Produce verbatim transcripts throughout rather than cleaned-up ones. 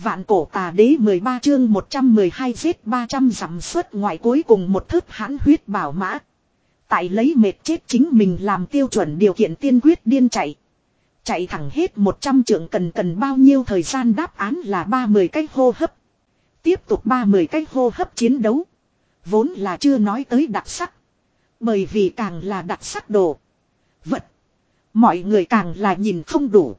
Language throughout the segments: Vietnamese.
Vạn cổ tà đế mười ba chương một trăm mười hai giết ba trăm dặm xuất ngoại cuối cùng một thớt hãn huyết bảo mã. Tại lấy mệt chết chính mình làm tiêu chuẩn điều kiện tiên quyết điên chạy. Chạy thẳng hết một trăm trượng cần cần bao nhiêu thời gian, đáp án là ba mươi cái hô hấp. Tiếp tục ba mươi cái hô hấp chiến đấu. Vốn là chưa nói tới đặc sắc. Bởi vì càng là đặc sắc đồ vật, mọi người càng là nhìn không đủ.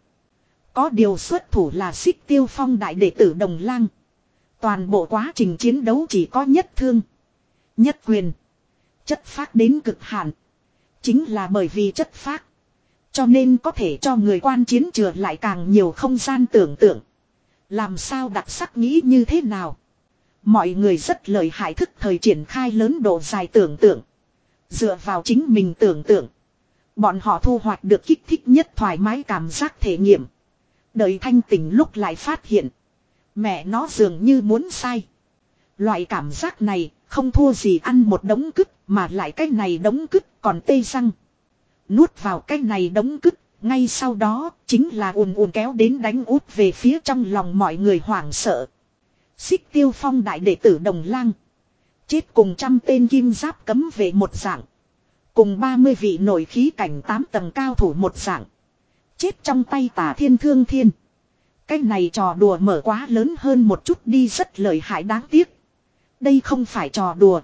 Có điều xuất thủ là Xích Tiêu Phong đại đệ tử Đồng Lang. Toàn bộ quá trình chiến đấu chỉ có nhất thương, nhất quyền, chất phác đến cực hạn. Chính là bởi vì chất phác, cho nên có thể cho người quan chiến chừa lại càng nhiều không gian tưởng tượng. Làm sao đặc sắc nghĩ như thế nào? Mọi người rất lợi hại, thức thời triển khai lớn độ dài tưởng tượng. Dựa vào chính mình tưởng tượng, bọn họ thu hoạch được kích thích nhất thoải mái cảm giác thể nghiệm. Đợi thanh tỉnh lúc lại phát hiện, mẹ nó dường như muốn sai. Loại cảm giác này không thua gì ăn một đống cứt, mà lại cái này đống cứt còn tê răng. Nuốt vào cái này đống cứt, ngay sau đó chính là ùn ùn kéo đến đánh úp về phía trong lòng mọi người hoảng sợ. Xích Tiêu Phong đại đệ tử Đồng Lang chết cùng trăm tên kim giáp cấm vệ một dạng, cùng ba mươi vị nổi khí cảnh tám tầng cao thủ một dạng, chết trong tay Tà Thiên Thương Thiên. Cái này trò đùa mở quá lớn hơn một chút đi, rất lợi hại, đáng tiếc. Đây không phải trò đùa,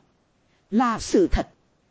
là sự thật.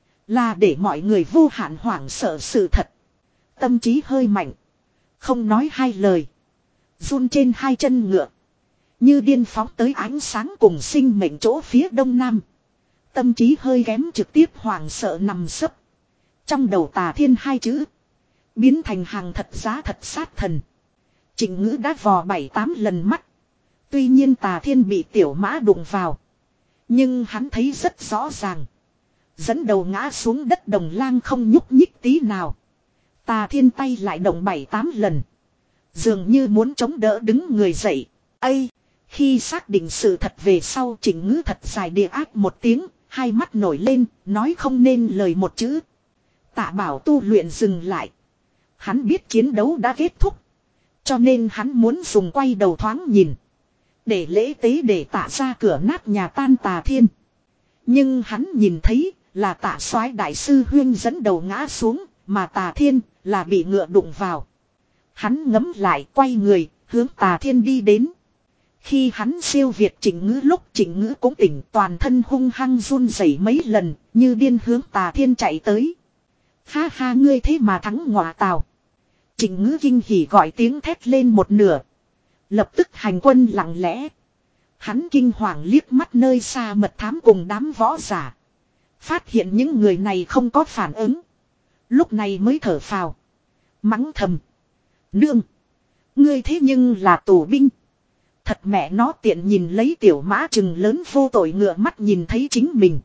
Là để mọi người vô hạn hoảng sợ sự thật. Tâm trí hơi mạnh, không nói hai lời, run trên hai chân ngựa, như điên phóng tới ánh sáng cùng sinh mệnh chỗ phía đông nam. Tâm trí hơi kém trực tiếp hoảng sợ nằm sấp. Trong đầu Tà Thiên hai chữ biến thành hàng thật giá thật sát thần. Trịnh Ngữ đã vò bảy tám lần mắt. Tuy nhiên Tà Thiên bị tiểu mã đụng vào, nhưng hắn thấy rất rõ ràng. Dẫn đầu ngã xuống đất Đồng Lang không nhúc nhích tí nào. Tà Thiên tay lại động bảy tám lần, dường như muốn chống đỡ đứng người dậy. Ây! Khi xác định sự thật về sau, Trịnh Ngữ thật dài địa ác một tiếng, hai mắt nổi lên, nói không nên lời một chữ. Tạ Bảo tu luyện dừng lại. Hắn biết chiến đấu đã kết thúc, cho nên hắn muốn dùng quay đầu thoáng nhìn, để lễ tế để Tạ ra cửa nát nhà tan Tà Thiên. Nhưng hắn nhìn thấy là Tạ Soái đại sư huyên dẫn đầu ngã xuống, mà Tà Thiên là bị ngựa đụng vào. Hắn ngấm lại, quay người hướng Tà Thiên đi đến. Khi hắn siêu việt Trịnh Ngữ lúc, Trịnh Ngữ cũng tỉnh, toàn thân hung hăng run rẩy mấy lần, như điên hướng Tà Thiên chạy tới. Ha ha, ngươi thế mà thắng ngọa tào. Trịnh Ngữ kinh hỉ gọi tiếng thét lên một nửa. Lập tức hành quân lặng lẽ. Hắn kinh hoàng liếc mắt nơi xa mật thám cùng đám võ giả. Phát hiện những người này không có phản ứng. Lúc này mới thở phào, mắng thầm: Nương! Ngươi thế nhưng là tù binh. Thật mẹ nó tiện, nhìn lấy tiểu mã chừng lớn vô tội ngựa mắt nhìn thấy chính mình.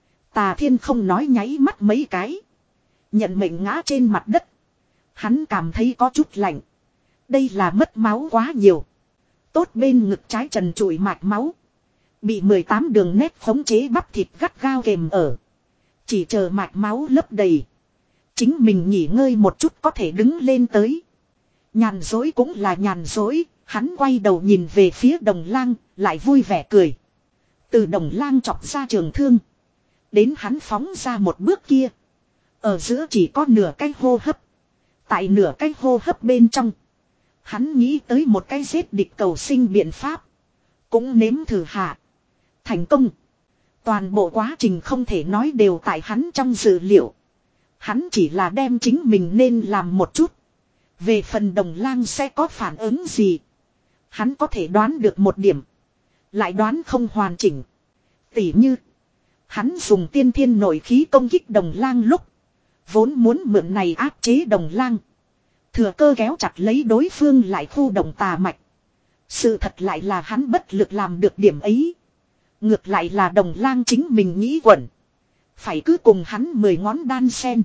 Tà Thiên không nói nháy mắt mấy cái, nhận mệnh ngã trên mặt đất. Hắn cảm thấy có chút lạnh. Đây là mất máu quá nhiều. Tốt bên ngực trái trần trụi mạch máu, bị mười tám đường nét khống chế bắp thịt gắt gao kềm ở. Chỉ chờ mạch máu lấp đầy, chính mình nghỉ ngơi một chút có thể đứng lên tới. Nhàn dối cũng là nhàn dối. Hắn quay đầu nhìn về phía Đồng Lang, lại vui vẻ cười. Từ Đồng Lang chọc ra trường thương đến hắn phóng ra một bước kia, ở giữa chỉ có nửa cái hô hấp. Tại nửa cái hô hấp bên trong, hắn nghĩ tới một cái giết địch cầu sinh biện pháp, cũng nếm thử hạ. Thành công. Toàn bộ quá trình không thể nói đều tại hắn trong dự liệu. Hắn chỉ là đem chính mình nên làm một chút. Về phần Đồng Lang sẽ có phản ứng gì, hắn có thể đoán được một điểm, lại đoán không hoàn chỉnh. Tỉ như hắn dùng tiên thiên nội khí công kích Đồng Lang lúc, vốn muốn mượn này áp chế Đồng Lang, thừa cơ kéo chặt lấy đối phương lại khu động tà mạch. Sự thật lại là hắn bất lực làm được điểm ấy. Ngược lại là Đồng Lang chính mình nghĩ quẩn, phải cứ cùng hắn mười ngón đan sen.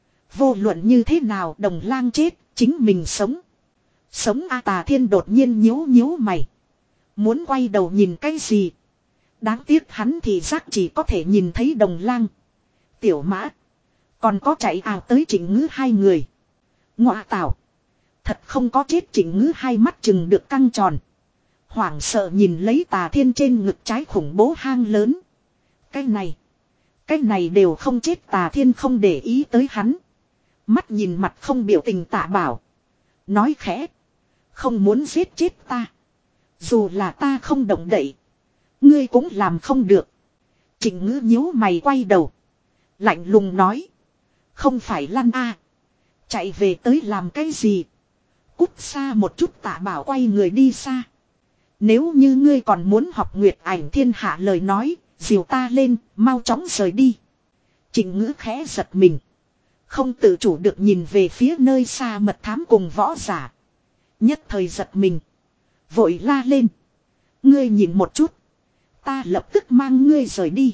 Vô luận như thế nào Đồng Lang chết, chính mình sống. Sống A. Tà Thiên đột nhiên nhíu nhíu mày, muốn quay đầu nhìn cái gì. Đáng tiếc hắn thì giác chỉ có thể nhìn thấy Đồng Lang, tiểu mã, còn có chạy ào tới Trịnh Ngữ hai người. Ngọa tảo, thật không có chết. Trịnh Ngữ hai mắt chừng được căng tròn, Hoảng sợ nhìn lấy Tà Thiên trên ngực trái khủng bố hang lớn. Cái này. Cái này đều không chết. Tà Thiên không để ý tới hắn. Mắt nhìn mặt không biểu tình Tạ Bảo. Nói khẽ. Không muốn giết chết ta. Dù là ta không động đậy. Ngươi cũng làm không được. Trịnh Ngữ nhíu mày quay đầu. Lạnh lùng nói. Không phải lăn a, chạy về tới làm cái gì. Cút xa một chút. Tạ Bảo quay người đi xa. Nếu như ngươi còn muốn học Nguyệt Ảnh Thiên Hạ lời nói. Dìu ta lên, mau chóng rời đi. Trịnh Ngữ khẽ giật mình. Không tự chủ được nhìn về phía nơi xa mật thám cùng võ giả. Nhất thời giật mình. Vội la lên. Ngươi nhìn một chút. Ta lập tức mang ngươi rời đi.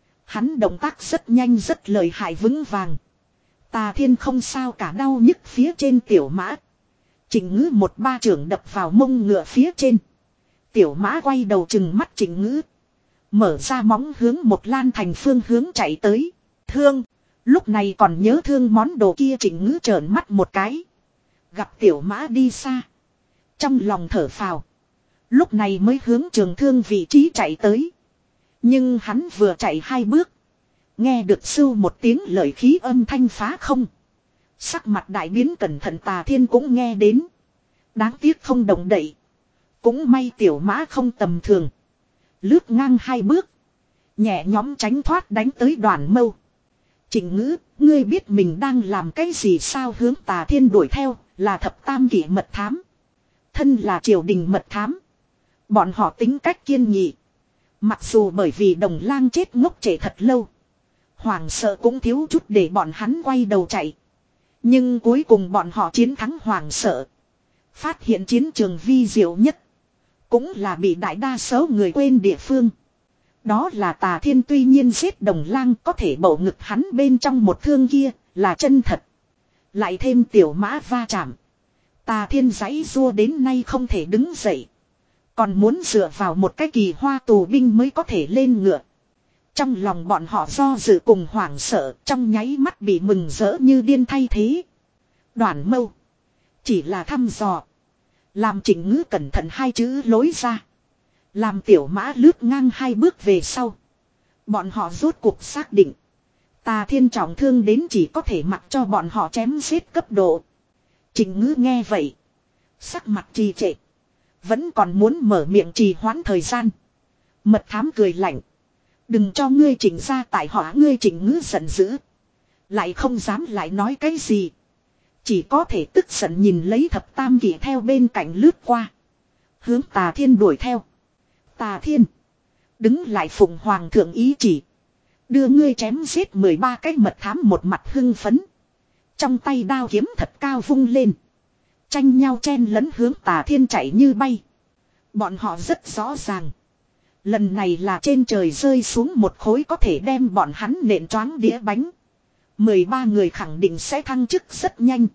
Hắn động tác rất nhanh rất lợi hại vững vàng. Tà Thiên không sao cả đau nhức phía trên tiểu mã. Trịnh Ngữ một ba trưởng đập vào mông ngựa phía trên. Tiểu mã quay đầu chừng mắt Trịnh Ngữ. Mở ra móng hướng một lan thành phương hướng chạy tới. Thương. Lúc này còn nhớ thương món đồ kia. Trịnh Ngữ trợn mắt một cái. Gặp tiểu mã đi xa. Trong lòng thở phào. Lúc này mới hướng trường thương vị trí chạy tới. Nhưng hắn vừa chạy hai bước. Nghe được sưu một tiếng lợi khí âm thanh phá không. Sắc mặt đại biến cẩn thận Tà Thiên cũng nghe đến. Đáng tiếc không động đậy. Cũng may tiểu mã không tầm thường. Lướt ngang hai bước. Nhẹ nhóm tránh thoát đánh tới Đoàn Mâu. Trịnh Ngữ, ngươi biết mình đang làm cái gì sao? Hướng Tà Thiên đuổi theo, là thập tam kỷ mật thám. Thân là triều đình mật thám. Bọn họ tính cách kiên nghị. Mặc dù bởi vì Đồng Lang chết ngốc trễ thật lâu. Hoàng sợ cũng thiếu chút để bọn hắn quay đầu chạy. Nhưng cuối cùng bọn họ chiến thắng Hoàng sợ. Phát hiện chiến trường vi diệu nhất. Cũng là bị đại đa số người quên địa phương. Đó là Tà Thiên tuy nhiên giết Đồng Lang, có thể bầu ngực hắn bên trong một thương kia là chân thật. Lại thêm tiểu mã va chạm. Tà Thiên giãy giụa đến nay không thể đứng dậy. Còn muốn dựa vào một cái kỳ hoa tù binh mới có thể lên ngựa. Trong lòng bọn họ do dự cùng hoảng sợ, trong nháy mắt bị mừng rỡ như điên thay thế. Đoàn Mâu. Chỉ là thăm dò. Làm Trịnh Ngữ cẩn thận hai chữ lối ra. Làm tiểu mã lướt ngang hai bước về sau. Bọn họ rốt cuộc xác định. Tà Thiên trọng thương đến chỉ có thể mặc cho bọn họ chém giết cấp độ. Trịnh Ngữ nghe vậy. Sắc mặt trì trệ. Vẫn còn muốn mở miệng trì hoãn thời gian. Mật thám cười lạnh. Đừng cho ngươi Trịnh ra tại họ. Ngươi Trịnh Ngữ giận dữ. Lại không dám lại nói cái gì. Chỉ có thể tức giận nhìn lấy thập tam kỷ theo bên cạnh lướt qua. Hướng Tà Thiên đuổi theo. Tà Thiên. Đứng lại phụng hoàng thượng ý chỉ. Đưa ngươi chém giết mười ba cái mật thám một mặt hưng phấn. Trong tay đao kiếm thật cao vung lên. Tranh nhau chen lẫn hướng Tà Thiên chạy như bay. Bọn họ rất rõ ràng. Lần này là trên trời rơi xuống một khối có thể đem bọn hắn nện choáng đĩa bánh. mười ba người khẳng định sẽ thăng chức rất nhanh.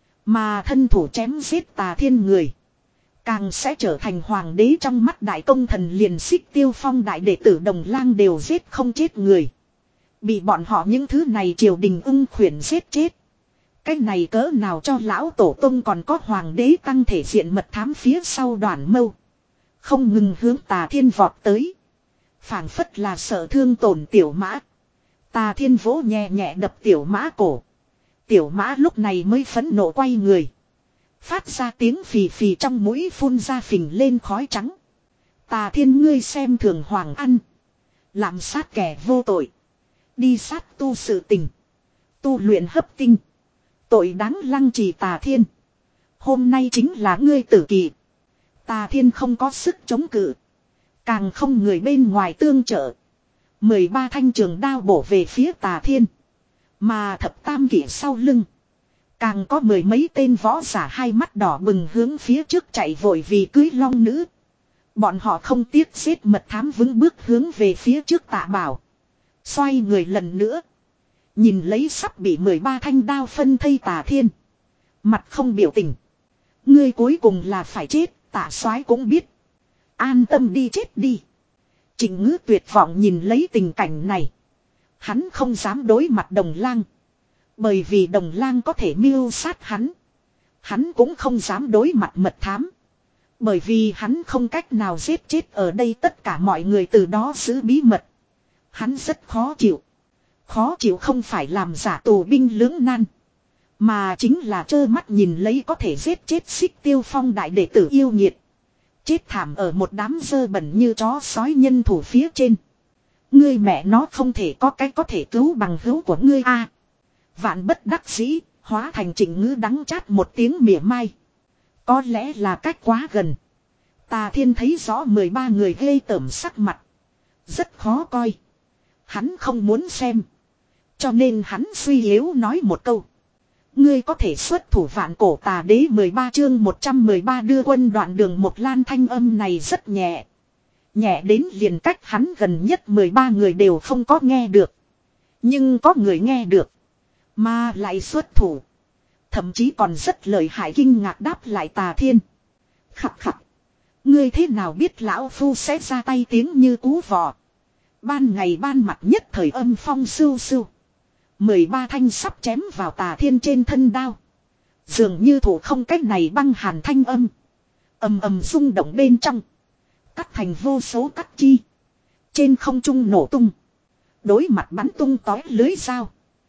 Mà thân thủ chém giết Tà Thiên người. Càng sẽ trở thành hoàng đế trong mắt đại công thần. Liền Xích Tiêu Phong đại đệ tử Đồng Lang đều giết không chết người. Bị bọn họ những thứ này triều đình ưng khuyển giết chết. Cái này cỡ nào cho lão tổ tông còn có hoàng đế tăng thể diện mật thám phía sau Đoàn Mâu. Không ngừng hướng Tà Thiên vọt tới. Phảng phất là sợ thương tổn tiểu mã. Tà Thiên vỗ nhẹ nhẹ đập tiểu mã cổ. Tiểu mã lúc này mới phẫn nộ quay người. Phát ra tiếng phì phì trong mũi phun ra phình lên khói trắng. Tà Thiên ngươi xem thường hoàng ăn. Làm sát kẻ vô tội. Đi sát tu sự tình. Tu luyện hấp tinh. Tội đáng lăng trì Tà Thiên. Hôm nay chính là ngươi tử kỳ. Tà Thiên không có sức chống cự. Càng không người bên ngoài tương trợ. mười ba thanh trường đao bổ về phía Tà Thiên. Mà thập tam kỷ sau lưng. Càng có mười mấy tên võ giả hai mắt đỏ bừng hướng phía trước chạy vội vì cưới long nữ. Bọn họ không tiếc giết mật thám vững bước hướng về phía trước Tạ Bảo. Xoay người lần nữa. Nhìn lấy sắp bị mười ba thanh đao phân thây Tà Thiên. Mặt không biểu tình. Ngươi cuối cùng là phải chết. Tạ soái cũng biết. An tâm đi chết đi. Trịnh Ngữ tuyệt vọng nhìn lấy tình cảnh này. Hắn không dám đối mặt Đồng Lang. Bởi vì Đồng Lang có thể mưu sát hắn. Hắn cũng không dám đối mặt mật thám. Bởi vì hắn không cách nào giết chết ở đây tất cả mọi người, từ đó giữ bí mật. Hắn rất khó chịu. Khó chịu không phải làm giả tù binh lưỡng nan, mà chính là trơ mắt nhìn lấy có thể giết chết Xích Tiêu Phong đại đệ tử yêu nghiệt. Chết thảm ở một đám dơ bẩn như chó sói nhân thủ phía trên. Ngươi mẹ nó không thể có cái có thể cứu bằng hữu của ngươi a. Vạn bất đắc dĩ, hóa thành Trịnh Ngữ đắng chát một tiếng mỉa mai. Có lẽ là cách quá gần. Tà Thiên thấy rõ mười ba người ghê tởm sắc mặt. Rất khó coi. Hắn không muốn xem. Cho nên hắn suy yếu nói một câu. Ngươi có thể xuất thủ Vạn Cổ Tà Đế mười ba chương một trăm mười ba đưa quân đoạn đường một lan, thanh âm này rất nhẹ. Nhẹ đến liền cách hắn gần nhất mười ba người đều không có nghe được. Nhưng có người nghe được. Mà lại xuất thủ. Thậm chí còn rất lợi hại, kinh ngạc đáp lại Tà Thiên. Khặt khặt. Ngươi thế nào biết lão phu sẽ ra tay, tiếng như cú vò. Ban ngày ban mặt nhất thời âm phong sưu sưu. mười ba thanh sắp chém vào Tà Thiên trên thân đao. Dường như thủ không cách này băng hàn thanh âm. Ầm ầm rung động bên trong. Cắt thành vô số cắt chi. Trên không trung nổ tung. Đối mặt bắn tung tói lưới dao.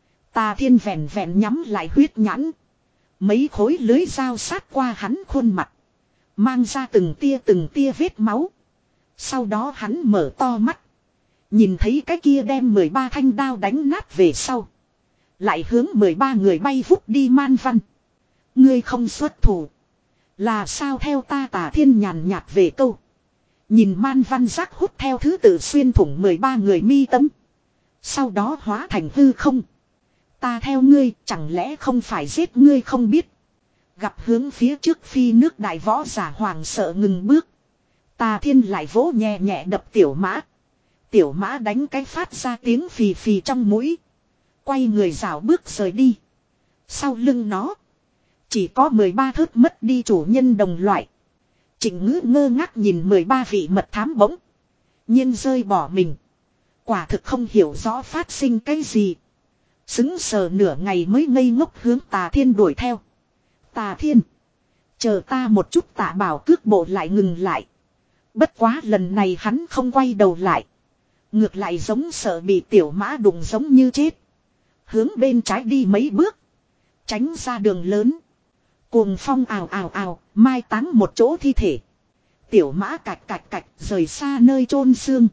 Tà Thiên vẹn vẹn nhắm lại huyết nhãn. Mấy khối lưới dao sát qua hắn khuôn mặt. Mang ra từng tia từng tia vết máu. Sau đó hắn mở to mắt. Nhìn thấy cái kia đem mười ba thanh đao đánh nát về sau. Lại hướng mười ba người bay vút đi. Man Văn. Ngươi không xuất thủ. Là sao theo ta? Tà Thiên nhàn nhạt về câu. Nhìn Man Văn giác hút theo thứ tự xuyên thủng mười ba người mi tâm. Sau đó hóa thành hư không. Ta theo ngươi, chẳng lẽ không phải giết ngươi không biết. Gặp hướng phía trước phi nước đại võ giả hoàng sợ ngừng bước. Tà Thiên lại vỗ nhẹ nhẹ đập tiểu mã. Tiểu mã đánh cái phát ra tiếng phì phì trong mũi. Quay người rảo bước rời đi. Sau lưng nó. Chỉ có mười ba thớt mất đi chủ nhân đồng loại. Trịnh Ngữ ngơ ngác nhìn mười ba vị mật thám bỗng nhiên rơi bỏ mình. Quả thực không hiểu rõ phát sinh cái gì. Sững sờ nửa ngày mới ngây ngốc hướng Tà Thiên đuổi theo. Tà Thiên. Chờ ta một chút, Tạ Bảo cước bộ lại ngừng lại. Bất quá lần này hắn không quay đầu lại. Ngược lại giống sợ bị tiểu mã đụng giống như chết. Hướng bên trái đi mấy bước. Tránh ra đường lớn. Cuồng phong ào ào ào, mai táng một chỗ thi thể. Tiểu mã cạch cạch cạch rời xa nơi chôn xương.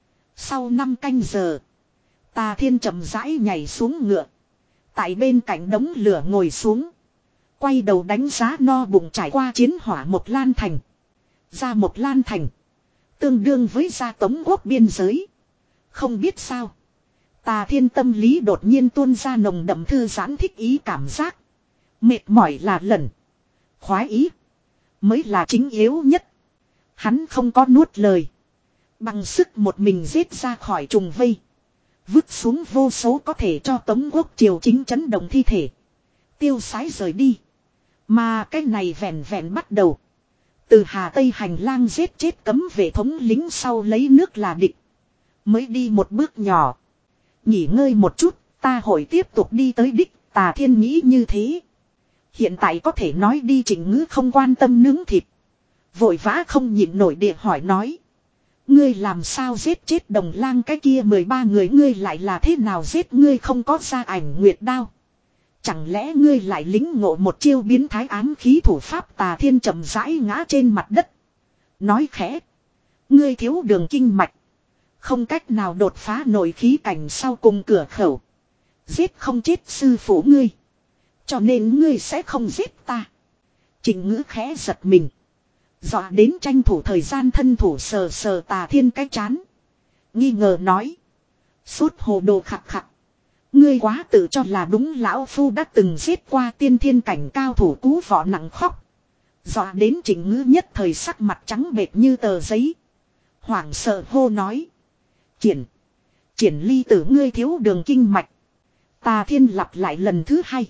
Sau năm canh giờ. Tà Thiên chậm rãi nhảy xuống ngựa. Tại bên cạnh đống lửa ngồi xuống. Quay đầu đánh giá no bụng trải qua chiến hỏa một lan thành. Ra một lan thành. Tương đương với ra Tống quốc biên giới. Không biết sao. Tà Thiên tâm lý đột nhiên tuôn ra nồng đậm thư giãn thích ý cảm giác. Mệt mỏi là lần. Khoái ý. Mới là chính yếu nhất. Hắn không có nuốt lời. Bằng sức một mình giết ra khỏi trùng vây. Vứt xuống vô số có thể cho Tống quốc triều chính chấn động thi thể. Tiêu sái rời đi. Mà cái này vẹn vẹn bắt đầu. Từ Hà Tây hành lang giết chết cấm vệ thống lính sau lấy nước là địch. Mới đi một bước nhỏ. Nghỉ ngơi một chút, ta hội tiếp tục đi tới đích. Tà Thiên nghĩ như thế. Hiện tại có thể nói đi. Trịnh Ngữ không quan tâm nướng thịt. Vội vã không nhịn nổi địa hỏi nói. Ngươi làm sao giết chết Đồng Lang cái kia mười ba người, ngươi lại là thế nào giết, ngươi không có ra ảnh nguyệt đao. Chẳng lẽ ngươi lại lính ngộ một chiêu biến thái ám khí thủ pháp? Tà Thiên chậm rãi ngã trên mặt đất. Nói khẽ. Ngươi thiếu đường kinh mạch. Không cách nào đột phá nổi khí cảnh sau cùng cửa khẩu. Giết không chết sư phụ ngươi. Cho nên ngươi sẽ không giết ta. Trịnh Ngữ khẽ giật mình. Dọa đến tranh thủ thời gian thân thủ sờ sờ Tà Thiên cái chán. Nghi ngờ nói. Sốt hồ đồ khặt khặt. Ngươi quá tự cho là đúng, lão phu đã từng giết qua tiên thiên cảnh cao thủ cú võ nặng khóc. Dọa đến Trịnh Ngữ nhất thời sắc mặt trắng bệch như tờ giấy. Hoảng sợ hô nói. Triển. Triển ly tử, ngươi thiếu đường kinh mạch. Tà Thiên lặp lại lần thứ hai.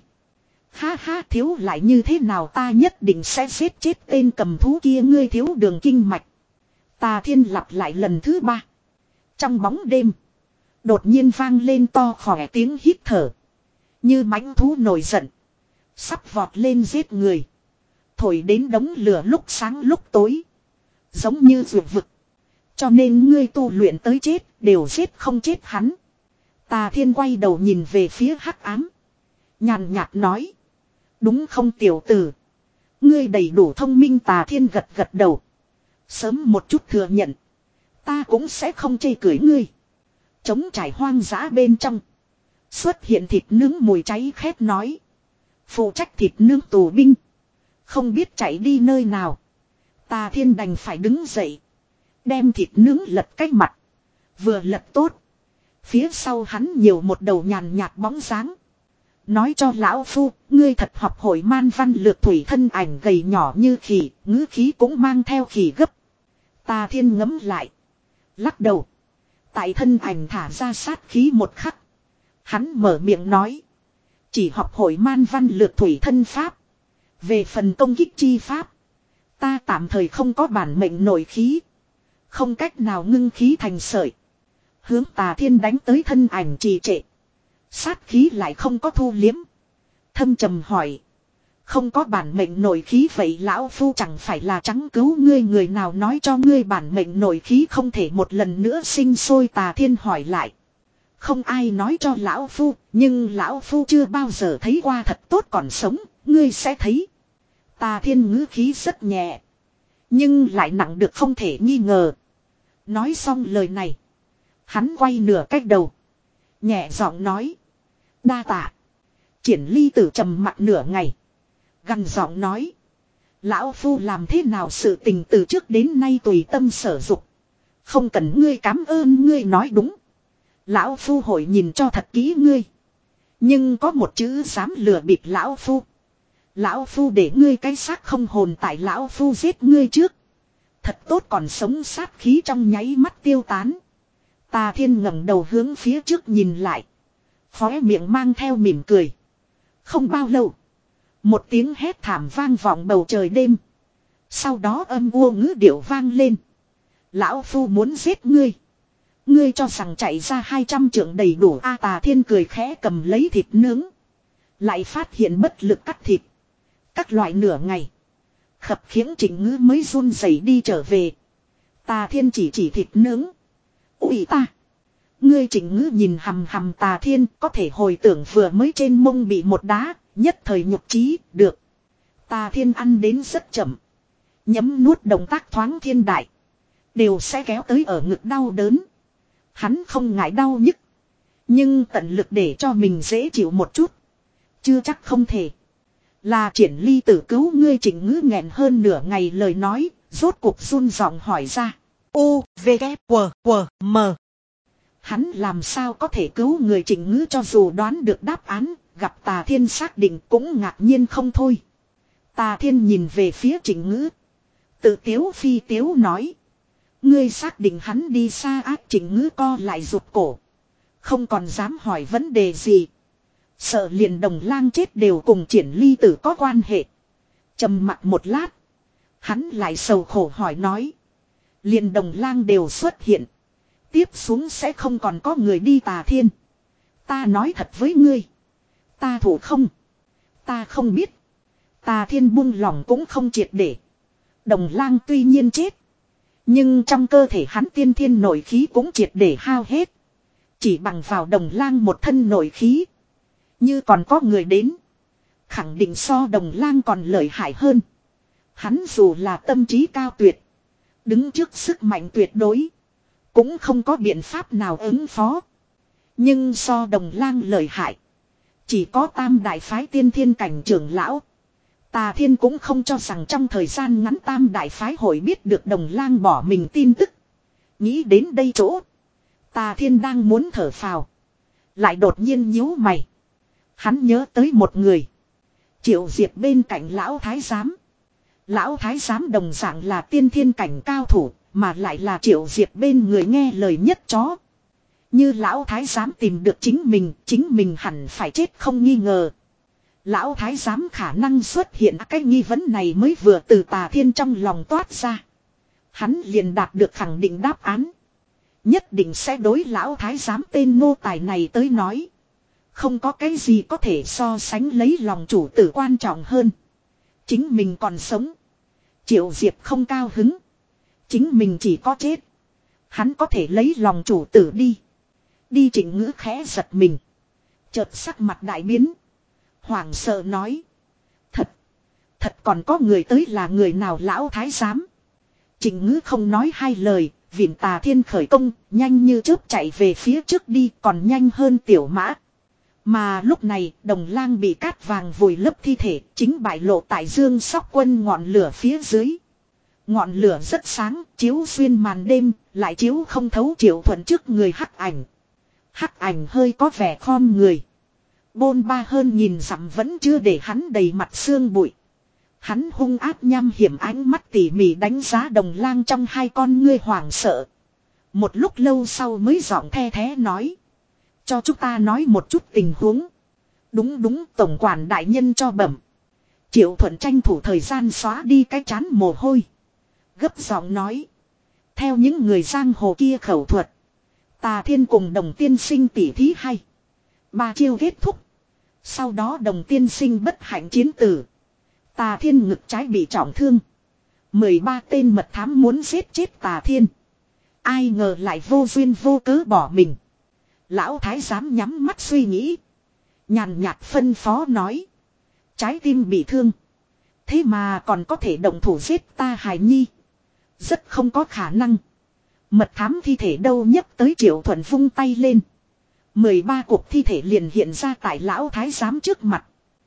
Ha ha, thiếu lại như thế nào, ta nhất định sẽ giết chết tên cầm thú kia, ngươi thiếu đường kinh mạch. Tà Thiên lặp lại lần thứ ba. Trong bóng đêm. Đột nhiên vang lên to khỏe tiếng hít thở. Như mãnh thú nổi giận. Sắp vọt lên giết người. Thổi đến đống lửa lúc sáng lúc tối. Giống như vượt vực. Cho nên ngươi tu luyện tới chết, đều giết không chết hắn. Tà Thiên quay đầu nhìn về phía hắc ám. Nhàn nhạt nói. Đúng không tiểu tử? Ngươi đầy đủ thông minh. Tà Thiên gật gật đầu. Sớm một chút thừa nhận. Ta cũng sẽ không chê cười ngươi. Trống trải hoang dã bên trong. Xuất hiện thịt nướng mùi cháy khét nói. Phụ trách thịt nướng tù binh. Không biết chạy đi nơi nào. Tà Thiên đành phải đứng dậy. Đem thịt nướng lật cách mặt. Vừa lật tốt. Phía sau hắn nhiều một đầu nhàn nhạt bóng dáng. Nói cho lão phu, ngươi thật học hội man văn lược thủy. Thân ảnh gầy nhỏ như khỉ, ngữ khí cũng mang theo khỉ gấp. Tà Thiên ngấm lại. Lắc đầu. Tại thân ảnh thả ra sát khí một khắc. Hắn mở miệng nói. Chỉ học hội man văn lược thủy thân pháp. Về phần công kích chi pháp. Ta tạm thời không có bản mệnh nội khí. Không cách nào ngưng khí thành sợi. Hướng Tà Thiên đánh tới thân ảnh trì trệ. Sát khí lại không có thu liếm. Thâm trầm hỏi. Không có bản mệnh nội khí vậy lão phu chẳng phải là trắng cứu ngươi. Người nào nói cho ngươi bản mệnh nội khí không thể một lần nữa sinh sôi. Tà Thiên hỏi lại. Không ai nói cho lão phu. Nhưng lão phu chưa bao giờ thấy qua thật tốt còn sống. Ngươi sẽ thấy. Tà Thiên ngữ khí rất nhẹ. Nhưng lại nặng được không thể nghi ngờ. Nói xong lời này. Hắn quay nửa cách đầu. Nhẹ giọng nói. Đa tạ. Triển Ly Tử trầm mặt nửa ngày. Gằn giọng nói. Lão phu làm thế nào sự tình từ trước đến nay tùy tâm sở dục. Không cần ngươi cảm ơn. Ngươi nói đúng. Lão phu hội nhìn cho thật kỹ ngươi. Nhưng có một chữ dám lừa bịp lão phu. Lão phu để ngươi cái xác không hồn tại lão phu giết ngươi trước. Thật tốt còn sống. Sát khí trong nháy mắt tiêu tán. Tà Thiên ngẩng đầu hướng phía trước nhìn lại. Khóe miệng mang theo mỉm cười. Không bao lâu. Một tiếng hét thảm vang vọng bầu trời đêm. Sau đó âm u ngữ điệu vang lên. Lão phu muốn giết ngươi. Ngươi cho rằng chạy ra hai trăm trượng đầy đủ. A Tà Thiên cười khẽ cầm lấy thịt nướng. Lại phát hiện bất lực cắt thịt. Các loại nửa ngày. Khập khiễng Trịnh Ngữ mới run rẩy đi trở về. Tà Thiên chỉ chỉ thịt nướng. Úi ta. Ngươi Trịnh Ngữ nhìn hầm hầm Tà Thiên có thể hồi tưởng vừa mới trên mông bị một đá. Nhất thời nhục trí được. Tà Thiên ăn đến rất chậm. Nhấm nuốt động tác thoáng thiên đại. Đều sẽ kéo tới ở ngực đau đớn. Hắn không ngại đau nhức. Nhưng tận lực để cho mình dễ chịu một chút. Chưa chắc không thể. Là Triển Ly Tử cứu ngươi. Trịnh Ngữ nghẹn hơn nửa ngày lời nói. Rốt cuộc run giọng hỏi ra. U, V, K, W, W, M. Hắn làm sao có thể cứu người. Trịnh Ngữ cho dù đoán được đáp án. Gặp Tà Thiên xác định cũng ngạc nhiên không thôi. Tà Thiên nhìn về phía Trịnh Ngữ. Tự tiếu phi tiếu nói. Ngươi xác định hắn đi xa ác. Trịnh Ngữ co lại rụt cổ. Không còn dám hỏi vấn đề gì. Sợ liền Đồng Lang chết đều cùng Triển Ly Tử có quan hệ. Trầm mặc một lát. Hắn lại sầu khổ hỏi nói. Liền Đồng Lang đều xuất hiện. Tiếp xuống sẽ không còn có người đi. Tà Thiên. Ta nói thật với ngươi. Ta thủ không. Ta không biết. Tà Thiên buông lòng cũng không triệt để. Đồng Lang tuy nhiên chết. Nhưng trong cơ thể hắn tiên thiên nội khí cũng triệt để hao hết. Chỉ bằng vào Đồng Lang một thân nội khí. Như còn có người đến. Khẳng định so Đồng Lang còn lợi hại hơn. Hắn dù là tâm trí cao tuyệt. Đứng trước sức mạnh tuyệt đối. Cũng không có biện pháp nào ứng phó. Nhưng so Đồng Lang lợi hại. Chỉ có Tam Đại Phái tiên thiên cảnh trưởng lão. Tà Thiên cũng không cho rằng trong thời gian ngắn Tam Đại Phái hội biết được Đồng Lang bỏ mình tin tức. Nghĩ đến đây chỗ. Tà Thiên đang muốn thở phào. Lại đột nhiên nhíu mày. Hắn nhớ tới một người. Triệu Diệp bên cạnh Lão Thái Giám. Lão Thái Giám đồng dạng là tiên thiên cảnh cao thủ. Mà lại là Triệu Diệp bên người nghe lời nhất chó. Như Lão Thái Giám tìm được chính mình. Chính mình hẳn phải chết không nghi ngờ. Lão Thái Giám khả năng xuất hiện. Cái nghi vấn này mới vừa từ Tà Thiên trong lòng toát ra. Hắn liền đạt được khẳng định đáp án. Nhất định sẽ đối Lão Thái Giám tên nô tài này tới nói. Không có cái gì có thể so sánh lấy lòng chủ tử quan trọng hơn. Chính mình còn sống. Triệu Diệp không cao hứng. Chính mình chỉ có chết. Hắn có thể lấy lòng chủ tử đi. Đi Trịnh Ngữ khẽ giật mình. Chợt sắc mặt đại biến. Hoảng sợ nói. Thật. Thật còn có người tới là người nào lão thái giám. Trịnh Ngữ không nói hai lời. Vịn Tà Thiên khởi công. Nhanh như chớp chạy về phía trước đi. Còn nhanh hơn tiểu mã. Mà lúc này Đồng Lang bị cát vàng vùi lấp thi thể. Chính bại lộ tại Dương Sóc Quân ngọn lửa phía dưới. Ngọn lửa rất sáng. Chiếu xuyên màn đêm. Lại chiếu không thấu Triệu Thuận trước người hắc ảnh. Hắc ảnh hơi có vẻ khom người. Bôn ba hơn nhìn dặm vẫn chưa để hắn đầy mặt xương bụi. Hắn hung ác nham hiểm ánh mắt tỉ mỉ đánh giá Đồng Lang trong hai con ngươi hoảng sợ. Một lúc lâu sau mới giọng the thé nói. Cho chúng ta nói một chút tình huống. Đúng đúng, tổng quản đại nhân cho bẩm. Triệu Thuận tranh thủ thời gian xóa đi cái chán mồ hôi. Gấp giọng nói. Theo những người giang hồ kia khẩu thuật. Tà Thiên cùng Đồng tiên sinh tỉ thí hay. Ba chiêu kết thúc. Sau đó Đồng tiên sinh bất hạnh chiến tử. Tà Thiên ngực trái bị trọng thương. mười ba tên mật thám muốn giết chết Tà Thiên. Ai ngờ lại vô duyên vô cớ bỏ mình. Lão thái giám nhắm mắt suy nghĩ. Nhàn nhạt phân phó nói. Trái tim bị thương. Thế mà còn có thể động thủ giết ta hài nhi. Rất không có khả năng. Mật thám thi thể đâu nhấc tới Triệu Thuận vung tay lên. mười ba cuộc thi thể liền hiện ra tại lão thái giám trước mặt.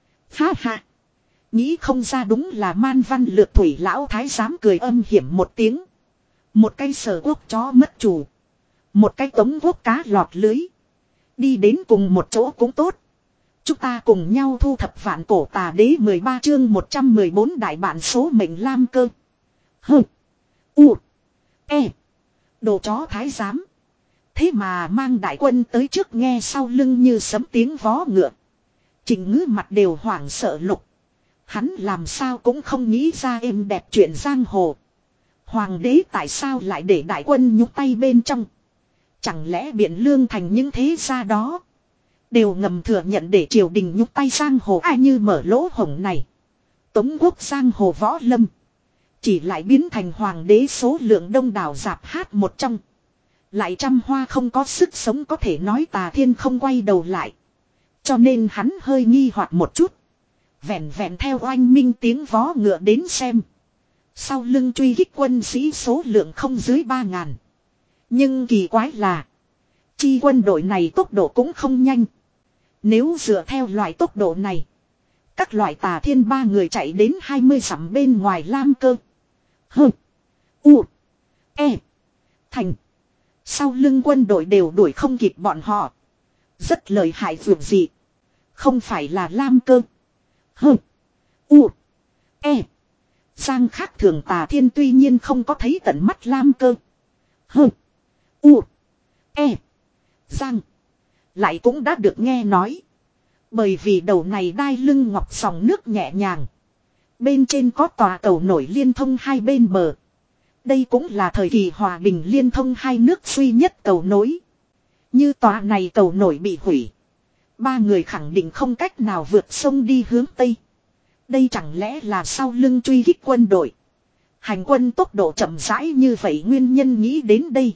Ha ha. Nghĩ không ra đúng là man văn lược thủy lão thái giám cười âm hiểm một tiếng. Một cây sờ quốc chó mất chủ. Một cái tống quốc cá lọt lưới. Đi đến cùng một chỗ cũng tốt. Chúng ta cùng nhau thu thập vạn cổ tà đế mười ba chương một trăm mười bốn đại bản số mệnh lam cơ. Hừ. U. E. Đồ chó thái giám. Thế mà mang đại quân tới trước nghe sau lưng như sấm tiếng vó ngựa. Trịnh Ngữ mặt đều hoảng sợ lục. Hắn làm sao cũng không nghĩ ra êm đẹp chuyện giang hồ. Hoàng đế tại sao lại để đại quân nhúc tay bên trong. Chẳng lẽ Biện Lương thành những thế gia đó. Đều ngầm thừa nhận để triều đình nhúc tay giang hồ ai như mở lỗ hổng này. Tống quốc giang hồ võ lâm. Chỉ lại biến thành hoàng đế số lượng đông đảo giạp hát một trong. Lại trăm hoa không có sức sống có thể nói Tà Thiên không quay đầu lại. Cho nên hắn hơi nghi hoặc một chút. Vẹn vẹn theo oanh minh tiếng vó ngựa đến xem. Sau lưng truy kích quân sĩ số lượng không dưới ba ngàn. Nhưng kỳ quái là. Chi quân đội này tốc độ cũng không nhanh. Nếu dựa theo loại tốc độ này. Các loại Tà Thiên ba người chạy đến hai mươi dặm bên ngoài Lam Cơ. Hừ. U. E. Thành. Sau lưng quân đội đều đuổi không kịp bọn họ. Rất lợi hại vượt gì. Không phải là Lam Cơ. Hừ. U. E. Giang khác thường Tà Thiên tuy nhiên không có thấy tận mắt Lam Cơ. Hừ. U. E. Giang. Lại cũng đã được nghe nói. Bởi vì đầu này đai lưng ngọc sòng nước nhẹ nhàng. Bên trên có tòa cầu nổi liên thông hai bên bờ. Đây cũng là thời kỳ hòa bình liên thông hai nước duy nhất cầu nối. Như tòa này cầu nổi bị hủy. Ba người khẳng định không cách nào vượt sông đi hướng Tây. Đây chẳng lẽ là sau lưng truy kích quân đội. Hành quân tốc độ chậm rãi như vậy nguyên nhân nghĩ đến đây.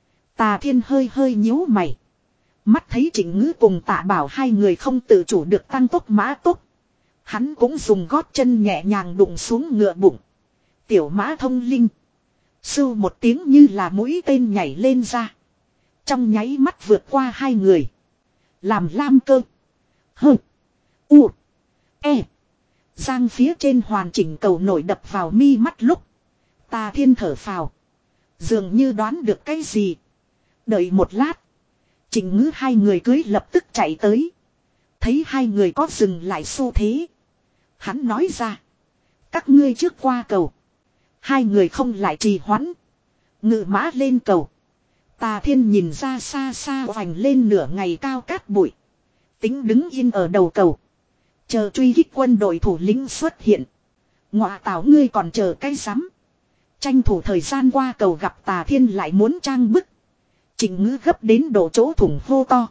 Tà Thiên hơi hơi nhíu mày. Mắt thấy Trịnh Ngữ cùng Tạ Bảo hai người không tự chủ được tăng tốc mã tốc. Hắn cũng dùng gót chân nhẹ nhàng đụng xuống ngựa bụng. Tiểu mã thông linh. Sưu một tiếng như là mũi tên nhảy lên ra. Trong nháy mắt vượt qua hai người. Làm Lam Cơ. Hừ. U. E. Giang phía trên hoàn chỉnh cầu nổi đập vào mi mắt lúc. Tà Thiên thở phào. Dường như đoán được cái gì. Đợi một lát. Trịnh Ngữ hai người cưới lập tức chạy tới. Thấy hai người có dừng lại xu thế. Hắn nói ra. Các ngươi trước qua cầu. Hai người không lại trì hoãn. Ngự mã lên cầu. Tà Thiên nhìn ra xa xa vành lên nửa ngày cao cát bụi. Tính đứng yên ở đầu cầu. Chờ truy kích quân đội thủ lĩnh xuất hiện. Ngọa tảo ngươi còn chờ cái rắm. Tranh thủ thời gian qua cầu gặp Tà Thiên lại muốn trang bức. Trịnh Ngữ gấp đến độ chỗ thủng hô to.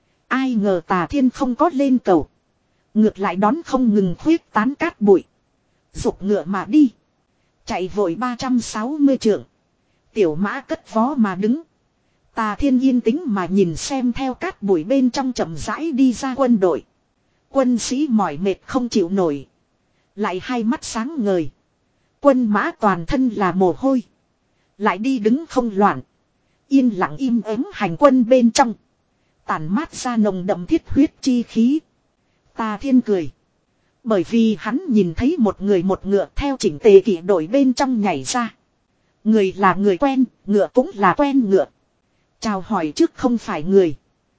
Ai ngờ Tà Thiên không có lên cầu. Ngược lại đón không ngừng khuyết tán cát bụi. Dục ngựa mà đi. Chạy vội ba trăm sáu mươi trượng. Tiểu mã cất vó mà đứng. Tà Thiên yên tĩnh mà nhìn xem theo cát bụi bên trong chậm rãi đi ra quân đội. Quân sĩ mỏi mệt không chịu nổi. Lại hai mắt sáng ngời. Quân mã toàn thân là mồ hôi. Lại đi đứng không loạn. Yên lặng im ắng hành quân bên trong. Tản mát ra nồng đậm thiết huyết chi khí. Tà Thiên cười. Bởi vì hắn nhìn thấy một người một ngựa theo chỉnh tề kỵ đội bên trong nhảy ra. Người là người quen, ngựa cũng là quen ngựa. Chào hỏi trước không phải người,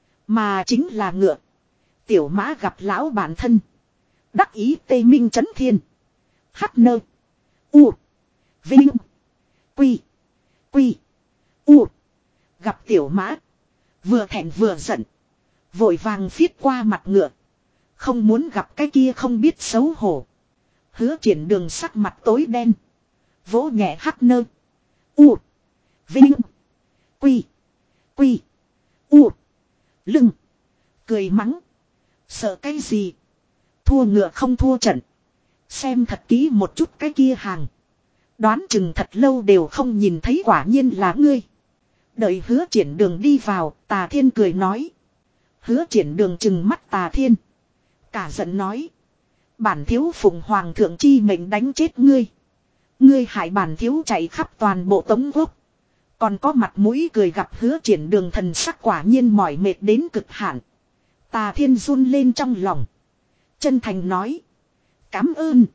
mà chính là ngựa. Tiểu mã gặp lão bản thân. Đắc ý tê minh chấn thiên. Hắc nơ. U. Vinh. Quy. Quy. U. Gặp tiểu mã. Vừa thẹn vừa giận. Vội vàng phiết qua mặt ngựa. Không muốn gặp cái kia không biết xấu hổ. Hứa Triển Đường sắc mặt tối đen. Vỗ nhẹ hắc nơ. U. Vinh. Quy. Quy. U. Lưng. Cười mắng. Sợ cái gì? Thua ngựa không thua trận. Xem thật kỹ một chút cái kia hàng. Đoán chừng thật lâu đều không nhìn thấy, quả nhiên là ngươi. Đợi Hứa Triển Đường đi vào, Tà Thiên cười nói. Hứa Triển Đường chừng mắt Tà Thiên. Cả giận nói. Bản thiếu phụng hoàng thượng chi mệnh đánh chết ngươi. Ngươi hại bản thiếu chạy khắp toàn bộ Tống Quốc. Còn có mặt mũi cười gặp Hứa Triển Đường thần sắc quả nhiên mỏi mệt đến cực hạn. Tà Thiên run lên trong lòng. Chân thành nói. Cám ơn.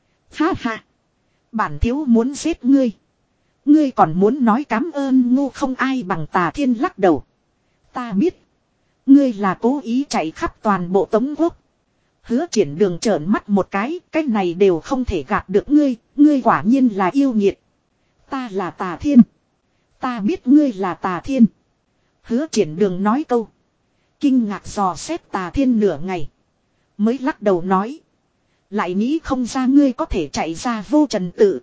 Ha ha. Bản thiếu muốn giết ngươi. Ngươi còn muốn nói cám ơn, ngu không ai bằng. Tà Thiên lắc đầu. Ta biết. Ngươi là cố ý chạy khắp toàn bộ Tống Quốc. Hứa Triển Đường trợn mắt một cái. Cái này đều không thể gạt được ngươi. Ngươi quả nhiên là yêu nghiệt. Ta là Tà Thiên. Ta biết ngươi là Tà Thiên. Hứa Triển Đường nói câu. Kinh ngạc dò xét Tà Thiên nửa ngày. Mới lắc đầu nói. Lại nghĩ không ra ngươi có thể chạy ra vô trần tự.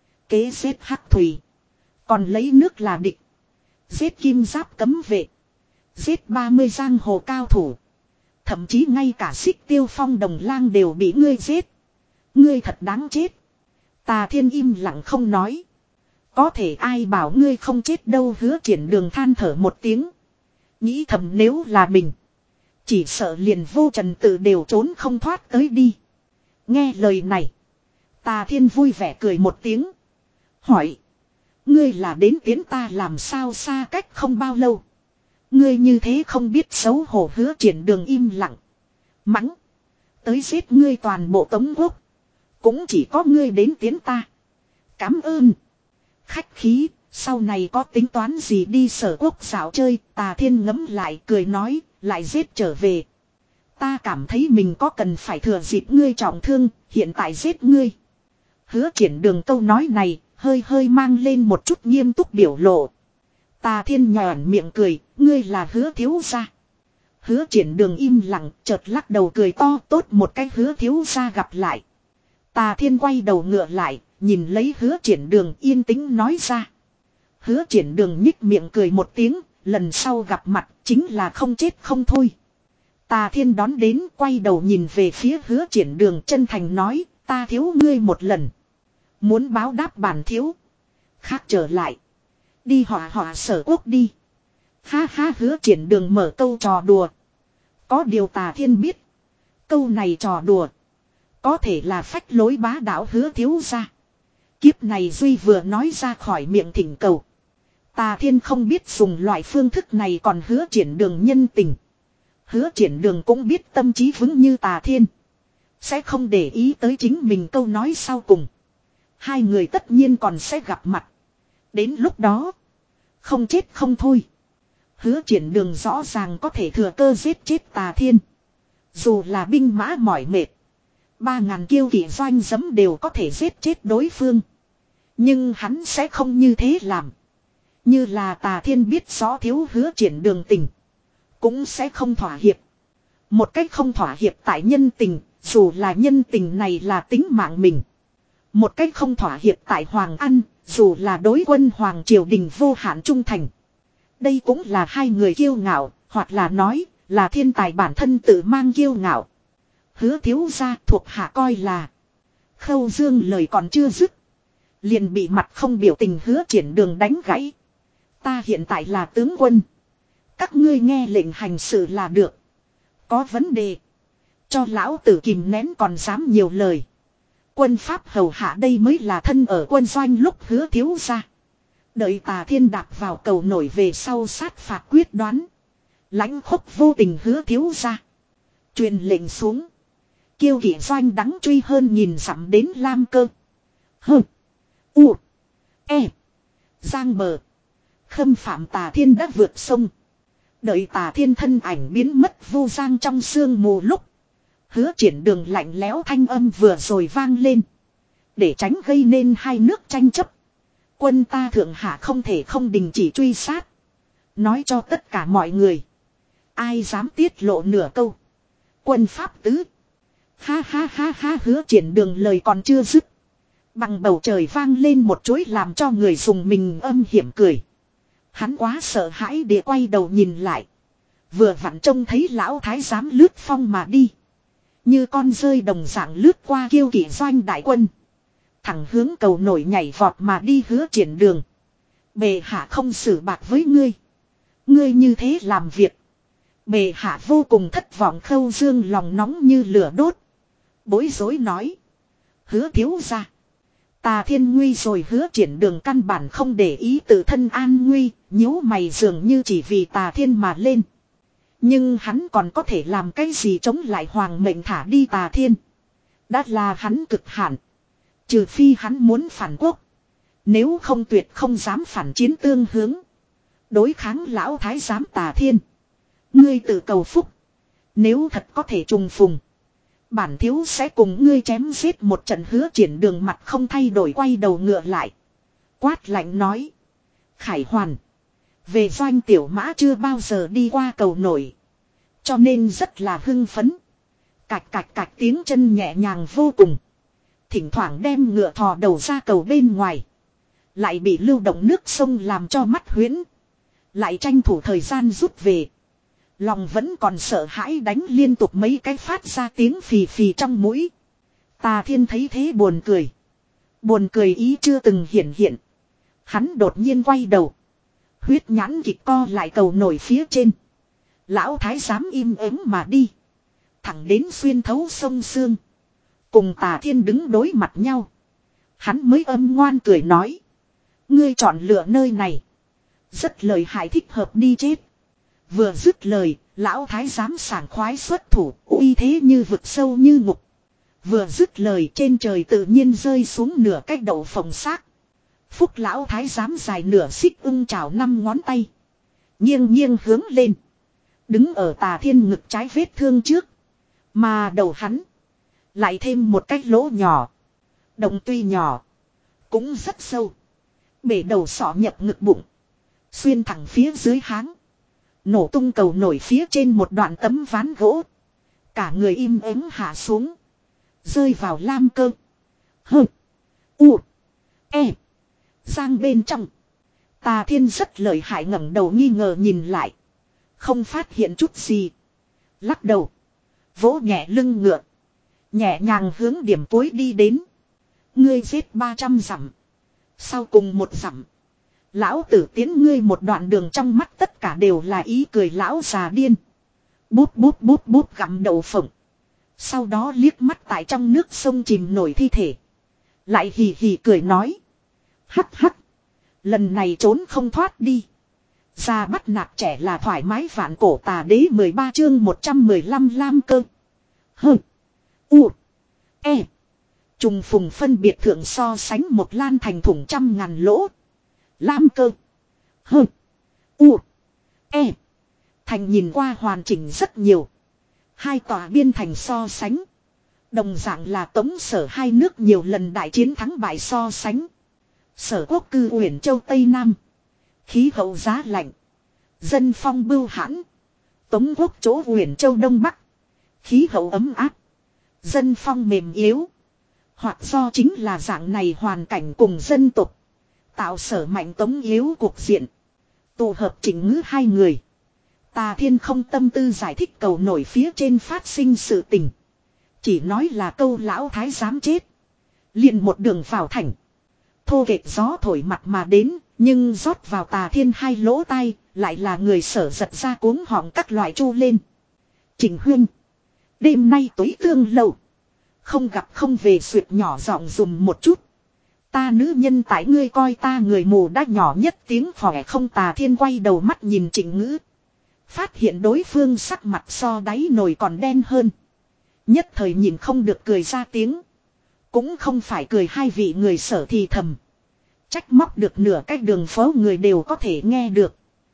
Kế giết hắc thủy. Còn lấy nước là địch. Giết kim giáp cấm vệ. Giết ba mươi giang hồ cao thủ. Thậm chí ngay cả Xích Tiêu Phong Đồng Lang đều bị ngươi giết. Ngươi thật đáng chết. Tà Thiên im lặng không nói. Có thể ai bảo ngươi không chết đâu. Hứa Triển Đường than thở một tiếng. Nghĩ thầm nếu là mình. Chỉ sợ liền vô trần tự đều trốn không thoát tới đi. Nghe lời này. Tà Thiên vui vẻ cười một tiếng. Hỏi. Ngươi là đến tiến ta làm sao xa cách không bao lâu. Ngươi như thế không biết xấu hổ. Hứa Triển Đường im lặng. Mắng. Tới giết ngươi toàn bộ Tống Quốc. Cũng chỉ có ngươi đến tiến ta. Cảm ơn. Khách khí. Sau này có tính toán gì đi Sở Quốc dạo chơi. Tà Thiên ngẫm lại cười nói. Lại giết trở về. Ta cảm thấy mình có cần phải thừa dịp ngươi trọng thương. Hiện tại giết ngươi. Hứa Triển Đường câu nói này. Hơi hơi mang lên một chút nghiêm túc biểu lộ. Tà Thiên nhòn miệng cười. Ngươi là Hứa thiếu gia. Hứa Triển Đường im lặng. Chợt lắc đầu cười to. Tốt một cái Hứa thiếu gia gặp lại. Tà Thiên quay đầu ngựa lại. Nhìn lấy Hứa Triển Đường yên tĩnh nói ra. Hứa Triển Đường nhích miệng cười một tiếng. Lần sau gặp mặt chính là không chết không thôi. Tà Thiên đón đến quay đầu nhìn về phía Hứa Triển Đường chân thành nói. Ta thiếu ngươi một lần. Muốn báo đáp bản thiếu. Khác trở lại. Đi họa họa Sở Quốc đi. Ha ha. Hứa Triển Đường mở câu trò đùa. Có điều Tà Thiên biết. Câu này trò đùa. Có thể là phách lối bá đạo Hứa thiếu gia. Kiếp này Duy vừa nói ra khỏi miệng thỉnh cầu. Tà Thiên không biết dùng loại phương thức này còn Hứa Triển Đường nhân tình. Hứa Triển Đường cũng biết tâm trí vững như Tà Thiên. Sẽ không để ý tới chính mình câu nói sau cùng. Hai người tất nhiên còn sẽ gặp mặt. Đến lúc đó. Không chết không thôi. Hứa Triển Đường rõ ràng có thể thừa cơ giết chết Tà Thiên. Dù là binh mã mỏi mệt. Ba ngàn kiêu kỵ doanh dẫm đều có thể giết chết đối phương. Nhưng hắn sẽ không như thế làm. Như là Tà Thiên biết rõ thiếu Hứa Triển Đường tình. Cũng sẽ không thỏa hiệp. Một cách không thỏa hiệp tại nhân tình. Dù là nhân tình này là tính mạng mình. Một cách không thỏa hiệp tại Hoàng Ăn. Dù là đối quân Hoàng triều đình vô hạn trung thành. Đây cũng là hai người kiêu ngạo. Hoặc là nói là thiên tài bản thân tự mang kiêu ngạo. Hứa thiếu gia thuộc hạ coi là. Khâu Dương lời còn chưa dứt. Liền bị mặt không biểu tình Hứa Triển Đường đánh gãy. Ta hiện tại là tướng quân. Các ngươi nghe lệnh hành sự là được. Có vấn đề. Cho lão tử kìm nén còn dám nhiều lời. Quân pháp hầu hạ đây mới là thân ở quân doanh lúc Hứa thiếu gia. Đợi Tà Thiên đạp vào cầu nổi về sau sát phạt quyết đoán. Lãnh khốc vô tình Hứa thiếu gia. Truyền lệnh xuống. Kiêu kỵ doanh đắng truy hơn nhìn dặm đến Lam Cơ. Hơ. U. E. Giang bờ. Khâm phạm Tà Thiên đã vượt sông. Đợi Tà Thiên thân ảnh biến mất vô giang trong sương mù lúc. Hứa Triển Đường lạnh lẽo thanh âm vừa rồi vang lên. Để tránh gây nên hai nước tranh chấp. Quân ta thượng hạ không thể không đình chỉ truy sát. Nói cho tất cả mọi người. Ai dám tiết lộ nửa câu. Quân pháp tứ. Ha ha ha ha Hứa Triển Đường lời còn chưa dứt. Bằng bầu trời vang lên một chuỗi làm cho người dùng mình âm hiểm cười. Hắn quá sợ hãi địa quay đầu nhìn lại. Vừa vặn trông thấy lão thái giám lướt phong mà đi. Như con rơi đồng dạng lướt qua kiêu kỵ doanh đại quân. Thẳng hướng cầu nổi nhảy vọt mà đi Hứa Triển Đường. Bệ hạ không xử bạc với ngươi. Ngươi như thế làm việc. Bệ hạ vô cùng thất vọng Khâu Dương lòng nóng như lửa đốt. Bối rối nói. Hứa thiếu gia. Tà Thiên nguy rồi Hứa Triển Đường căn bản không để ý tự thân an nguy. Nhíu mày dường như chỉ vì Tà Thiên mà lên. Nhưng hắn còn có thể làm cái gì chống lại hoàng mệnh thả đi Tà Thiên. Đã là hắn cực hạn. Trừ phi hắn muốn phản quốc. Nếu không tuyệt không dám phản chiến tương hướng. Đối kháng lão thái giám Tà Thiên. Ngươi tự cầu phúc. Nếu thật có thể trùng phùng. Bản thiếu sẽ cùng ngươi chém giết một trận Hứa Triển Đường mặt không thay đổi quay đầu ngựa lại. Quát lạnh nói. Khải Hoàn. Về doanh tiểu mã chưa bao giờ đi qua cầu nổi. Cho nên rất là hưng phấn. Cạch cạch cạch tiếng chân nhẹ nhàng vô cùng. Thỉnh thoảng đem ngựa thò đầu ra cầu bên ngoài. Lại bị lưu động nước sông làm cho mắt huyễn. Lại tranh thủ thời gian rút về. Lòng vẫn còn sợ hãi đánh liên tục mấy cái phát ra tiếng phì phì trong mũi. Tà Thiên thấy thế buồn cười. Buồn cười ý chưa từng hiển hiện. Hắn đột nhiên quay đầu. Huyết nhãn kịch co lại cầu nổi phía trên. Lão thái giám im ắng mà đi. Thẳng đến xuyên thấu sông Sương. Cùng Tà Thiên đứng đối mặt nhau. Hắn mới âm ngoan cười nói. Ngươi chọn lựa nơi này. Rất lợi hại thích hợp đi chết. Vừa dứt lời, lão thái giám sảng khoái xuất thủ, uy thế như vực sâu như ngục. Vừa dứt lời trên trời tự nhiên rơi xuống nửa cách đậu phồng xác. Phúc lão thái giám dài nửa xích ung trào năm ngón tay. Nghiêng nghiêng hướng lên. Đứng ở Tà Thiên ngực trái vết thương trước. Mà đầu hắn. Lại thêm một cái lỗ nhỏ. Động tuy nhỏ. Cũng rất sâu. Bể đầu sọ nhập ngực bụng. Xuyên thẳng phía dưới háng. Nổ tung cầu nổi phía trên một đoạn tấm ván gỗ. Cả người im ắng hạ xuống. Rơi vào Lam Cơ. Hơ. U. E. Giang bên trong. Tà Thiên rất lợi hại ngẩng đầu nghi ngờ nhìn lại. Không phát hiện chút gì. Lắc đầu. Vỗ nhẹ lưng ngựa. Nhẹ nhàng hướng điểm cuối đi đến. Ngươi giết ba trăm dặm. Sau cùng một dặm. Lão tử tiến ngươi một đoạn đường trong mắt tất cả đều là ý cười lão già điên. Bút bút bút bút gặm đậu phộng. Sau đó liếc mắt tại trong nước sông chìm nổi thi thể. Lại hì hì cười nói. Hắc hắc. Lần này trốn không thoát đi. Ra bắt nạt trẻ là thoải mái vạn cổ Tà Đế mười ba chương một trăm mười lăm Lam Cơ. Hơ. U. E. Trùng phùng phân biệt thượng so sánh một lan thành thủng trăm ngàn lỗ. Lam Cơ. Hơ. U. E. Thành nhìn qua hoàn chỉnh rất nhiều. Hai tòa biên thành so sánh. Đồng dạng là tống sở hai nước nhiều lần đại chiến thắng bại so sánh. Sở quốc cư Uyển Châu Tây Nam. Khí hậu giá lạnh. Dân phong bưu hãn. Tống quốc chỗ Uyển Châu Đông Bắc. Khí hậu ấm áp. Dân phong mềm yếu. Hoặc do chính là dạng này hoàn cảnh cùng dân tục. Tạo sở mạnh tống yếu cuộc diện. Tụ hợp chỉnh ngữ hai người. Tà Thiên không tâm tư giải thích cầu nổi phía trên phát sinh sự tình. Chỉ nói là câu lão thái giám chết. Liền một đường vào thành. thô kệch gió thổi mặt mà đến, nhưng rót vào Tà Thiên hai lỗ tai, lại là người Sở giật ra cuống họng các loại chu lên. Trịnh huynh, đêm nay tối tương lâu, không gặp không về, suyệt nhỏ giọng dùm một chút. Ta nữ nhân tại ngươi coi ta người mù đã nhỏ nhất tiếng phỏe không. Tà Thiên quay đầu mắt nhìn Trịnh Ngữ. Phát hiện đối phương sắc mặt so đáy nồi còn đen hơn. Nhất thời nhìn không được cười ra tiếng. Cũng không phải cười hai vị người Sở thì thầm. Trách móc được nửa cách đường phố người đều có thể nghe được.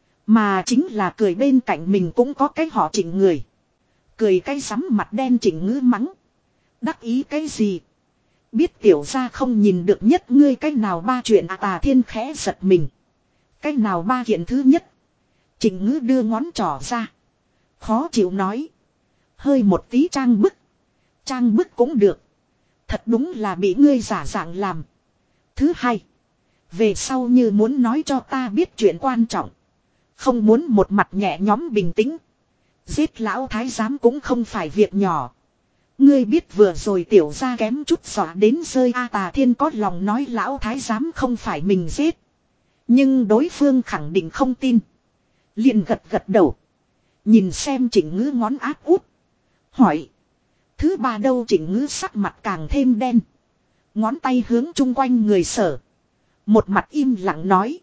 Mà chính là cười bên cạnh mình cũng có cái họ Trịnh người. Cười cái sắm mặt đen Trịnh Ngữ mắng. Đắc ý cái gì? Biết tiểu ra không nhìn được nhất ngươi cái nào ba chuyện. À, Tà Thiên khẽ giật mình. Cái nào ba kiện thứ nhất? Trịnh Ngữ đưa ngón trỏ ra. Khó chịu nói. Hơi một tí trang bức. Trang bức cũng được. Thật đúng là bị ngươi giả dạng làm. Thứ hai. Về sau như muốn nói cho ta biết chuyện quan trọng. Không muốn một mặt nhẹ nhõm bình tĩnh. Giết lão thái giám cũng không phải việc nhỏ. Ngươi biết vừa rồi tiểu ra kém chút dọa đến rơi. A, Tà Thiên có lòng nói lão thái giám không phải mình giết. Nhưng đối phương khẳng định không tin. Liền gật gật đầu. Nhìn xem Trịnh Ngữ ngón áp út. Hỏi. Thứ ba đâu? Trịnh Ngữ sắc mặt càng thêm đen. Ngón tay hướng chung quanh người Sở. Một mặt im lặng nói.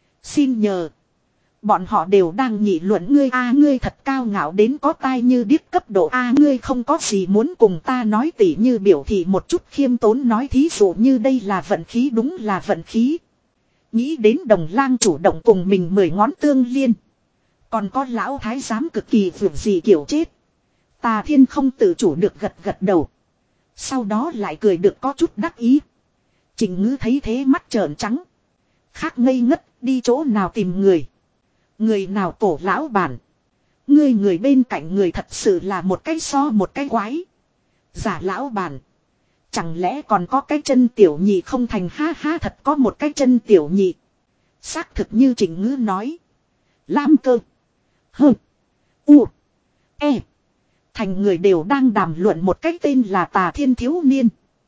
Xin nhờ. Bọn họ đều đang nghị luận ngươi. A, ngươi thật cao ngạo đến có tai như điếc cấp độ. A, ngươi không có gì muốn cùng ta nói, tỉ như biểu thị một chút khiêm tốn nói, thí dụ như đây là vận khí. Đúng là vận khí. Nghĩ đến Đồng Lang chủ động cùng mình mười ngón tương liên. Còn có lão thái giám cực kỳ vượt gì kiểu chết. Tà Thiên không tự chủ được gật gật đầu. Sau đó lại cười được có chút đắc ý. Trịnh Ngữ thấy thế mắt trợn trắng. Khác ngây ngất, đi chỗ nào tìm người. Người nào? Cổ lão bản. Ngươi người bên cạnh người thật sự là một cái so một cái quái. Giả lão bản. Chẳng lẽ còn có cái chân tiểu nhị không thành? Ha ha, thật có một cái chân tiểu nhị. Xác thực như Trịnh Ngữ nói. Lam Cơ. Hơ. U. E. Thành người đều đang đàm luận một cái tên là Tà Thiên thiếu niên.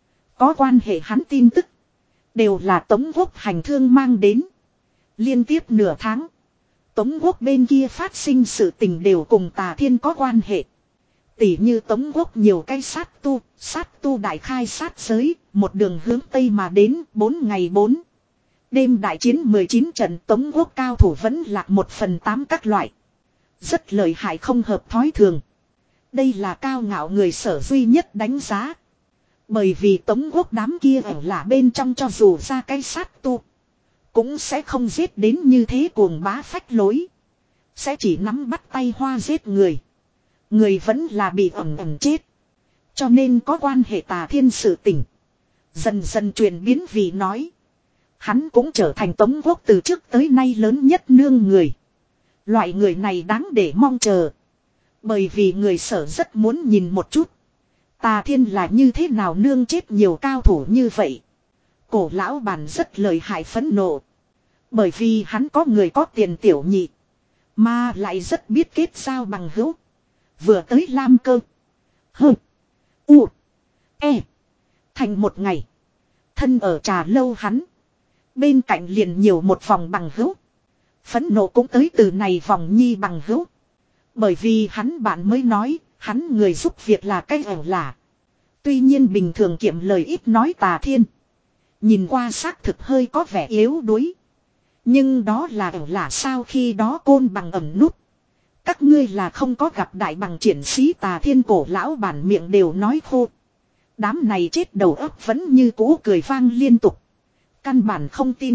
Có quan hệ hắn tin tức. Đều là Tống Quốc hành thương mang đến. Liên tiếp nửa tháng. Tống Quốc bên kia phát sinh sự tình đều cùng Tà Thiên có quan hệ. Tỉ như Tống Quốc nhiều cái sát tu, sát tu đại khai sát giới, một đường hướng Tây mà đến, bốn ngày bốn đêm đại chiến mười chín trận. Tống Quốc cao thủ vẫn lạc một phần tám các loại. Rất lợi hại, không hợp thói thường. Đây là cao ngạo người Sở duy nhất đánh giá. Bởi vì Tống Quốc đám kia ở là bên trong, cho dù ra cái sát tu cũng sẽ không giết đến như thế cuồng bá phách lối. Sẽ chỉ nắm bắt tay hoa giết người. Người vẫn là bị ẩm ẩm chết. Cho nên có quan hệ Tà Thiên sự tình. Dần dần truyền biến vì nói. Hắn cũng trở thành Tống Quốc từ trước tới nay lớn nhất nương người. Loại người này đáng để mong chờ. Bởi vì người Sở rất muốn nhìn một chút. Tà Thiên là như thế nào nương chết nhiều cao thủ như vậy. Cổ lão bản rất lợi hại, phẫn nộ. Bởi vì hắn có người có tiền tiểu nhị. Mà lại rất biết kết giao bằng hữu. Vừa tới Lam Cơ. Hơ. U. E. Thành một ngày. Thân ở trà lâu hắn. Bên cạnh liền nhiều một vòng bằng hữu. Phẫn nộ cũng tới từ này vòng nhi bằng hữu. Bởi vì hắn bạn mới nói. Hắn người giúp việc là cái ẩu là. Tuy nhiên bình thường kiệm lời ít nói Tà Thiên. Nhìn qua xác thực hơi có vẻ yếu đuối. Nhưng đó là ẩu là sao? Khi đó côn bằng ẩm nút. Các ngươi là không có gặp đại bằng triển sĩ. Tà Thiên cổ lão bản miệng đều nói khô. Đám này chết đầu óc vẫn như cũ cười vang liên tục. Căn bản không tin.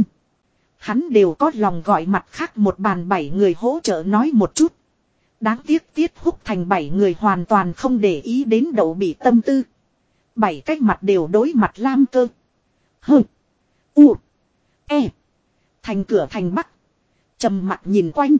Hắn đều có lòng gọi mặt khác một bàn bảy người hỗ trợ nói một chút. Đáng tiếc Tiết Húc Thành bảy người hoàn toàn không để ý đến Đậu Bị tâm tư. Bảy cách mặt đều đối mặt Lam Cơ. Hơ. U. E. Thành cửa thành Bắc. Trầm mặt nhìn quanh.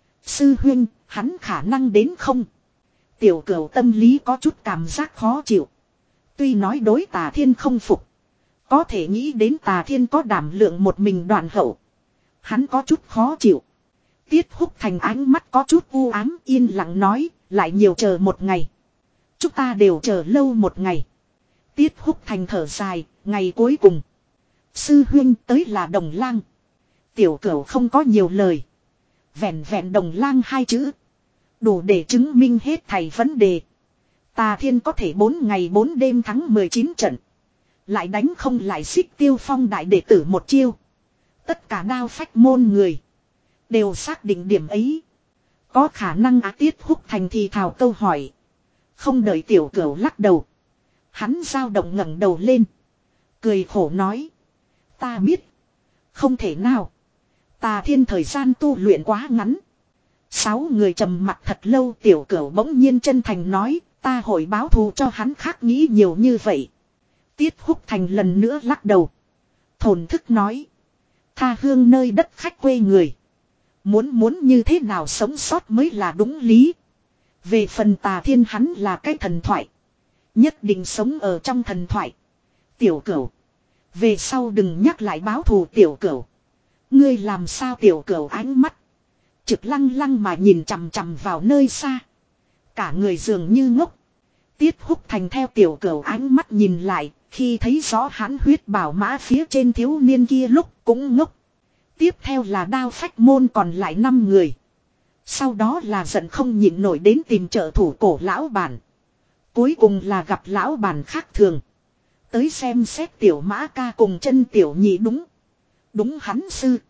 Sư huynh, hắn khả năng đến không? Tiểu Cửu tâm lý có chút cảm giác khó chịu. Tuy nói đối Tà Thiên không phục. Có thể nghĩ đến Tà Thiên có đảm lượng một mình đoàn hậu. Hắn có chút khó chịu. Tiết Húc Thành ánh mắt có chút u ám, yên lặng nói, lại nhiều chờ một ngày. Chúng ta đều chờ lâu một ngày. Tiết Húc Thành thở dài, ngày cuối cùng. Sư huynh tới là Đồng Lang. Tiểu Cửu không có nhiều lời. Vẹn vẹn Đồng Lang hai chữ. Đủ để chứng minh hết thảy vấn đề. Tà Thiên có thể bốn ngày bốn đêm thắng mười chín trận. Lại đánh không lại Xích Tiêu Phong đại đệ tử một chiêu. Tất cả đao phách môn người. Đều xác định điểm ấy. Có khả năng Á Tiết Húc Thành thì thào câu hỏi. Không đợi Tiểu Cửu lắc đầu. Hắn dao động ngẩng đầu lên. Cười khổ nói. Ta biết. Không thể nào. Tà Thiên thời gian tu luyện quá ngắn. Sáu người trầm mặt thật lâu. Tiểu Cửu bỗng nhiên chân thành nói. Ta hội báo thù cho hắn khác nghĩ nhiều như vậy. Tiết Húc Thành lần nữa lắc đầu. Thổn thức nói. Tha hương nơi đất khách quê người. Muốn muốn như thế nào sống sót mới là đúng lý. Về phần Tà Thiên hắn là cái thần thoại. Nhất định sống ở trong thần thoại. Tiểu Cửu. Về sau đừng nhắc lại báo thù Tiểu Cửu. Ngươi làm sao Tiểu Cửu ánh mắt. Trực lăng lăng mà nhìn chằm chằm vào nơi xa. Cả người dường như ngốc. Tiết Húc Thành theo Tiểu Cửu ánh mắt nhìn lại. Khi thấy rõ hãn huyết bảo mã phía trên thiếu niên kia lúc cũng ngốc. Tiếp theo là đao phách môn còn lại năm người. Sau đó là giận không nhịn nổi đến tìm trợ thủ cổ lão bản. Cuối cùng là gặp lão bản khác thường. Tới xem xét Tiểu Mã Ca cùng chân Tiểu Nhị đúng. Đúng hắn sư.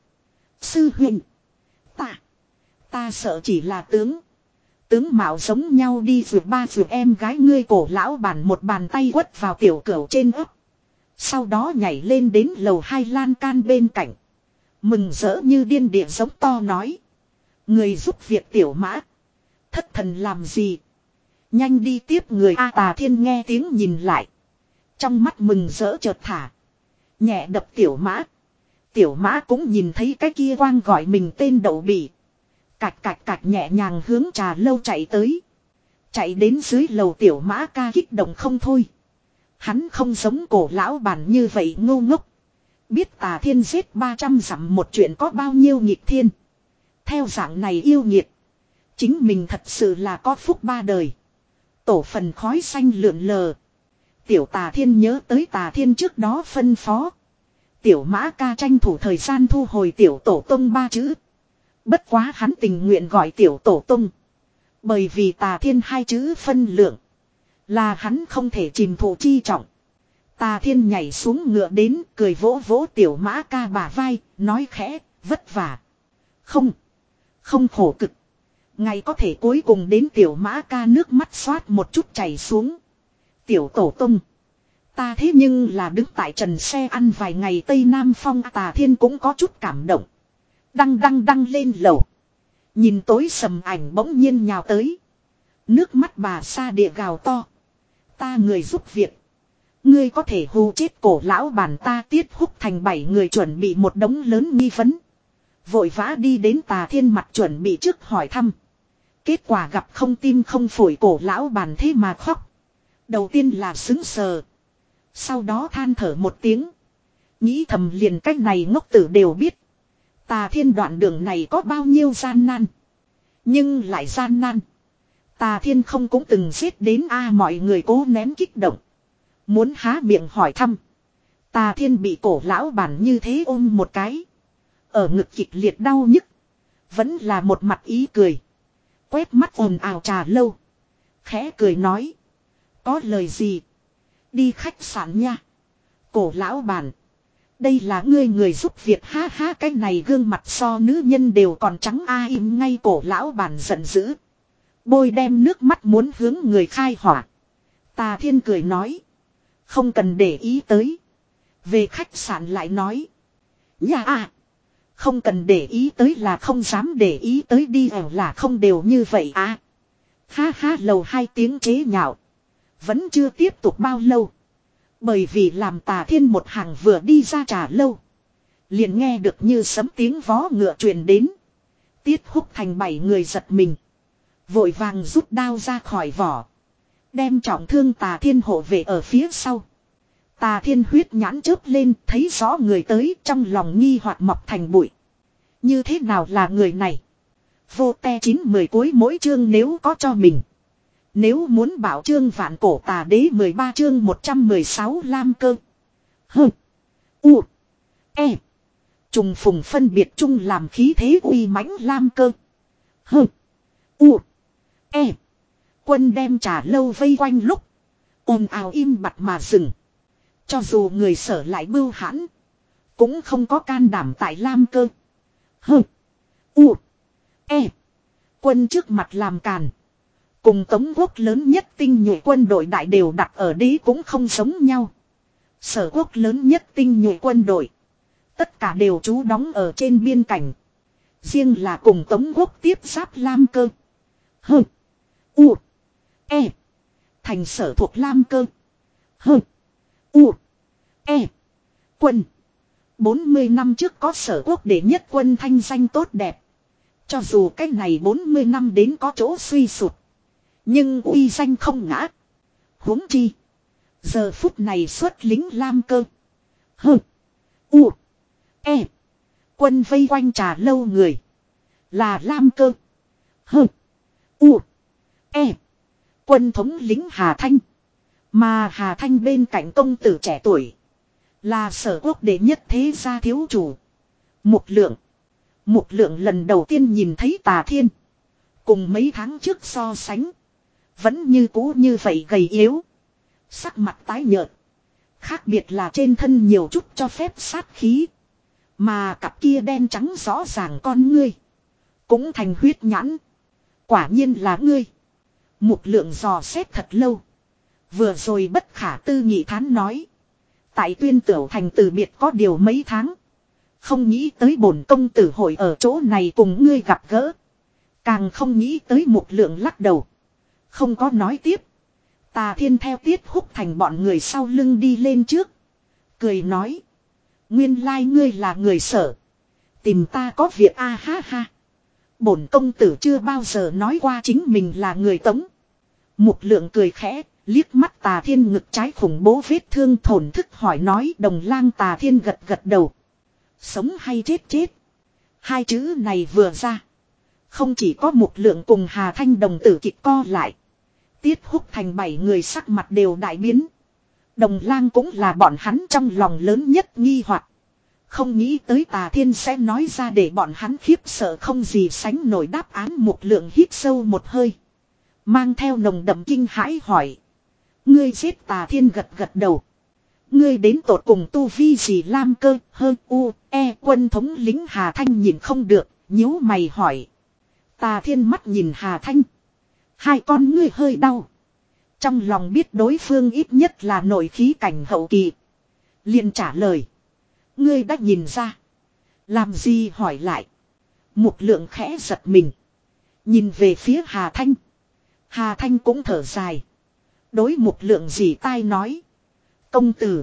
Sư huynh. Ta. Ta sợ chỉ là tướng. Tướng mạo giống nhau đi vượt ba vượt em gái ngươi cổ lão bản một bàn tay quất vào Tiểu Cửu trên ấp. Sau đó nhảy lên đến lầu hai lan can bên cạnh. Mừng rỡ như điên địa giống to nói. Người giúp việc Tiểu Mã. Thất thần làm gì? Nhanh đi tiếp người A. Tà Thiên nghe tiếng nhìn lại. Trong mắt mừng rỡ chợt thả. Nhẹ đập Tiểu Mã. Tiểu Mã cũng nhìn thấy cái kia quang gọi mình tên đậu bỉ. Cạch cạch cạch nhẹ nhàng hướng trà lâu chạy tới. Chạy đến dưới lầu Tiểu Mã Ca kích động không thôi. Hắn không giống cổ lão bản như vậy ngu ngốc. Biết Tà Thiên giết ba trăm dặm một chuyện có bao nhiêu nghịch thiên. Theo dạng này yêu nghiệt. Chính mình thật sự là có phúc ba đời. Tổ phần khói xanh lượn lờ. Tiểu Tà Thiên nhớ tới Tà Thiên trước đó phân phó. Tiểu Mã Ca tranh thủ thời gian thu hồi Tiểu Tổ Tông ba chữ. Bất quá hắn tình nguyện gọi Tiểu Tổ Tông. Bởi vì Tà Thiên hai chữ phân lượng. Là hắn không thể chìm thủ chi trọng. Tà Thiên nhảy xuống ngựa đến cười vỗ vỗ Tiểu Mã Ca bả vai. Nói khẽ vất vả. Không. Không khổ cực. Ngày có thể cuối cùng đến Tiểu Mã Ca nước mắt xoát một chút chảy xuống. Tiểu Tổ Tông. Ta thế nhưng là đứng tại trần xe ăn vài ngày Tây Nam Phong. Tà Thiên cũng có chút cảm động. Đăng đăng đăng lên lầu. Nhìn tối sầm ảnh bỗng nhiên nhào tới. Nước mắt bà xa địa gào to. Ta người giúp việc. Ngươi có thể hù chết cổ lão bản ta. Tiết Húc Thành bảy người chuẩn bị một đống lớn nghi vấn. Vội vã đi đến Tà Thiên mặt chuẩn bị trước hỏi thăm. Kết quả gặp không tim không phổi cổ lão bản thế mà khóc. Đầu tiên là sững sờ. Sau đó than thở một tiếng. Nghĩ thầm liền cách này ngốc tử đều biết. Tà Thiên đoạn đường này có bao nhiêu gian nan. Nhưng lại gian nan. Tà Thiên không cũng từng giết đến a mọi người cố nén kích động. Muốn há miệng hỏi thăm. Tà Thiên bị cổ lão bản như thế ôm một cái. Ở ngực kịch liệt đau nhức. Vẫn là một mặt ý cười. Quét mắt ồn ào trà lâu. Khẽ cười nói. Có lời gì? Đi khách sạn nha. Cổ lão bản. Đây là ngươi người giúp việc ha ha cái này gương mặt so nữ nhân đều còn trắng a im ngay cổ lão bản giận dữ. Bôi đem nước mắt muốn hướng người khai hỏa. Tà Thiên cười nói. Không cần để ý tới. Về khách sạn lại nói. Nhà à. Không cần để ý tới là không dám để ý tới đi ẻo là không đều như vậy à. Ha ha lầu hai tiếng chế nhạo. Vẫn chưa tiếp tục bao lâu. Bởi vì làm Tà Thiên một hàng vừa đi ra trà lâu. Liền nghe được như sấm tiếng vó ngựa truyền đến. Tiết Húc Thành bảy người giật mình. Vội vàng rút đao ra khỏi vỏ. Đem trọng thương Tà Thiên hộ vệ ở phía sau. Tà Thiên huyết nhãn chớp lên thấy rõ người tới trong lòng nghi hoặc mọc thành bụi. Như thế nào là người này? Vô te chín mười cuối mỗi chương nếu có cho mình. Nếu muốn bảo chương vạn cổ tà đế mười ba chương một trăm mười sáu lam cơ. Hơ. U. E. Trùng phùng phân biệt chung làm khí thế uy mãnh lam cơ. Hơ. U. E. Quân đem trà lâu vây quanh lúc. Ồn ào im bặt mà dừng. Cho dù người Sở lại bưu hãn. Cũng không có can đảm tại lam cơ. Hơ. U. E. Quân trước mặt làm càn. Cùng Tống quốc lớn nhất tinh nhuệ quân đội đại đều đặt ở đế cũng không giống nhau. Sở quốc lớn nhất tinh nhuệ quân đội. Tất cả đều trú đóng ở trên biên cảnh. Riêng là cùng Tống quốc tiếp giáp lam cơ. Hơ. U. E. Thành sở thuộc lam cơ. Hơ. U. E. Quân. bốn mươi năm trước có sở quốc đệ nhất quân thanh danh tốt đẹp. Cho dù cái này bốn mươi năm đến có chỗ suy sụt. Nhưng uy danh không ngã. Huống chi. Giờ phút này xuất lính lam cơ. Hơ. U. E. Quân vây quanh trà lâu người. Là lam cơ. Hơ. U. E. Quân thống lính Hà Thanh. Mà Hà Thanh bên cạnh công tử trẻ tuổi. Là sở quốc đệ nhất thế gia thiếu chủ. Mục Lượng. Mục Lượng lần đầu tiên nhìn thấy Tà Thiên. Cùng mấy tháng trước so sánh. Vẫn như cũ như vậy gầy yếu. Sắc mặt tái nhợt. Khác biệt là trên thân nhiều chút cho phép sát khí. Mà cặp kia đen trắng rõ ràng con ngươi. Cũng thành huyết nhãn. Quả nhiên là ngươi. Mục Lượng dò xét thật lâu. Vừa rồi bất khả tư nghị thán nói. Tại Tuyên Tửu thành từ biệt có điều mấy tháng. Không nghĩ tới bổn công tử hội ở chỗ này cùng ngươi gặp gỡ. Càng không nghĩ tới Mục Lượng lắc đầu. Không có nói tiếp. Tà Thiên theo Tiết Húc Thành bọn người sau lưng đi lên trước. Cười nói. Nguyên lai ngươi là người Sở. Tìm ta có việc a à, ha ha. Bổn công tử chưa bao giờ nói qua chính mình là người Tống. Mục Lượng cười khẽ. Liếc mắt Tà Thiên ngực trái khủng bố vết thương thổn thức hỏi nói. Đồng lang Tà Thiên gật gật đầu. Sống hay chết chết. Hai chữ này vừa ra. Không chỉ có Mục Lượng cùng Hà Thanh đồng tử kịch co lại. Tiết Húc Thành bảy người sắc mặt đều đại biến. Đồng lang cũng là bọn hắn trong lòng lớn nhất nghi hoặc. Không nghĩ tới Tà Thiên sẽ nói ra để bọn hắn khiếp sợ không gì sánh nổi đáp án. Mục Lượng hít sâu một hơi. Mang theo nồng đậm kinh hãi hỏi. Ngươi giết Tà Thiên gật gật đầu. Ngươi đến tột cùng tu vi gì lam cơ hơn u e quân thống lính Hà Thanh nhìn không được. Nhíu mày hỏi. Tà Thiên mắt nhìn Hà Thanh. Hai con ngươi hơi đau. Trong lòng biết đối phương ít nhất là nội khí cảnh hậu kỳ. Liền trả lời. Ngươi đã nhìn ra. Làm gì hỏi lại. Mục Lượng khẽ giật mình. Nhìn về phía Hà Thanh. Hà Thanh cũng thở dài. Đối Mục Lượng dì tai nói. Công tử.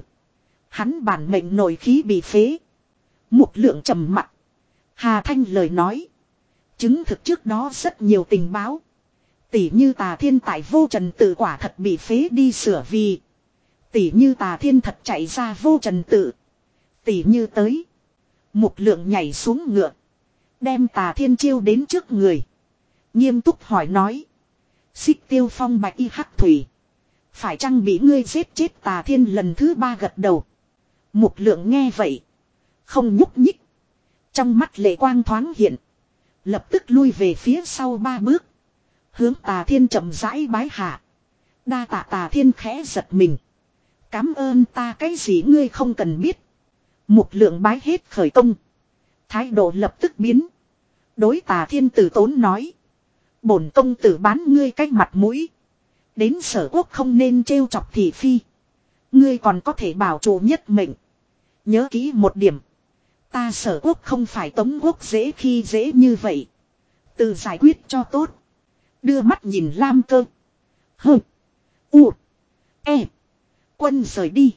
Hắn bản mệnh nội khí bị phế. Mục Lượng trầm mặt. Hà Thanh lời nói. Chứng thực trước đó rất nhiều tình báo. Tỷ như Tà Thiên tại Vô Trần Tự quả thật bị phế đi sửa vì. Tỷ như Tà Thiên thật chạy ra Vô Trần Tự. Tỷ như tới. Mục Lượng nhảy xuống ngựa. Đem Tà Thiên chiêu đến trước người. Nghiêm túc hỏi nói. Xích Tiêu Phong bạch y hắc thủy. Phải chăng bị ngươi giết chết Tà Thiên lần thứ ba gật đầu. Mục Lượng nghe vậy. Không nhúc nhích. Trong mắt lệ quang thoáng hiện. Lập tức lui về phía sau ba bước. Hướng Tà Thiên chậm rãi bái hạ. Đa tạ Tà Thiên khẽ giật mình. Cám ơn ta cái gì ngươi không cần biết. Mục Lượng bái hết khởi công. Thái độ lập tức biến. Đối Tà Thiên từ tốn nói. Bổn công tử bán ngươi cách mặt mũi. Đến Sở quốc không nên trêu chọc thị phi. Ngươi còn có thể bảo chủ nhất mệnh. Nhớ kỹ một điểm. Ta Sở quốc không phải Tống quốc dễ khi dễ như vậy. Tự giải quyết cho tốt. Đưa mắt nhìn lam cơ. Hơ. U. E. Quân rời đi.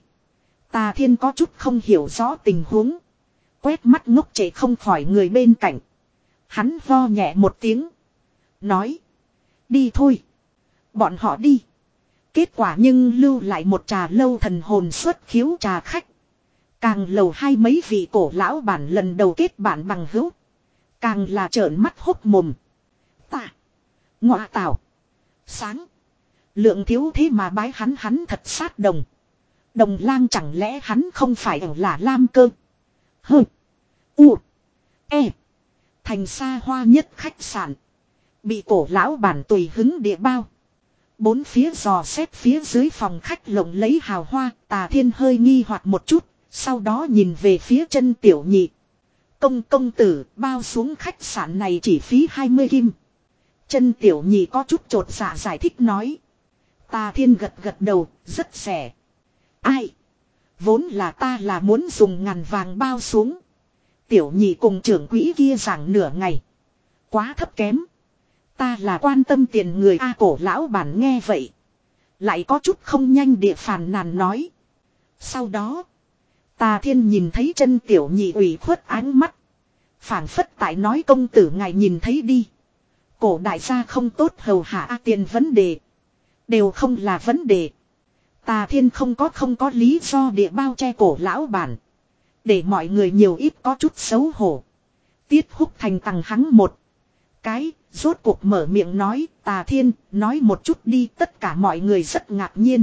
Tà Thiên có chút không hiểu rõ tình huống. Quét mắt ngốc trệ không khỏi người bên cạnh. Hắn vo nhẹ một tiếng. Nói. Đi thôi. Bọn họ đi. Kết quả nhưng lưu lại một trà lâu thần hồn xuất khiếu trà khách. Càng lầu hai mấy vị cổ lão bản lần đầu kết bạn bằng hữu. Càng là trợn mắt hốc mồm. Ta. Ngọa tảo. Sáng. Lượng thiếu thế mà bái hắn hắn thật sát đồng. Đồng lang chẳng lẽ hắn không phải ở là lam cơ. Hơ. U. E. Thành xa hoa nhất khách sạn. Bị cổ lão bản tùy hứng địa bao. Bốn phía dò xét phía dưới phòng khách lộng lấy hào hoa. Tà Thiên hơi nghi hoặc một chút. Sau đó nhìn về phía chân tiểu nhị. Công công tử bao xuống khách sạn này chỉ phí hai mươi kim. Chân tiểu nhị có chút chột dạ giải thích nói. Tà Thiên gật gật đầu, rất rẻ. Ai? Vốn là ta là muốn dùng ngàn vàng bao xuống. Tiểu nhị cùng trưởng quỹ kia giảng nửa ngày. Quá thấp kém. Ta là quan tâm tiền người A cổ lão bản nghe vậy. Lại có chút không nhanh địa phàn nàn nói. Sau đó. Tà Thiên nhìn thấy chân tiểu nhị ủy khuất ánh mắt. Phảng phất tại nói công tử ngài nhìn thấy đi. Cổ đại gia không tốt hầu hạ A tiền vấn đề. Đều không là vấn đề. Tà Thiên không có không có lý do địa bao che cổ lão bản. Để mọi người nhiều ít có chút xấu hổ. Tiết Húc Thành tằng hắn một cái, rốt cuộc mở miệng nói, Tà Thiên, nói một chút đi, tất cả mọi người rất ngạc nhiên.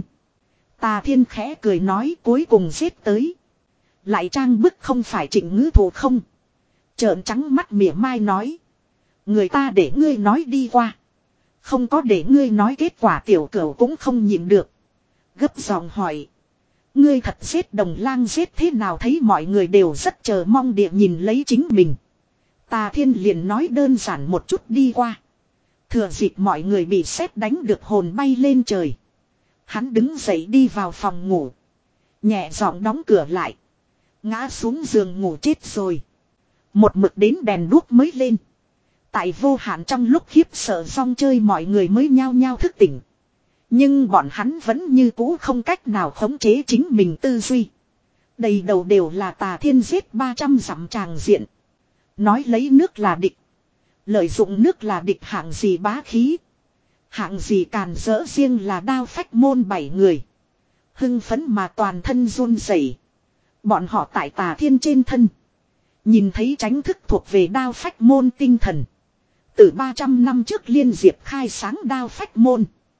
Tà Thiên khẽ cười nói cuối cùng giết tới. Lại trang bức không phải Trịnh Ngữ Thụ không? Trợn trắng mắt mỉa mai nói. Người ta để ngươi nói đi qua. Không có để ngươi nói kết quả tiểu cửu cũng không nhịn được. Gấp giọng hỏi. Ngươi thật giết Đồng Lang giết thế nào thấy mọi người đều rất chờ mong địa nhìn lấy chính mình. Tà Thiên liền nói đơn giản một chút đi qua. Thừa dịp mọi người bị sét đánh được hồn bay lên trời. Hắn đứng dậy đi vào phòng ngủ. Nhẹ giọng đóng cửa lại. Ngã xuống giường ngủ chết rồi. Một mực đến đèn đuốc mới lên. Tại vô hạn trong lúc khiếp sợ rong chơi mọi người mới nhao nhao thức tỉnh. Nhưng bọn hắn vẫn như cũ không cách nào khống chế chính mình tư duy. Đầy đầu đều là Tà Thiên giết ba trăm dặm tràng diện. Nói lấy nước là địch. Lợi dụng nước là địch hạng gì bá khí. Hạng gì càn rỡ riêng là đao phách môn bảy người. Hưng phấn mà toàn thân run rẩy. Bọn họ tại Tà Thiên trên thân. Nhìn thấy tránh thức thuộc về đao phách môn tinh thần. Từ ba trăm năm trước liên diệp khai sáng đao phách môn.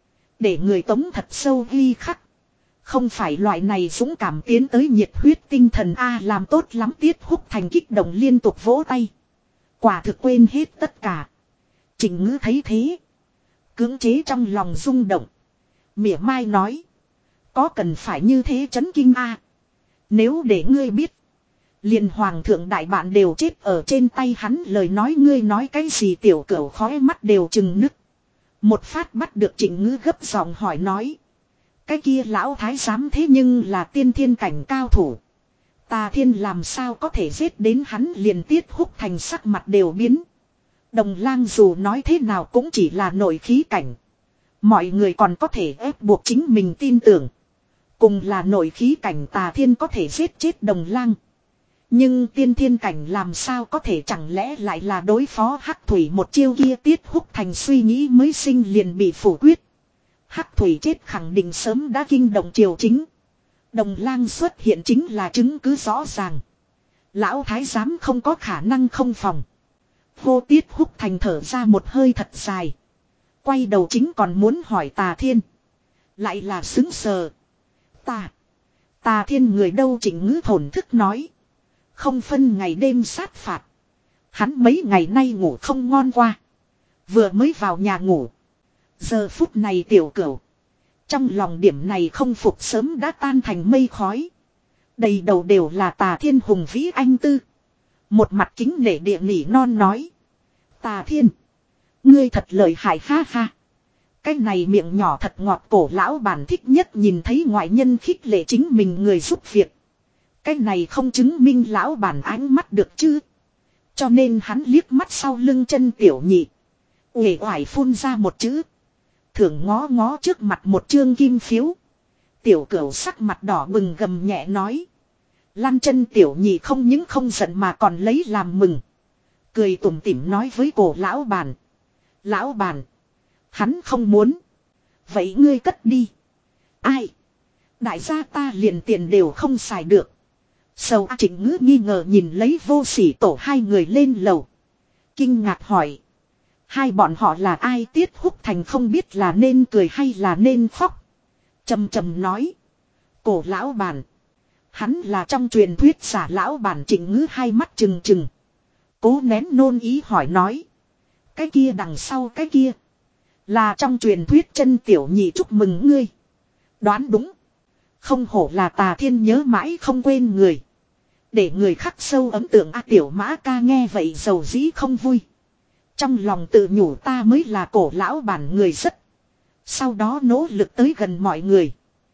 Để người Tống thật sâu ghi khắc. Không phải loại này dũng cảm tiến tới nhiệt huyết tinh thần A làm tốt lắm Tiết Húc Thành kích động liên tục vỗ tay. Quả thực quên hết tất cả. Trịnh Ngữ thấy thế. Cưỡng chế trong lòng rung động. Mỉa mai nói. Có cần phải như thế chấn kinh A. Nếu để ngươi biết. Liền hoàng thượng đại bạn đều chết ở trên tay hắn lời nói ngươi nói cái gì tiểu cửu khói mắt đều chừng nứt. Một phát bắt được Trịnh Ngữ gấp giọng hỏi nói. Cái kia lão thái giám thế nhưng là tiên thiên cảnh cao thủ. Tà Thiên làm sao có thể giết đến hắn liền Tiết Húc Thành sắc mặt đều biến. Đồng Lang dù nói thế nào cũng chỉ là nội khí cảnh. Mọi người còn có thể ép buộc chính mình tin tưởng. Cùng là nội khí cảnh Tà Thiên có thể giết chết Đồng Lang. Nhưng tiên thiên cảnh làm sao có thể chẳng lẽ lại là đối phó Hắc Thủy một chiêu kia Tiết Húc Thành suy nghĩ mới sinh liền bị phủ quyết. Hắc Thủy chết khẳng định sớm đã kinh động triều chính. Đồng Lang xuất hiện chính là chứng cứ rõ ràng. Lão thái giám không có khả năng không phòng. Vô Tiết Húc Thành thở ra một hơi thật dài. Quay đầu chính còn muốn hỏi Tà Thiên. Lại là xứng sờ. Ta. Tà Thiên người đâu Trịnh Ngữ thổn thức nói. Không phân ngày đêm sát phạt. Hắn mấy ngày nay ngủ không ngon qua. Vừa mới vào nhà ngủ. Giờ phút này tiểu cửu. Trong lòng điểm này không phục sớm đã tan thành mây khói. Đầy đầu đều là Tà Thiên hùng vĩ anh tư. Một mặt kính nể địa nỉ non nói. Tà Thiên. Ngươi thật lợi hại ha ha. Cái này miệng nhỏ thật ngọt cổ lão bản thích nhất nhìn thấy ngoại nhân khích lệ chính mình người giúp việc. Cái này không chứng minh lão bản ánh mắt được chứ. Cho nên hắn liếc mắt sau lưng chân tiểu nhị. Uể oải phun ra một chữ. Thưởng ngó ngó trước mặt một chương kim phiếu. Tiểu cửu sắc mặt đỏ bừng gầm nhẹ nói. Lăn chân tiểu nhị không những không giận mà còn lấy làm mừng. Cười tủm tỉm nói với cổ lão bản. Lão bản. Hắn không muốn. Vậy ngươi cất đi. Ai? Đại gia ta liền tiền đều không xài được. Sầu Trịnh Ngữ nghi ngờ nhìn lấy Vô Sỉ Tổ hai người lên lầu. Kinh ngạc hỏi. Hai bọn họ là ai Tiết Húc Thành không biết là nên cười hay là nên khóc. Trầm trầm nói. Cổ lão bản. Hắn là trong truyền thuyết giả lão bản Trịnh Ngữ hai mắt trừng trừng. Cố nén nôn ý hỏi nói. Cái kia đằng sau cái kia. Là trong truyền thuyết chân tiểu nhị chúc mừng ngươi. Đoán đúng. Không hổ là Tà Thiên nhớ mãi không quên người. Để người khắc sâu ấn tượng a tiểu mã ca nghe vậy dầu dĩ không vui. Trong lòng tự nhủ ta mới là cổ lão bản người rất. Sau đó nỗ lực tới gần mọi người.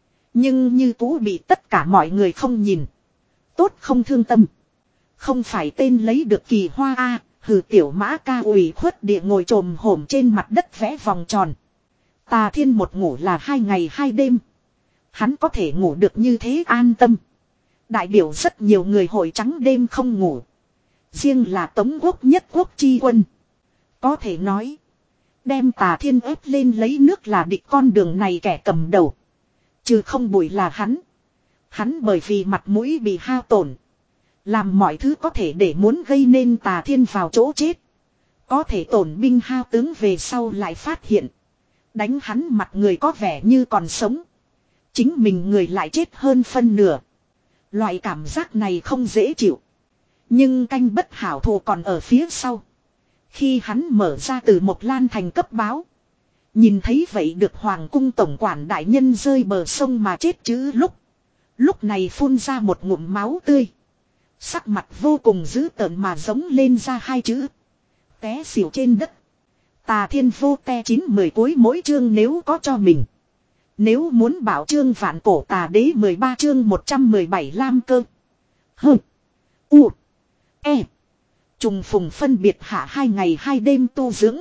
Nhưng như cũ bị tất cả mọi người không nhìn. Tốt không thương tâm. Không phải tên lấy được kỳ hoa a. Hừ tiểu mã ca ủy khuất địa ngồi trồm hổm trên mặt đất vẽ vòng tròn. Tà Thiên một ngủ là hai ngày hai đêm. Hắn có thể ngủ được như thế an tâm. Đại biểu rất nhiều người hội trắng đêm không ngủ. Riêng là Tống Quốc nhất quốc chi quân. Có thể nói. Đem Tà Thiên ép lên lấy nước là địch con đường này kẻ cầm đầu. Trừ không bụi là hắn. Hắn bởi vì mặt mũi bị hao tổn. Làm mọi thứ có thể để muốn gây nên Tà Thiên vào chỗ chết. Có thể tổn binh hao tướng về sau lại phát hiện. Đánh hắn mặt người có vẻ như còn sống. Chính mình người lại chết hơn phân nửa. Loại cảm giác này không dễ chịu. Nhưng canh bất hảo thù còn ở phía sau. Khi hắn mở ra từ một lan thành cấp báo. Nhìn thấy vậy được Hoàng cung tổng quản đại nhân rơi bờ sông mà chết chứ lúc. Lúc này phun ra một ngụm máu tươi. Sắc mặt vô cùng dữ tợn mà giống lên ra hai chữ. Té xỉu trên đất. Tà Thiên vô te chín mười cuối mỗi chương nếu có cho mình. Nếu muốn bảo chương vạn cổ tà đế mười ba chương một trăm mười bảy lam cơ. Hơ. U. E. Trùng phùng phân biệt hạ hai ngày hai đêm tu dưỡng.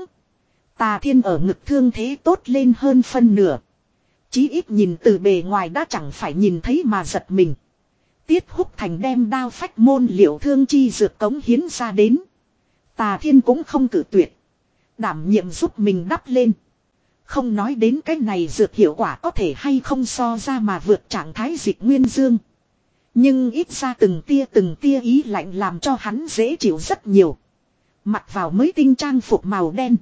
Tà Thiên ở ngực thương thế tốt lên hơn phân nửa. Chí ít nhìn từ bề ngoài đã chẳng phải nhìn thấy mà giật mình. Tiết Húc Thành đem đao phách môn liệu thương chi dược cống hiến ra đến. Tà Thiên cũng không cử tuyệt. Đảm nhiệm giúp mình đắp lên. Không nói đến cái này dược hiệu quả có thể hay không so ra mà vượt trạng thái dịch nguyên dương. Nhưng ít ra từng tia từng tia ý lạnh làm cho hắn dễ chịu rất nhiều. Mặc vào mới tinh trang phục màu đen.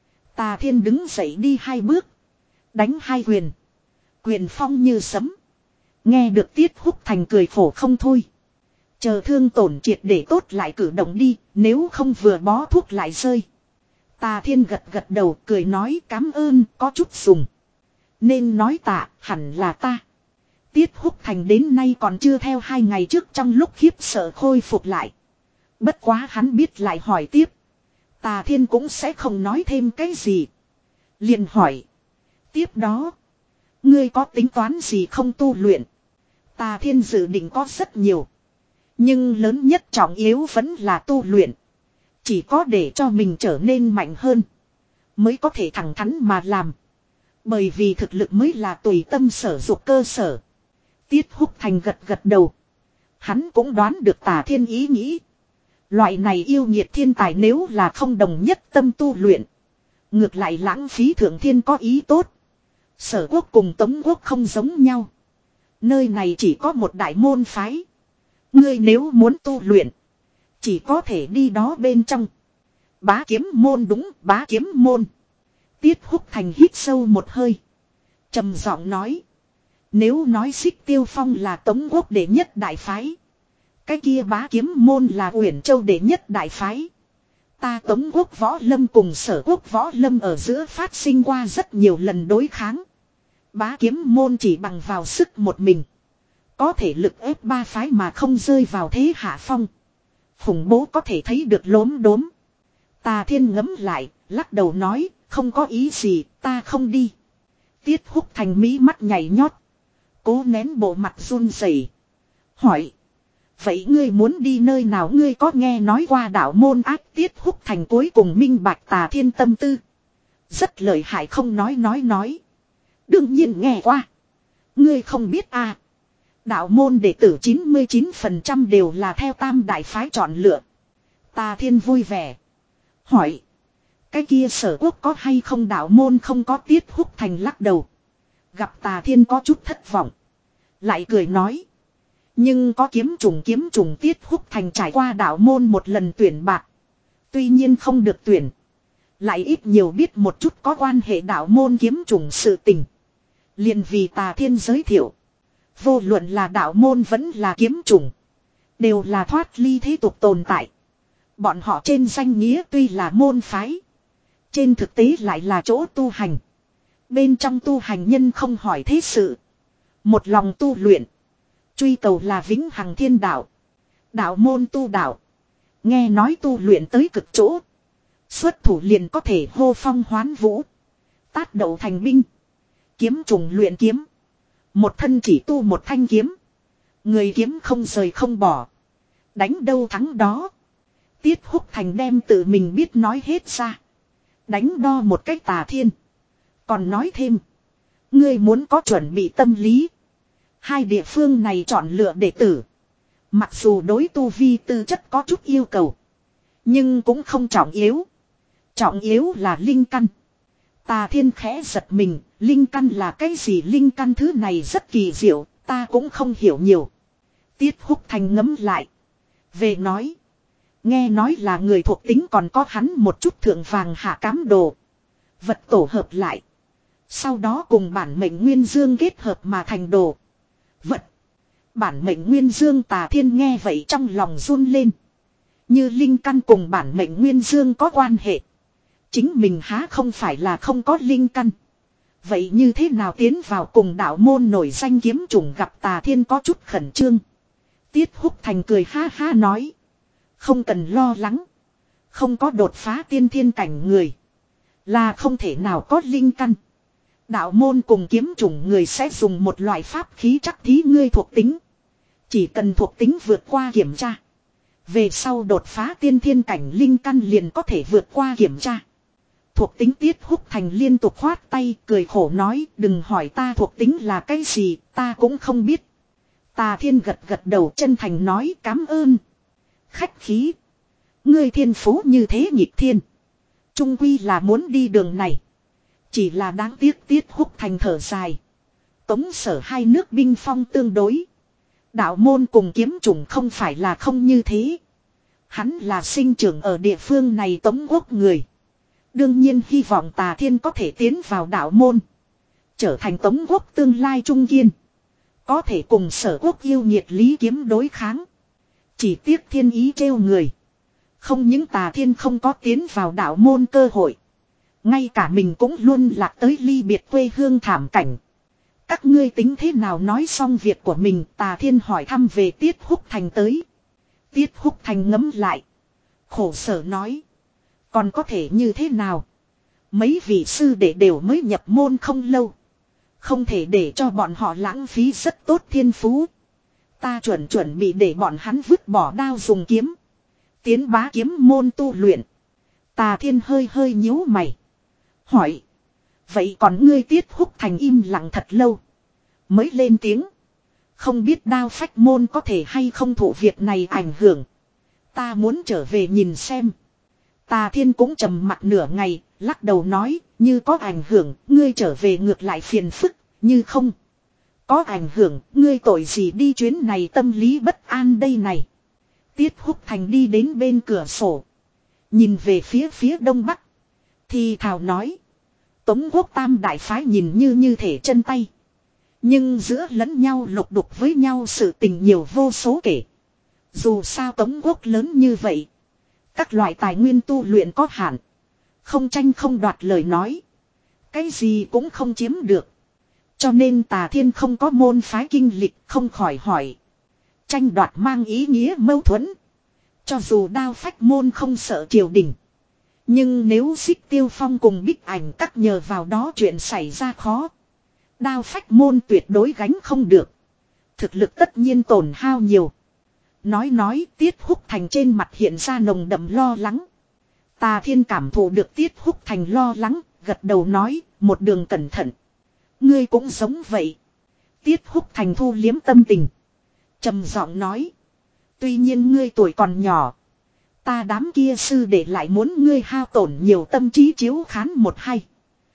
Tà Thiên đứng dậy đi hai bước. Đánh hai quyền. Quyền phong như sấm. Nghe được Tiết Húc Thành cười khổ không thôi. Chờ thương tổn triệt để tốt lại cử động đi. Nếu không vừa bó thuốc lại rơi. Tà Thiên gật gật đầu cười nói cảm ơn có chút dùng. Nên nói tạ hẳn là ta. Tiết Húc Thành đến nay còn chưa theo hai ngày trước trong lúc khiếp sợ khôi phục lại. Bất quá hắn biết lại hỏi tiếp. Tà Thiên cũng sẽ không nói thêm cái gì. Liền hỏi. Tiếp đó. Ngươi có tính toán gì không tu luyện? Tà Thiên dự định có rất nhiều. Nhưng lớn nhất trọng yếu vẫn là tu luyện. Chỉ có để cho mình trở nên mạnh hơn. Mới có thể thẳng thắn mà làm. Bởi vì thực lực mới là tùy tâm sở dục cơ sở. Tiết Húc Thành gật gật đầu. Hắn cũng đoán được Tà Thiên ý nghĩ. Loại này yêu nhiệt thiên tài nếu là không đồng nhất tâm tu luyện. Ngược lại lãng phí thượng thiên có ý tốt. Sở quốc cùng Tống quốc không giống nhau. Nơi này chỉ có một đại môn phái. Ngươi nếu muốn tu luyện. Chỉ có thể đi đó bên trong. Bá kiếm môn đúng bá kiếm môn. Tiết Húc Thành hít sâu một hơi. Trầm giọng nói. Nếu nói Xích Tiêu Phong là Tống quốc đệ nhất đại phái. Cái kia bá kiếm môn là Uyển Châu đệ nhất đại phái. Ta Tống quốc võ lâm cùng Sở quốc võ lâm ở giữa phát sinh qua rất nhiều lần đối kháng. Bá kiếm môn chỉ bằng vào sức một mình. Có thể lực ép ba phái mà không rơi vào thế hạ phong. Khủng bố có thể thấy được lốm đốm. Tà Thiên ngấm lại, lắc đầu nói, không có ý gì, ta không đi. Tiết Húc Thành mí mắt nhảy nhót. Cố nén bộ mặt run rẩy. Hỏi. Vậy ngươi muốn đi nơi nào ngươi có nghe nói qua đạo môn ác Tiết Húc Thành cuối cùng minh bạch Tà Thiên tâm tư. Rất lợi hại không nói nói nói. Đương nhiên nghe qua. Ngươi không biết à. Đạo môn đệ tử chín mươi chín phần trăm đều là theo tam đại phái chọn lựa. Tà Thiên vui vẻ. Hỏi. Cái kia Sở quốc có hay không đạo môn không có Tiết Húc Thành lắc đầu. Gặp Tà Thiên có chút thất vọng. Lại cười nói. Nhưng có kiếm trùng kiếm trùng Tiết Húc Thành trải qua đạo môn một lần tuyển bạc. Tuy nhiên không được tuyển. Lại ít nhiều biết một chút có quan hệ đạo môn kiếm trùng sự tình. Liền vì Tà Thiên giới thiệu. Vô luận là đạo môn vẫn là kiếm chủng. Đều là thoát ly thế tục tồn tại. Bọn họ trên danh nghĩa tuy là môn phái. Trên thực tế lại là chỗ tu hành. Bên trong tu hành nhân không hỏi thế sự. Một lòng tu luyện. Truy cầu là vĩnh hằng thiên đạo. Đạo môn tu đạo. Nghe nói tu luyện tới cực chỗ. Xuất thủ liền có thể hô phong hoán vũ. Tát đậu thành binh. Kiếm trùng luyện kiếm. Một thân chỉ tu một thanh kiếm. Người kiếm không rời không bỏ. Đánh đâu thắng đó. Tiết Húc Thành đem tự mình biết nói hết ra. Đánh đo một cách Tà Thiên. Còn nói thêm. Ngươi muốn có chuẩn bị tâm lý. Hai địa phương này chọn lựa đệ tử. Mặc dù đối tu vi tư chất có chút yêu cầu. Nhưng cũng không trọng yếu. Trọng yếu là linh căn. Tà Thiên khẽ giật mình. Linh căn là cái gì? Linh căn thứ này rất kỳ diệu. Ta cũng không hiểu nhiều. Tiết Húc Thành ngấm lại. Về nói. Nghe nói là người thuộc tính còn có hắn một chút thượng vàng hạ cám đồ. Vật tổ hợp lại. Sau đó cùng bản mệnh nguyên dương kết hợp mà thành đồ. Vật. Bản mệnh nguyên dương. Tà Thiên nghe vậy trong lòng run lên. Như linh căn cùng bản mệnh nguyên dương có quan hệ. Chính mình há không phải là không có linh căn. Vậy như thế nào tiến vào cùng đạo môn nổi danh kiếm chủng? Gặp Tà Thiên có chút khẩn trương. Tiết Húc Thành cười ha ha nói. Không cần lo lắng. Không có đột phá tiên thiên cảnh người. Là không thể nào có linh căn. Đạo môn cùng kiếm chủng người sẽ dùng một loại pháp khí trắc thí ngươi thuộc tính. Chỉ cần thuộc tính vượt qua kiểm tra. Về sau đột phá tiên thiên cảnh linh căn liền có thể vượt qua kiểm tra. Thuộc tính Tiết Húc Thành liên tục khoát tay cười khổ nói. Đừng hỏi ta thuộc tính là cái gì, ta cũng không biết. Tà Thiên gật gật đầu chân thành nói cảm ơn. Khách khí. Ngươi thiên phú như thế nghịch thiên. Trung quy là muốn đi đường này. Chỉ là đáng tiếc. Tiết Húc Thành thở dài. Tống Sở hai nước binh phong tương đối. Đạo môn cùng kiếm chủng không phải là không như thế. Hắn là sinh trưởng ở địa phương này Tống Quốc người. Đương nhiên hy vọng Tà Thiên có thể tiến vào đạo môn. Trở thành Tống Quốc tương lai trung kiên. Có thể cùng Sở Quốc yêu nhiệt lý kiếm đối kháng. Chỉ tiếc thiên ý trêu người. Không những Tà Thiên không có tiến vào đạo môn cơ hội. Ngay cả mình cũng luôn lạc tới ly biệt quê hương thảm cảnh. Các ngươi tính thế nào? Nói xong việc của mình, Tà Thiên hỏi thăm về Tiết Húc Thành tới. Tiết Húc Thành ngấm lại. Khổ sở nói. Còn có thể như thế nào? Mấy vị sư đệ đều mới nhập môn không lâu. Không thể để cho bọn họ lãng phí rất tốt thiên phú. Ta chuẩn chuẩn bị để bọn hắn vứt bỏ đao dùng kiếm. Tiến bá kiếm môn tu luyện. Tà Thiên hơi hơi nhíu mày. Hỏi. Vậy còn ngươi? Tiết Húc Thành im lặng thật lâu. Mới lên tiếng. Không biết đao phách môn có thể hay không thụ việc này ảnh hưởng. Ta muốn trở về nhìn xem. Tà Thiên cũng trầm mặc nửa ngày. Lắc đầu nói. Như có ảnh hưởng. Ngươi trở về ngược lại phiền phức. Như không có ảnh hưởng. Ngươi tội gì đi chuyến này? Tâm lý bất an đây này. Tiết Húc Thành đi đến bên cửa sổ. Nhìn về phía phía đông bắc. Thì thào nói. Tống Quốc tam đại phái nhìn như như thể chân tay. Nhưng giữa lẫn nhau lục đục với nhau sự tình nhiều vô số kể. Dù sao Tống Quốc lớn như vậy. Các loại tài nguyên tu luyện có hạn. Không tranh không đoạt lời nói. Cái gì cũng không chiếm được. Cho nên Tà Thiên không có môn phái kinh lịch không khỏi hỏi. Tranh đoạt mang ý nghĩa mâu thuẫn. Cho dù đao phách môn không sợ triều đình. Nhưng nếu Xích Tiêu Phong cùng Bích Ảnh các nhờ vào đó chuyện xảy ra khó. Đao phách môn tuyệt đối gánh không được. Thực lực tất nhiên tổn hao nhiều. Nói nói Tiết Húc Thành trên mặt hiện ra nồng đậm lo lắng. Tà Thiên cảm thụ được Tiết Húc Thành lo lắng. Gật đầu nói một đường cẩn thận. Ngươi cũng giống vậy. Tiết Húc Thành thu liếm tâm tình. Trầm giọng nói. Tuy nhiên ngươi tuổi còn nhỏ. Ta đám kia sư để lại muốn ngươi hao tổn nhiều tâm trí chiếu khán một hay.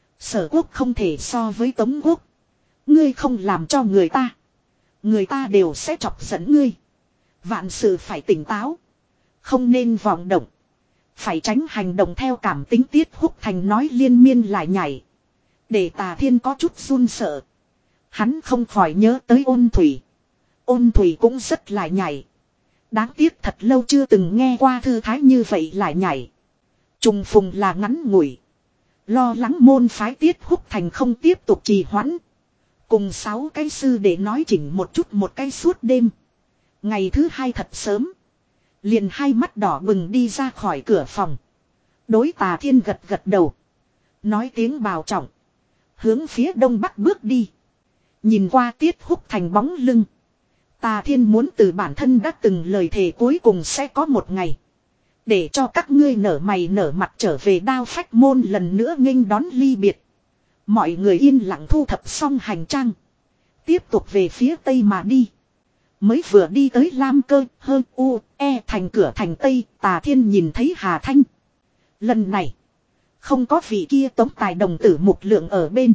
Sở Quốc không thể so với Tống Quốc. Ngươi không làm cho người ta. Người ta đều sẽ chọc giận ngươi. Vạn sự phải tỉnh táo. Không nên vọng động. Phải tránh hành động theo cảm tính. Tiết Húc Thành nói liên miên lại nhảy. Để Tà Thiên có chút run sợ. Hắn không khỏi nhớ tới Ôn Thủy. Ôn Thủy cũng rất lại nhảy. Đáng tiếc thật lâu chưa từng nghe qua thư thái như vậy lại nhảy. Trùng phùng là ngắn ngủi. Lo lắng môn phái Tiết Húc Thành không tiếp tục trì hoãn. Cùng sáu cái sư để nói chỉnh một chút một cái suốt đêm. Ngày thứ hai thật sớm. Liền hai mắt đỏ bừng đi ra khỏi cửa phòng. Đối Tà Thiên gật gật đầu. Nói tiếng bào trọng. Hướng phía đông bắc bước đi. Nhìn qua Tiết Húc Thành bóng lưng. Tà Thiên muốn từ bản thân đã từng lời thề cuối cùng sẽ có một ngày. Để cho các ngươi nở mày nở mặt trở về Đao Phách Môn lần nữa nghênh đón ly biệt. Mọi người yên lặng thu thập xong hành trang. Tiếp tục về phía tây mà đi. Mới vừa đi tới Lam Cơ, Hơ, U, E thành cửa thành Tây, Tà Thiên nhìn thấy Hà Thanh. Lần này, không có vị kia tống tài đồng tử Mục Lượng ở bên.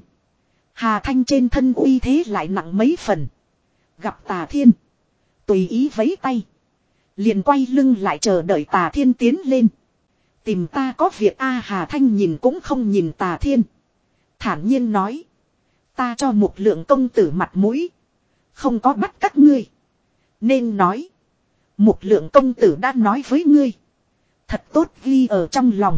Hà Thanh trên thân uy thế lại nặng mấy phần. Gặp Tà Thiên, tùy ý vẫy tay. Liền quay lưng lại chờ đợi Tà Thiên tiến lên. Tìm ta có việc a Hà Thanh nhìn cũng không nhìn Tà Thiên. Thản nhiên nói. Ta cho Mục Lượng công tử mặt mũi. Không có bắt các ngươi. Nên nói. Mục Lượng công tử đã nói với ngươi. Thật tốt ghi ở trong lòng.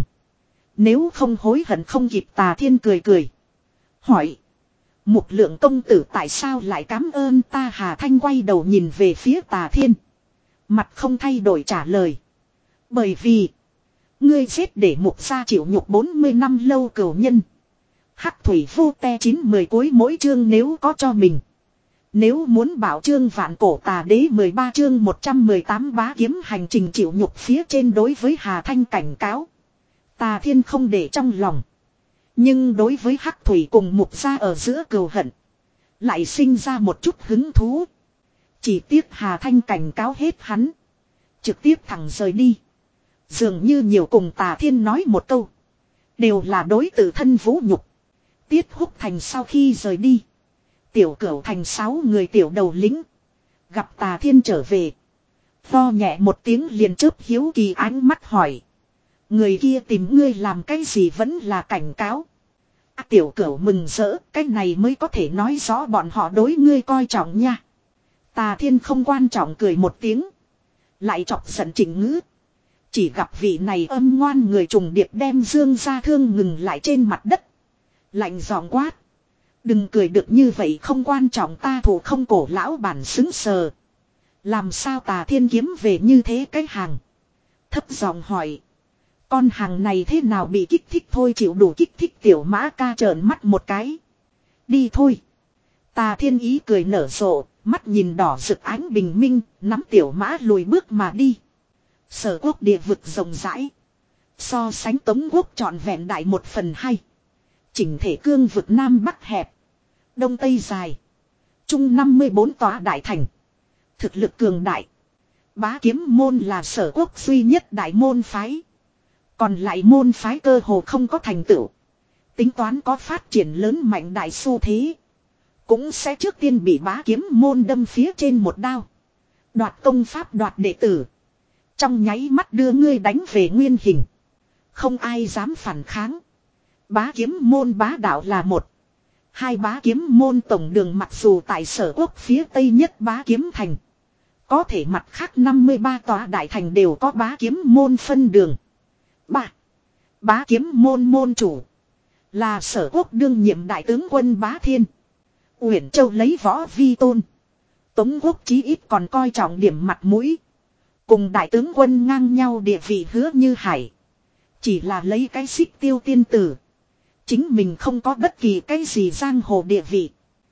Nếu không hối hận không kịp. Tà Thiên cười cười. Hỏi. Mục Lượng công tử tại sao lại cảm ơn ta? Hà Thanh quay đầu nhìn về phía Tà Thiên. Mặt không thay đổi trả lời. Bởi vì. Ngươi giết để Mục gia chịu nhục bốn mươi năm lâu cửu nhân. Hắc thủy vô te chín mười cuối mỗi chương nếu có cho mình. Nếu muốn bảo chương vạn cổ tà đế mười ba chương một trăm mười tám bá kiếm hành trình chịu nhục phía trên đối với Hà Thanh cảnh cáo. Tà Thiên không để trong lòng. Nhưng đối với Hắc thủy cùng Mục gia ở giữa cừu hận. Lại sinh ra một chút hứng thú. Chỉ tiếc Hà Thanh cảnh cáo hết hắn. Trực tiếp thẳng rời đi. Dường như nhiều cùng Tà Thiên nói một câu. Đều là đối tự thân vũ nhục. Tiết Húc Thành sau khi rời đi. Tiểu Cửu Thành sáu người tiểu đầu lính. Gặp Tà Thiên trở về. Lo nhẹ một tiếng liền chớp hiếu kỳ ánh mắt hỏi. Người kia tìm ngươi làm cái gì vẫn là cảnh cáo. À, tiểu Cửu mừng rỡ. Cái này mới có thể nói rõ bọn họ đối ngươi coi trọng nha. Tà Thiên không quan trọng cười một tiếng. Lại chọc giận Trịnh Ngữ. Chỉ gặp vị này âm ngoan người trùng điệp đem dương ra thương ngừng lại trên mặt đất. Lạnh giọng quát. Đừng cười được như vậy không quan trọng ta thủ không cổ lão bản xứng sờ. Làm sao Tà Thiên kiếm về như thế cái hàng. Thấp giọng hỏi. Con hàng này thế nào bị kích thích thôi chịu đủ kích thích tiểu mã ca trợn mắt một cái. Đi thôi. Tà Thiên ý cười nở rộ. Mắt nhìn đỏ rực ánh bình minh. Nắm tiểu mã lùi bước mà đi. Sở quốc địa vực rộng rãi. So sánh Tống quốc trọn vẹn đại một phần hai. Chỉnh thể cương vực Nam Bắc hẹp. Đông Tây dài. Trung năm mươi bốn tòa đại thành. Thực lực cường đại. Bá kiếm môn là sở quốc duy nhất đại môn phái. Còn lại môn phái cơ hồ không có thành tựu. Tính toán có phát triển lớn mạnh đại xu thế. Cũng sẽ trước tiên bị bá kiếm môn đâm phía trên một đao. Đoạt công pháp đoạt đệ tử. Trong nháy mắt đưa ngươi đánh về nguyên hình. Không ai dám phản kháng. Bá kiếm môn bá đạo là một. Hai bá kiếm môn tổng đường mặc dù tại sở quốc phía tây nhất bá kiếm thành. Có thể mặt khác năm mươi ba tòa đại thành đều có bá kiếm môn phân đường. Ba. Bá kiếm môn môn chủ. Là sở quốc đương nhiệm đại tướng quân Bá Thiên. Uyển Châu lấy võ vi tôn. Tống quốc chí ít còn coi trọng điểm mặt mũi. Cùng đại tướng quân ngang nhau địa vị Hứa Như Hải. Chỉ là lấy cái xích tiêu tiên tử. Chính mình không có bất kỳ cái gì giang hồ địa vị.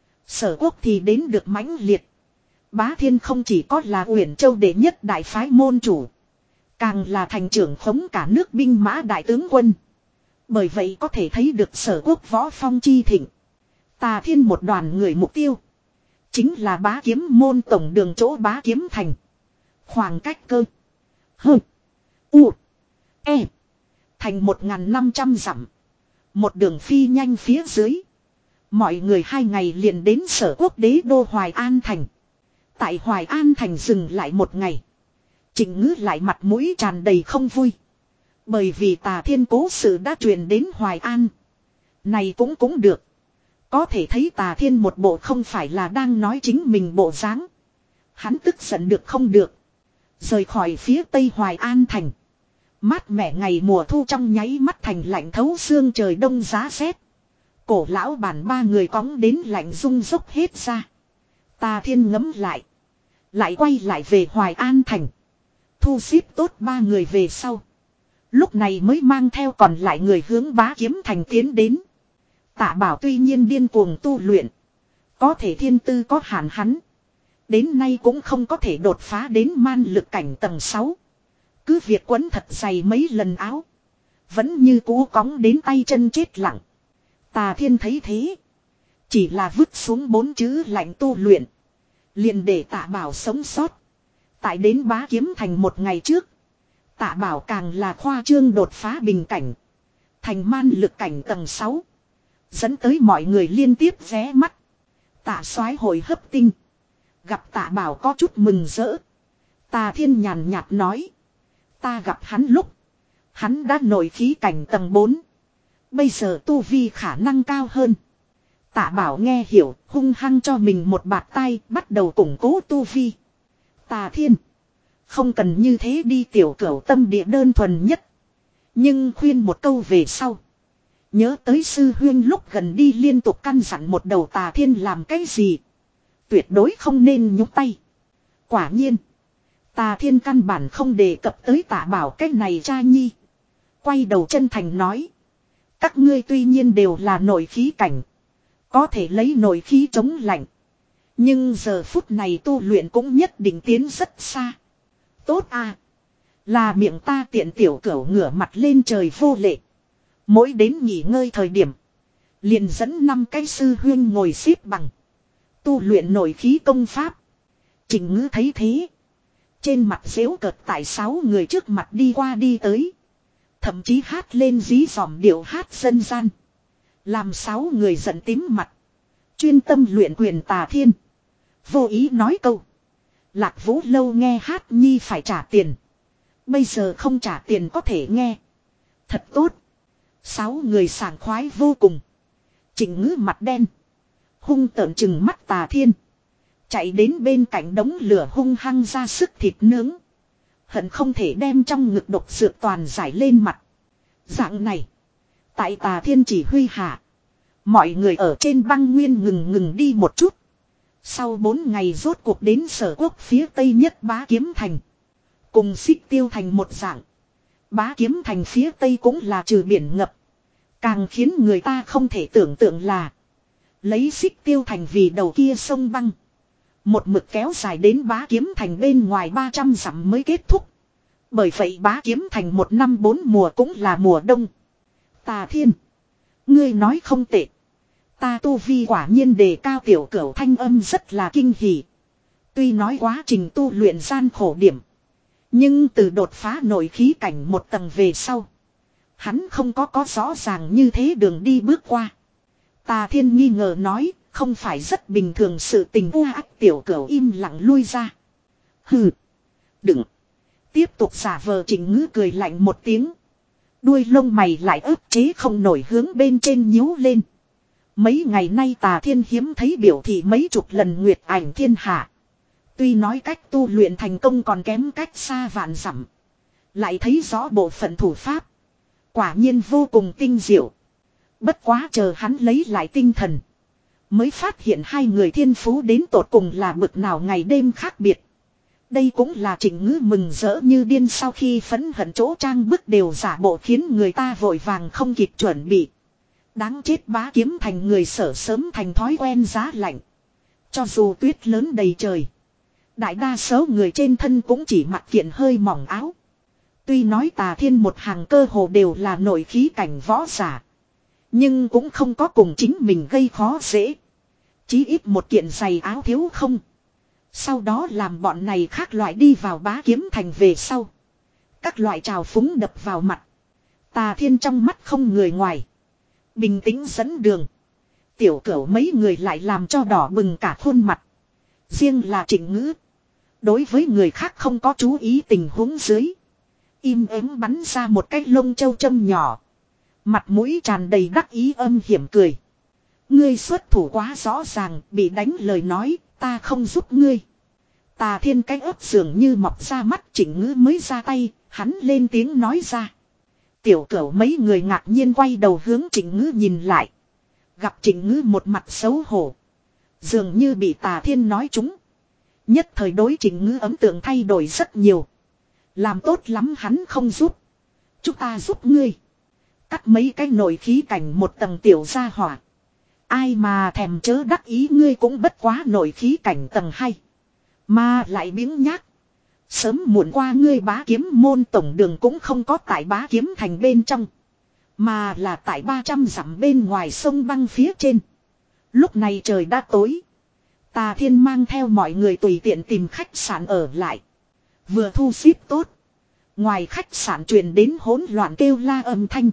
Sở quốc thì đến được mãnh liệt. Bá Thiên không chỉ có là Uyển Châu đệ nhất đại phái môn chủ. Càng là thành trưởng khống cả nước binh mã đại tướng quân. Bởi vậy có thể thấy được sở quốc võ phong chi thịnh. Tà Thiên một đoàn người mục tiêu. Chính là bá kiếm môn tổng đường chỗ bá kiếm thành. Khoảng cách cơ. Hơ. U. E. Thành một nghìn năm trăm dặm. Một đường phi nhanh phía dưới. Mọi người hai ngày liền đến sở quốc đế đô Hoài An Thành. Tại Hoài An Thành dừng lại một ngày. Trịnh Ngữ lại mặt mũi tràn đầy không vui. Bởi vì Tà Thiên cố sự đã truyền đến Hoài An. Này cũng cũng được. Có thể thấy Tà Thiên một bộ không phải là đang nói chính mình bộ dáng. Hắn tức giận được không được. Rời khỏi phía tây Hoài An thành. Mát mẻ ngày mùa thu trong nháy mắt thành lạnh thấu xương trời đông giá rét. Cổ lão bản ba người cõng đến lạnh rung dốc hết ra. Tà Thiên ngấm lại. Lại quay lại về Hoài An thành. Thu xếp tốt ba người về sau. Lúc này mới mang theo còn lại người hướng Bá Kiếm thành tiến đến. Tạ Bảo tuy nhiên điên cuồng tu luyện. Có thể thiên tư có hạn hắn. Đến nay cũng không có thể đột phá đến man lực cảnh tầng sáu. Cứ việc quấn thật dày mấy lần áo. Vẫn như cũ cõng đến tay chân chết lặng. Tà Thiên thấy thế. Chỉ là vứt xuống bốn chữ lạnh tu luyện. Liền để Tạ Bảo sống sót. Tại đến Bá Kiếm thành một ngày trước. Tạ Bảo càng là khoa trương đột phá bình cảnh. Thành man lực cảnh tầng sáu. Dẫn tới mọi người liên tiếp vé mắt. Tạ soái hồi hấp tinh. Gặp Tạ Bảo có chút mừng rỡ. Tà Thiên nhàn nhạt nói. Ta gặp hắn lúc. Hắn đã nổi khí cảnh tầng bốn. Bây giờ tu vi khả năng cao hơn. Tạ Bảo nghe hiểu, hung hăng cho mình một bạt tay, bắt đầu củng cố tu vi. Tà Thiên. Không cần như thế đi, tiểu cửu tâm địa đơn thuần nhất. Nhưng khuyên một câu về sau. Nhớ tới sư huyên lúc gần đi liên tục căn dặn một đầu. Tà Thiên làm cái gì. Tuyệt đối không nên nhúc tay. Quả nhiên. Tà Thiên căn bản không đề cập tới Tạ Bảo cái này cha nhi. Quay đầu chân thành nói. Các ngươi tuy nhiên đều là nội khí cảnh. Có thể lấy nội khí chống lạnh. Nhưng giờ phút này tu luyện cũng nhất định tiến rất xa. Tốt à. Là miệng ta tiện, tiểu cửu ngửa mặt lên trời vô lệ. Mỗi đến nghỉ ngơi thời điểm. Liền dẫn năm cái sư huyên ngồi xếp bằng. Tu luyện nội khí công pháp. Trình Ngữ thấy thế. Trên mặt giễu cợt tại sáu người trước mặt đi qua đi tới. Thậm chí hát lên dí dỏm điệu hát dân gian. Làm sáu người giận tím mặt. Chuyên tâm luyện quyền. Tà Thiên vô ý nói câu. Lạc Vũ lâu nghe hát nhi phải trả tiền. Bây giờ không trả tiền có thể nghe. Thật tốt. Sáu người sảng khoái vô cùng. Trình Ngữ mặt đen. Hung tợn chừng mắt Tà Thiên. Chạy đến bên cạnh đống lửa hung hăng ra sức thịt nướng. Hận không thể đem trong ngực độc dược toàn giải lên mặt. Dạng này. Tại Tà Thiên chỉ huy hạ. Mọi người ở trên băng nguyên ngừng ngừng đi một chút. Sau bốn ngày rốt cuộc đến Sở Quốc phía tây nhất Bá Kiếm thành. Cùng Xích Tiêu thành một dạng. Bá Kiếm thành phía tây cũng là trừ biển ngập. Càng khiến người ta không thể tưởng tượng là. Lấy Xích Tiêu thành vì đầu kia sông băng. Một mực kéo dài đến Bá Kiếm thành bên ngoài ba trăm dặm mới kết thúc. Bởi vậy Bá Kiếm thành một năm bốn mùa cũng là mùa đông. Tà Thiên. Ngươi nói không tệ. Ta tu vi quả nhiên đề cao, tiểu cửu thanh âm rất là kinh hỉ. Tuy nói quá trình tu luyện gian khổ điểm. Nhưng từ đột phá nội khí cảnh một tầng về sau. Hắn không có có rõ ràng như thế đường đi bước qua. Tà Thiên nghi ngờ nói. Không phải rất bình thường sự tình. U ác, tiểu cửu im lặng lui ra. Hừ. Đừng. Tiếp tục giả vờ. Trình Ngữ cười lạnh một tiếng. Đuôi lông mày lại ức chế không nổi hướng bên trên nhíu lên. Mấy ngày nay Tà Thiên hiếm thấy biểu thị mấy chục lần nguyệt ảnh thiên hạ. Tuy nói cách tu luyện thành công còn kém cách xa vạn dặm. Lại thấy rõ bộ phận thủ pháp. Quả nhiên vô cùng tinh diệu. Bất quá chờ hắn lấy lại tinh thần. Mới phát hiện hai người thiên phú đến tột cùng là bực nào ngày đêm khác biệt. Đây cũng là Trình Ngữ mừng rỡ như điên, sau khi phẫn hận chỗ trang bức đều giả bộ khiến người ta vội vàng không kịp chuẩn bị. Đáng chết, Bá Kiếm thành người Sở sớm thành thói quen giá lạnh. Cho dù tuyết lớn đầy trời. Đại đa số người trên thân cũng chỉ mặc kiện hơi mỏng áo. Tuy nói Tà Thiên một hàng cơ hồ đều là nội khí cảnh võ giả. Nhưng cũng không có cùng chính mình gây khó dễ. Chí ít một kiện giày áo thiếu không. Sau đó làm bọn này khác loại đi vào Bá Kiếm thành về sau. Các loại trào phúng đập vào mặt. Tà Thiên trong mắt không người ngoài. Bình tĩnh dẫn đường. Tiểu cửu mấy người lại làm cho đỏ bừng cả khuôn mặt. Riêng là Trình Ngữ. Đối với người khác không có chú ý tình huống dưới. Im ắng bắn ra một cái lông châu châm nhỏ. Mặt mũi tràn đầy đắc ý âm hiểm cười. Ngươi xuất thủ quá rõ ràng, bị đánh lời nói, ta không giúp ngươi. Tà Thiên cái ớt dường như mọc ra mắt, Trịnh Ngữ mới ra tay, hắn lên tiếng nói ra. Tiểu Cửu mấy người ngạc nhiên quay đầu hướng Trịnh Ngữ nhìn lại. Gặp Trịnh Ngữ một mặt xấu hổ. Dường như bị Tà Thiên nói trúng. Nhất thời đối Trịnh Ngữ ấn tượng thay đổi rất nhiều. Làm tốt lắm hắn không giúp. Chúng ta giúp ngươi. Cắt mấy cái nồi khí cảnh một tầng tiểu gia hỏa. Ai mà thèm chớ đắc ý, ngươi cũng bất quá nổi khí cảnh tầng hai. Mà lại biếng nhác. Sớm muộn qua ngươi Bá Kiếm môn tổng đường cũng không có tại Bá Kiếm thành bên trong. Mà là tại ba trăm dặm bên ngoài sông băng phía trên. Lúc này trời đã tối. Tà Thiên mang theo mọi người tùy tiện tìm khách sạn ở lại. Vừa thu xếp tốt. Ngoài khách sạn truyền đến hỗn loạn kêu la âm thanh.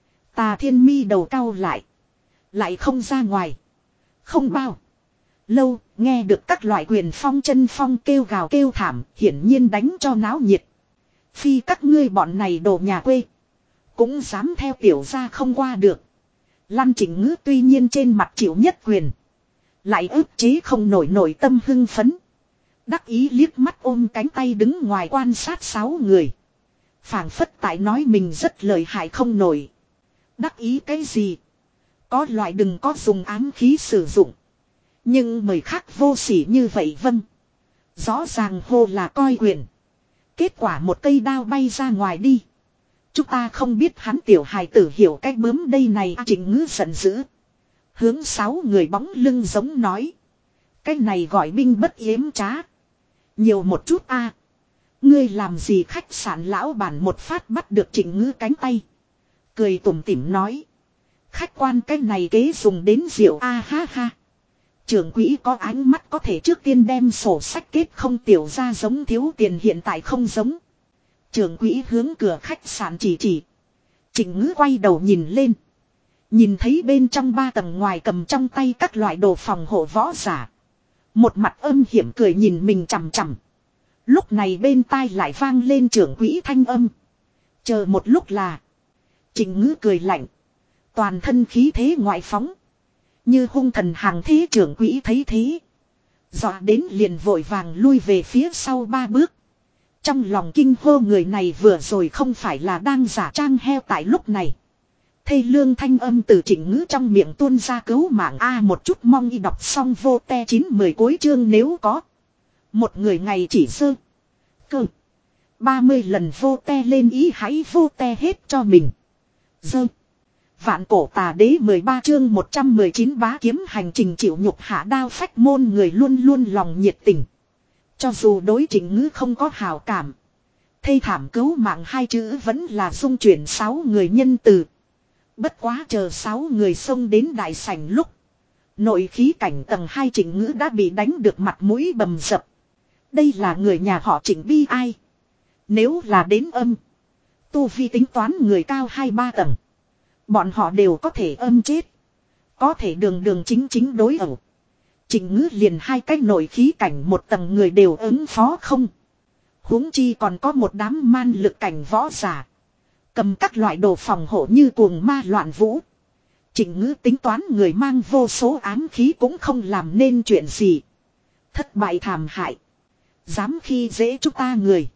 Tà Thiên mi đầu cau lại. Lại không ra ngoài. Không bao lâu, nghe được các loại quyền phong chân phong kêu gào kêu thảm, hiển nhiên đánh cho náo nhiệt. Phi các ngươi bọn này đồ nhà quê. Cũng dám theo tiểu gia không qua được. Lăn Trịnh Ngữ tuy nhiên trên mặt chịu nhất quyền. Lại ức chế không nổi nổi tâm hưng phấn. Đắc ý liếc mắt ôm cánh tay đứng ngoài quan sát sáu người. Phảng phất tại nói mình rất lợi hại không nổi. Đắc ý cái gì? Có loại đừng có dùng ám khí sử dụng. Nhưng mời khác vô sỉ như vậy vâng. Rõ ràng hô là coi quyền. Kết quả một cây đao bay ra ngoài đi. Chúng ta không biết hắn tiểu hài tử hiểu cách bướm đây này. Trịnh Ngữ giận dữ. Hướng sáu người bóng lưng giống nói. Cái này gọi binh bất yếm trá. Nhiều một chút a. Ngươi làm gì khách sạn lão bản một phát bắt được Trịnh Ngữ cánh tay. Cười tủm tỉm nói. Khách quan cái này kế dùng đến rượu a ha ha. Trưởng quỹ có ánh mắt có thể trước tiên đem sổ sách kết không tiểu ra giống thiếu tiền hiện tại không giống. Trưởng quỹ hướng cửa khách sạn chỉ chỉ. Trịnh Ngữ quay đầu nhìn lên. Nhìn thấy bên trong ba tầng ngoài cầm trong tay các loại đồ phòng hộ võ giả. Một mặt âm hiểm cười nhìn mình chằm chằm. Lúc này bên tai lại vang lên trưởng quỹ thanh âm. Chờ một lúc là. Trịnh Ngữ cười lạnh. Toàn thân khí thế ngoại phóng. Như hung thần hàng thế, trưởng quỹ thấy thế. Dọa đến liền vội vàng lui về phía sau ba bước. Trong lòng kinh hô người này vừa rồi không phải là đang giả trang heo tại lúc này. Thê lương thanh âm từ Trịnh Ngữ trong miệng tuôn ra cứu mạng a một chút mong y đọc xong vô te chín mười cuối chương nếu có. Một người ngày chỉ sơ. Cơ. ba mươi lần vô te lên ý hãy vô te hết cho mình. Dơ. Vạn cổ tà đế mười ba chương một trăm mười chín bá kiếm hành trình chịu nhục hạ đao phách môn người luôn luôn lòng nhiệt tình. Cho dù đối Trịnh Ngữ không có hào cảm. Thê thảm cứu mạng hai chữ vẫn là dung chuyển sáu người nhân từ. Bất quá chờ sáu người xông đến đại sảnh lúc. Nội khí cảnh tầng hai Trịnh Ngữ đã bị đánh được mặt mũi bầm dập. Đây là người nhà họ Trịnh bi ai. Nếu là đến âm. Tu vi tính toán người cao hai ba tầng. Bọn họ đều có thể âm chết. Có thể đường đường chính chính đối ẩu. Trịnh Ngữ liền hai cái nội khí cảnh một tầng người đều ứng phó không. Huống chi còn có một đám man lực cảnh võ giả. Cầm các loại đồ phòng hộ như cuồng ma loạn vũ. Trịnh Ngữ tính toán người mang vô số ám khí cũng không làm nên chuyện gì. Thất bại thảm hại. Dám khi dễ chúng ta người.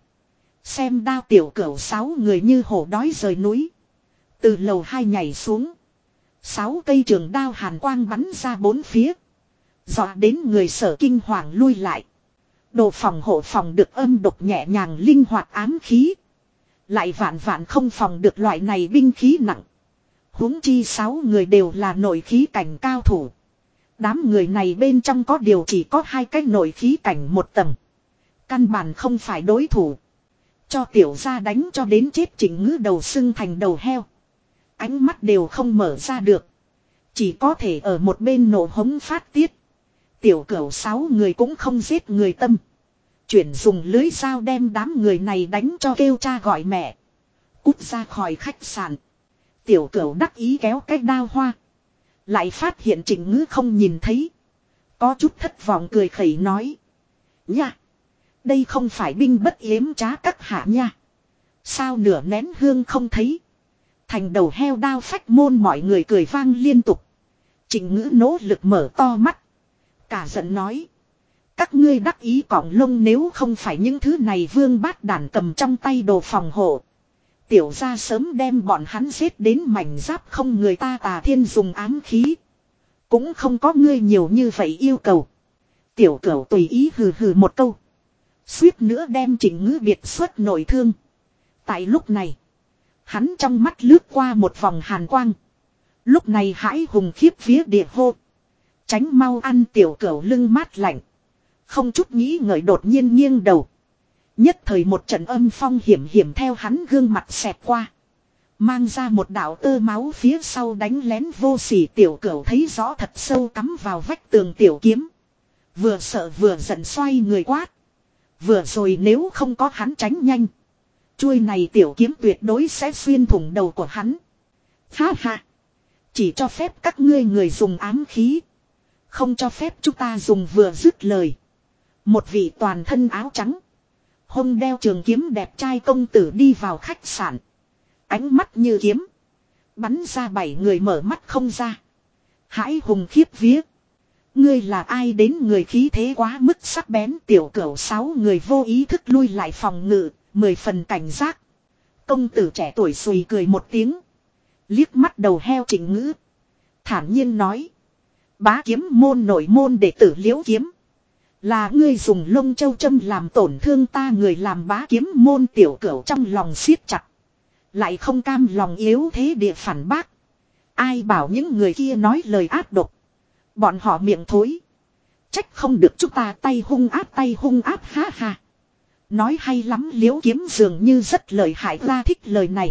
Xem đao tiểu cửu sáu người như hổ đói rời núi. Từ lầu hai nhảy xuống. Sáu cây trường đao hàn quang bắn ra bốn phía. Dọa đến người Sở kinh hoàng lui lại. Đồ phòng hộ phòng được âm độc nhẹ nhàng linh hoạt ám khí. Lại vạn vạn không phòng được loại này binh khí nặng. Huống chi sáu người đều là nội khí cảnh cao thủ. Đám người này bên trong có điều chỉ có hai cái nội khí cảnh một tầng. Căn bản không phải đối thủ. Cho tiểu gia đánh cho đến chết Trịnh Ngữ đầu sưng thành đầu heo. Ánh mắt đều không mở ra được. Chỉ có thể ở một bên nổ hống phát tiết. Tiểu cửu sáu người cũng không giết người tâm. Chuyển dùng lưới dao đem đám người này đánh cho kêu cha gọi mẹ. Cút ra khỏi khách sạn. Tiểu cửu đắc ý kéo cái đao hoa. Lại phát hiện Trịnh Ngữ không nhìn thấy. Có chút thất vọng cười khẩy nói. Nha. Đây không phải binh bất yếm trá các hạ nha. Sao nửa nén hương không thấy. Thành đầu heo đao phách môn mọi người cười vang liên tục. Trịnh Ngữ nỗ lực mở to mắt. Cả giận nói. Các ngươi đắc ý cọng lông, nếu không phải những thứ này vương bát đàn cầm trong tay đồ phòng hộ. Tiểu gia sớm đem bọn hắn giết đến mảnh giáp không người ta. Tà Thiên dùng ám khí. Cũng không có ngươi nhiều như vậy yêu cầu. Tiểu Cửu tùy ý hừ hừ một câu. Suýt nữa đem Trịnh Ngữ biệt xuất nội thương. Tại lúc này. Hắn trong mắt lướt qua một vòng hàn quang. Lúc này hãi hùng khiếp vía địa hô. Tránh mau ăn. Tiểu Cửu lưng mát lạnh. Không chút nghĩ ngợi đột nhiên nghiêng đầu. Nhất thời một trận âm phong hiểm hiểm theo hắn gương mặt xẹt qua. Mang ra một đạo tơ máu phía sau đánh lén vô sỉ. Tiểu Cửu thấy rõ thật sâu cắm vào vách tường tiểu kiếm. Vừa sợ vừa giận xoay người quát. Vừa rồi nếu không có hắn tránh nhanh. Chuôi này tiểu kiếm tuyệt đối sẽ xuyên thủng đầu của hắn. Ha ha. Chỉ cho phép các ngươi người dùng ám khí. Không cho phép chúng ta dùng. Vừa dứt lời. Một vị toàn thân áo trắng. Hông đeo trường kiếm đẹp trai công tử đi vào khách sạn. Ánh mắt như kiếm. Bắn ra bảy người mở mắt không ra. Hãi hùng khiếp vía. Ngươi là ai đến? Người khí thế quá mức sắc bén. Tiểu Cửu sáu người vô ý thức lui lại phòng ngự. Mười phần cảnh giác. Công tử trẻ tuổi sùi cười một tiếng. Liếc mắt đầu heo Trịnh Ngữ. Thản nhiên nói. Bá kiếm môn nội môn đệ tử Liễu Kiếm. Là ngươi dùng lông châu châm làm tổn thương ta. Người làm bá kiếm môn. Tiểu Cửu trong lòng siết chặt. Lại không cam lòng yếu thế địa phản bác. Ai bảo những người kia nói lời ác độc. Bọn họ miệng thối. Trách không được chúng ta tay hung áp tay hung áp ha ha. Nói hay lắm. Liễu Kiếm dường như rất lợi hại ra thích lời này.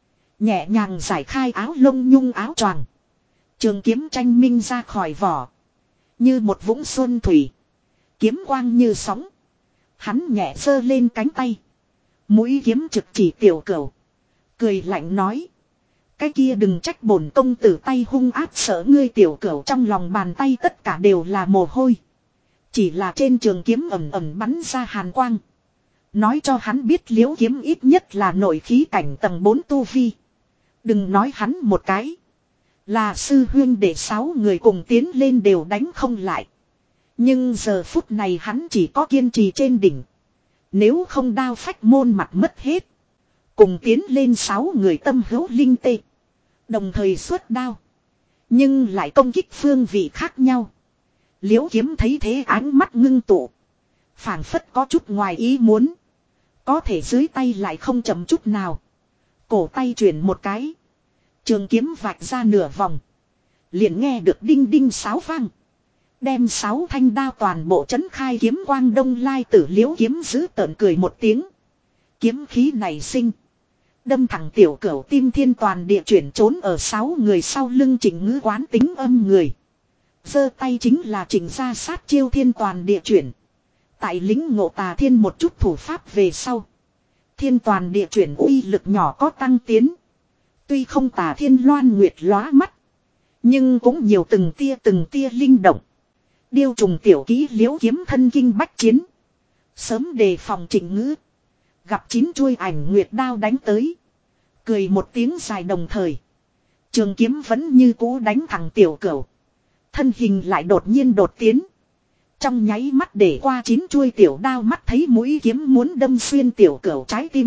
Nhẹ nhàng giải khai áo lông nhung áo choàng. Trường kiếm tranh minh ra khỏi vỏ. Như một vũng xuân thủy. Kiếm quang như sóng. Hắn nhẹ giơ lên cánh tay. Mũi kiếm trực chỉ Tiểu Cửu. Cười lạnh nói. Cái kia đừng trách bổn công tử tay hung áp sợ ngươi. Tiểu Cửu trong lòng bàn tay tất cả đều là mồ hôi. Chỉ là trên trường kiếm ẩm ẩm bắn ra hàn quang. Nói cho hắn biết Liễu Kiếm ít nhất là nội khí cảnh tầng bốn tu vi. Đừng nói hắn một cái. Là sư huyên để sáu người cùng tiến lên đều đánh không lại. Nhưng giờ phút này hắn chỉ có kiên trì trên đỉnh. Nếu không đao phách môn mặt mất hết. Cùng tiến lên sáu người tâm hữu linh tê. Đồng thời xuất đao. Nhưng lại công kích phương vị khác nhau. Liễu Kiếm thấy thế ánh mắt ngưng tụ. Phảng phất có chút ngoài ý muốn. Có thể dưới tay lại không chậm chút nào. Cổ tay chuyển một cái. Trường kiếm vạch ra nửa vòng. Liền nghe được đinh đinh sáo vang. Đem sáu thanh đao toàn bộ chấn khai. Kiếm quang đông lai tử. Liễu Kiếm giữ tợn cười một tiếng. Kiếm khí này sinh. Đâm thẳng Tiểu Cửu tim thiên toàn địa chuyển trốn ở sáu người sau lưng Trịnh Ngữ quán tính âm người. Giơ tay chính là Trịnh ra sát chiêu thiên toàn địa chuyển. Tại lính ngộ Tà Thiên một chút thủ pháp về sau. Thiên toàn địa chuyển uy lực nhỏ có tăng tiến. Tuy không Tà Thiên loan nguyệt lóa mắt. Nhưng cũng nhiều từng tia từng tia linh động. Điêu trùng tiểu kỹ Liễu Kiếm thân kinh bách chiến. Sớm đề phòng Trịnh Ngữ. Gặp chín chuôi ảnh nguyệt đao đánh tới. Cười một tiếng dài đồng thời. Trường kiếm vẫn như cũ đánh thẳng Tiểu Cửu. Thân hình lại đột nhiên đột tiến. Trong nháy mắt để qua chín chuôi tiểu đao mắt thấy mũi kiếm muốn đâm xuyên Tiểu Cửu trái tim.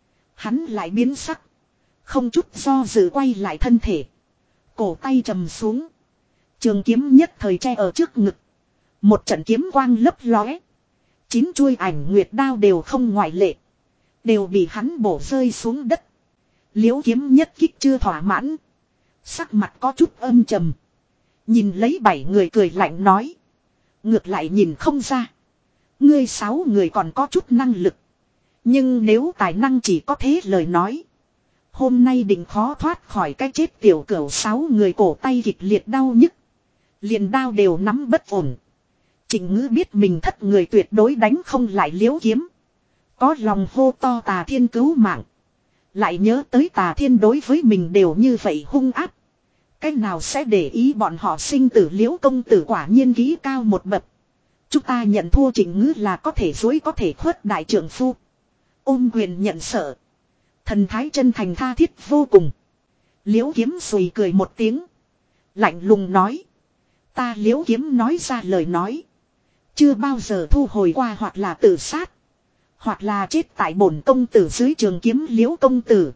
Hắn lại biến sắc. Không chút do dự quay lại thân thể. Cổ tay trầm xuống. Trường kiếm nhất thời che ở trước ngực. Một trận kiếm quang lấp lóe. Chín chuôi ảnh nguyệt đao đều không ngoại lệ. Đều bị hắn bổ rơi xuống đất. Liễu Kiếm nhất kích chưa thỏa mãn. Sắc mặt có chút âm trầm. Nhìn lấy bảy người cười lạnh nói. Ngược lại nhìn không ra. Ngươi sáu người còn có chút năng lực. Nhưng nếu tài năng chỉ có thế lời nói. Hôm nay định khó thoát khỏi cái chết. Tiểu Cửu sáu người cổ tay kịch liệt đau nhức. Liền đao đều nắm bất ổn. Trịnh Ngữ biết mình thất người tuyệt đối đánh không lại Liễu Kiếm. Có lòng hô to Tà Thiên cứu mạng. Lại nhớ tới Tà Thiên đối với mình đều như vậy hung áp. Cái nào sẽ để ý bọn họ sinh tử. Liễu công tử quả nhiên kỹ cao một bậc. Chúng ta nhận thua. Trịnh Ngữ là có thể dối có thể khuất đại trưởng phu. Ôm quyền nhận sợ. Thần thái chân thành tha thiết vô cùng. Liễu Kiếm sùi cười một tiếng. Lạnh lùng nói. Ta Liễu Kiếm nói ra lời nói. Chưa bao giờ thu hồi qua hoặc là tự sát. Hoặc là chết tại bổn công tử dưới trường kiếm Liễu công tử.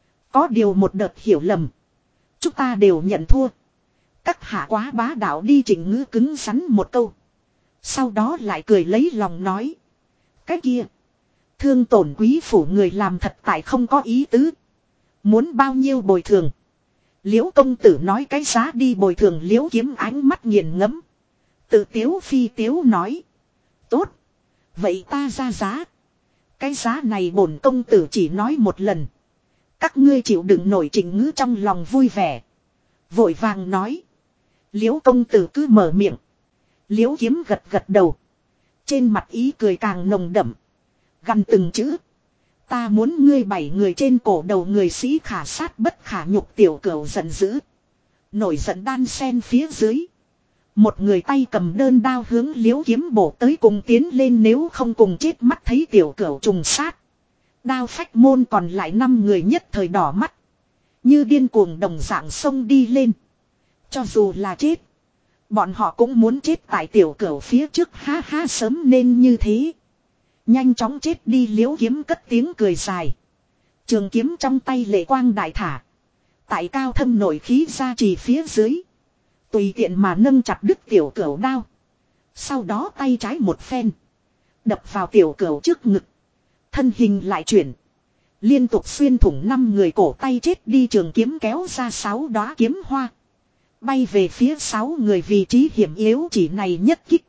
Có điều một đợt hiểu lầm. Chúng ta đều nhận thua. Các hạ quá bá đạo đi Trịnh Ngữ cứng rắn một câu. Sau đó lại cười lấy lòng nói. Cái kia. Thương tổn quý phủ người làm thật tại không có ý tứ. Muốn bao nhiêu bồi thường. Liễu công tử nói cái giá đi bồi thường Liễu Kiếm ánh mắt nghiền ngẫm. Tự tiếu phi tiếu nói. Tốt. Vậy ta ra giá. Cái giá này bổn công tử chỉ nói một lần. Các ngươi chịu đựng nổi Trịnh Ngữ trong lòng vui vẻ. Vội vàng nói. Liễu công tử cứ mở miệng. Liễu Kiếm gật gật đầu. Trên mặt ý cười càng nồng đậm. Gằn từng chữ. Ta muốn ngươi bảy người trên cổ đầu người sĩ khả sát bất khả nhục tiểu cửu giận dữ. Nổi giận đan sen phía dưới. Một người tay cầm đơn đao hướng Liễu Kiếm bổ tới cùng tiến lên nếu không cùng chết mắt thấy tiểu cửu trùng sát. Đao phách môn còn lại năm người nhất thời đỏ mắt. Như điên cuồng đồng dạng sông đi lên. Cho dù là chết. Bọn họ cũng muốn chết tại tiểu cửu phía trước ha ha sớm nên như thế. Nhanh chóng chết đi Liễu Kiếm cất tiếng cười dài. Trường kiếm trong tay lệ quang đại thả. Tại cao thâm nổi khí ra trì phía dưới. Tùy tiện mà nâng chặt đứt tiểu cửu đao. Sau đó tay trái một phen. Đập vào tiểu cửu trước ngực. Thân hình lại chuyển. Liên tục xuyên thủng năm người cổ tay chết đi trường kiếm kéo ra sáu đóa kiếm hoa. Bay về phía sáu người vị trí hiểm yếu chỉ này nhất kích.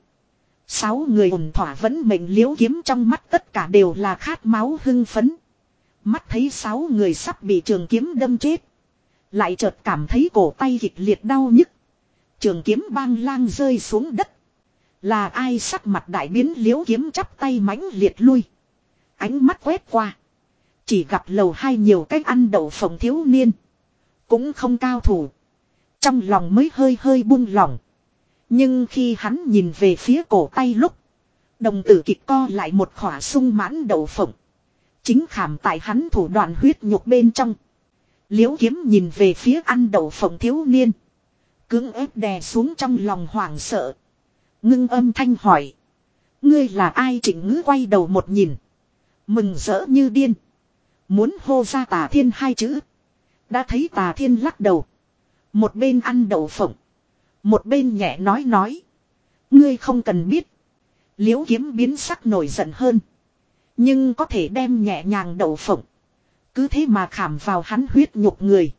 Sáu người ổn thỏa vẫn mệnh Liễu Kiếm trong mắt tất cả đều là khát máu hưng phấn. Mắt thấy sáu người sắp bị trường kiếm đâm chết. Lại chợt cảm thấy cổ tay kịch liệt đau nhức. Trường kiếm bang lang rơi xuống đất. Là ai sắc mặt đại biến Liễu Kiếm chắp tay mãnh liệt lui. Ánh mắt quét qua. Chỉ gặp lầu hai nhiều cách ăn đậu phộng thiếu niên. Cũng không cao thủ. Trong lòng mới hơi hơi buông lỏng. Nhưng khi hắn nhìn về phía cổ tay lúc. Đồng tử kịch co lại một khỏa sung mãn đậu phộng. Chính khảm tại hắn thủ đoạn huyết nhục bên trong. Liễu Kiếm nhìn về phía ăn đậu phộng thiếu niên. Cưỡng ép đè xuống trong lòng hoảng sợ. Ngưng âm thanh hỏi. Ngươi là ai Trịnh Ngữ quay đầu một nhìn. Mừng rỡ như điên. Muốn hô ra Tà Thiên hai chữ. Đã thấy Tà Thiên lắc đầu. Một bên ăn đậu phộng. Một bên nhẹ nói nói. Ngươi không cần biết. Liễu Kiếm biến sắc nổi giận hơn. Nhưng có thể đem nhẹ nhàng đậu phộng. Cứ thế mà khảm vào hắn huyết nhục người.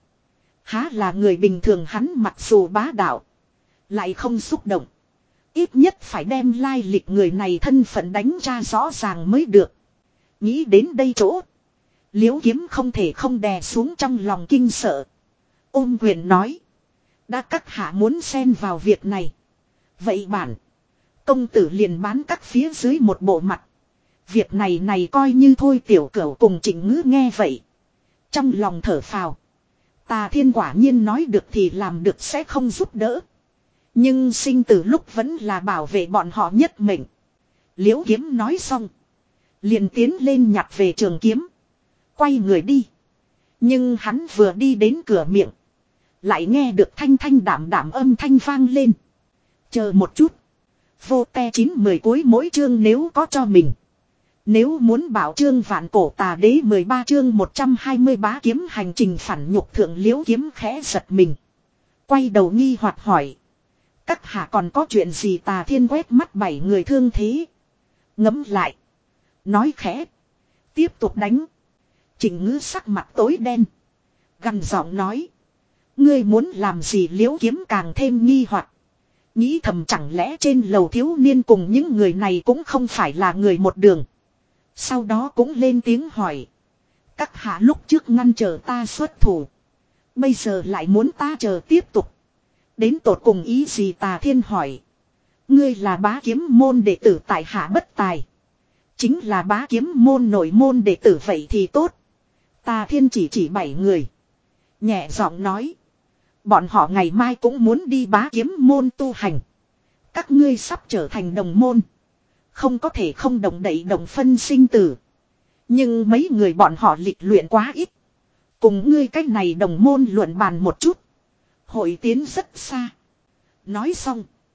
Há là người bình thường hắn mặc dù bá đạo. Lại không xúc động. Ít nhất phải đem lai lịch người này thân phận đánh ra rõ ràng mới được. Nghĩ đến đây chỗ. Liễu Kiếm không thể không đè xuống trong lòng kinh sợ. Ôm quyền nói. Đã các hạ muốn xen vào việc này. Vậy bản. Công tử liền bán các phía dưới một bộ mặt. Việc này này coi như thôi tiểu cửu cùng Trịnh Ngữ nghe vậy. Trong lòng thở phào. Tà Thiên quả nhiên nói được thì làm được sẽ không giúp đỡ. Nhưng sinh tử lúc vẫn là bảo vệ bọn họ nhất mệnh. Liễu Kiếm nói xong. Liền tiến lên nhặt về trường kiếm. Quay người đi. Nhưng hắn vừa đi đến cửa miệng. Lại nghe được thanh thanh đảm đảm âm thanh vang lên. Chờ một chút. Vô te chín mười cuối mỗi chương nếu có cho mình. Nếu muốn bảo chương vạn cổ tà đế mười ba chương một trăm hai mươi bá kiếm hành trình phản nhục thượng Liễu Kiếm khẽ giật mình. Quay đầu nghi hoặc hỏi. Các hạ còn có chuyện gì Tà Thiên quét mắt bảy người thương thế. Ngẫm lại. Nói khẽ. Tiếp tục đánh. Trịnh Ngữ sắc mặt tối đen. Gằn giọng nói. Ngươi muốn làm gì Liễu Kiếm càng thêm nghi hoặc. Nghĩ thầm chẳng lẽ trên lầu thiếu niên cùng những người này cũng không phải là người một đường. Sau đó cũng lên tiếng hỏi. Các hạ lúc trước ngăn trở ta xuất thủ. Bây giờ lại muốn ta chờ tiếp tục. Đến tột cùng ý gì Tà Thiên hỏi. Ngươi là bá kiếm môn đệ tử tại hạ bất tài. Chính là bá kiếm môn nội môn đệ tử vậy thì tốt. Tà Thiên chỉ chỉ bảy người. Nhẹ giọng nói. Bọn họ ngày mai cũng muốn đi bá kiếm môn tu hành. Các ngươi sắp trở thành đồng môn. Không có thể không đồng đẩy đồng phân sinh tử. Nhưng mấy người bọn họ lịch luyện quá ít. Cùng ngươi cách này đồng môn luận bàn một chút. Hội tiến rất xa. Nói xong.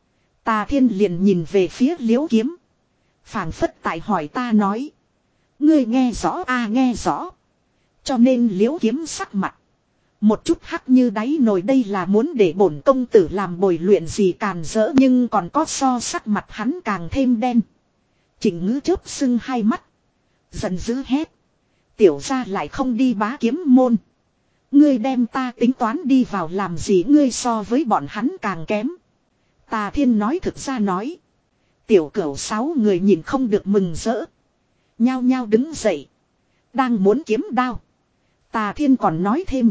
Tà Thiên liền nhìn về phía Liễu Kiếm. Phảng phất tại hỏi ta nói. Ngươi nghe rõ a nghe rõ. Cho nên Liễu Kiếm sắc mặt. Một chút hắc như đáy nồi, đây là muốn để bổn công tử làm bồi luyện gì càn rỡ, nhưng còn có so sắc mặt hắn càng thêm đen. Trịnh Ngữ chớp sưng hai mắt. Giận dữ hét. Tiểu gia lại không đi bá kiếm môn. Ngươi đem ta tính toán đi vào làm gì, ngươi so với bọn hắn càng kém. Tà Thiên nói thực ra nói. Tiểu cửu sáu người nhìn không được mừng rỡ. Nhao nhao đứng dậy. Đang muốn kiếm đao. Tà Thiên còn nói thêm.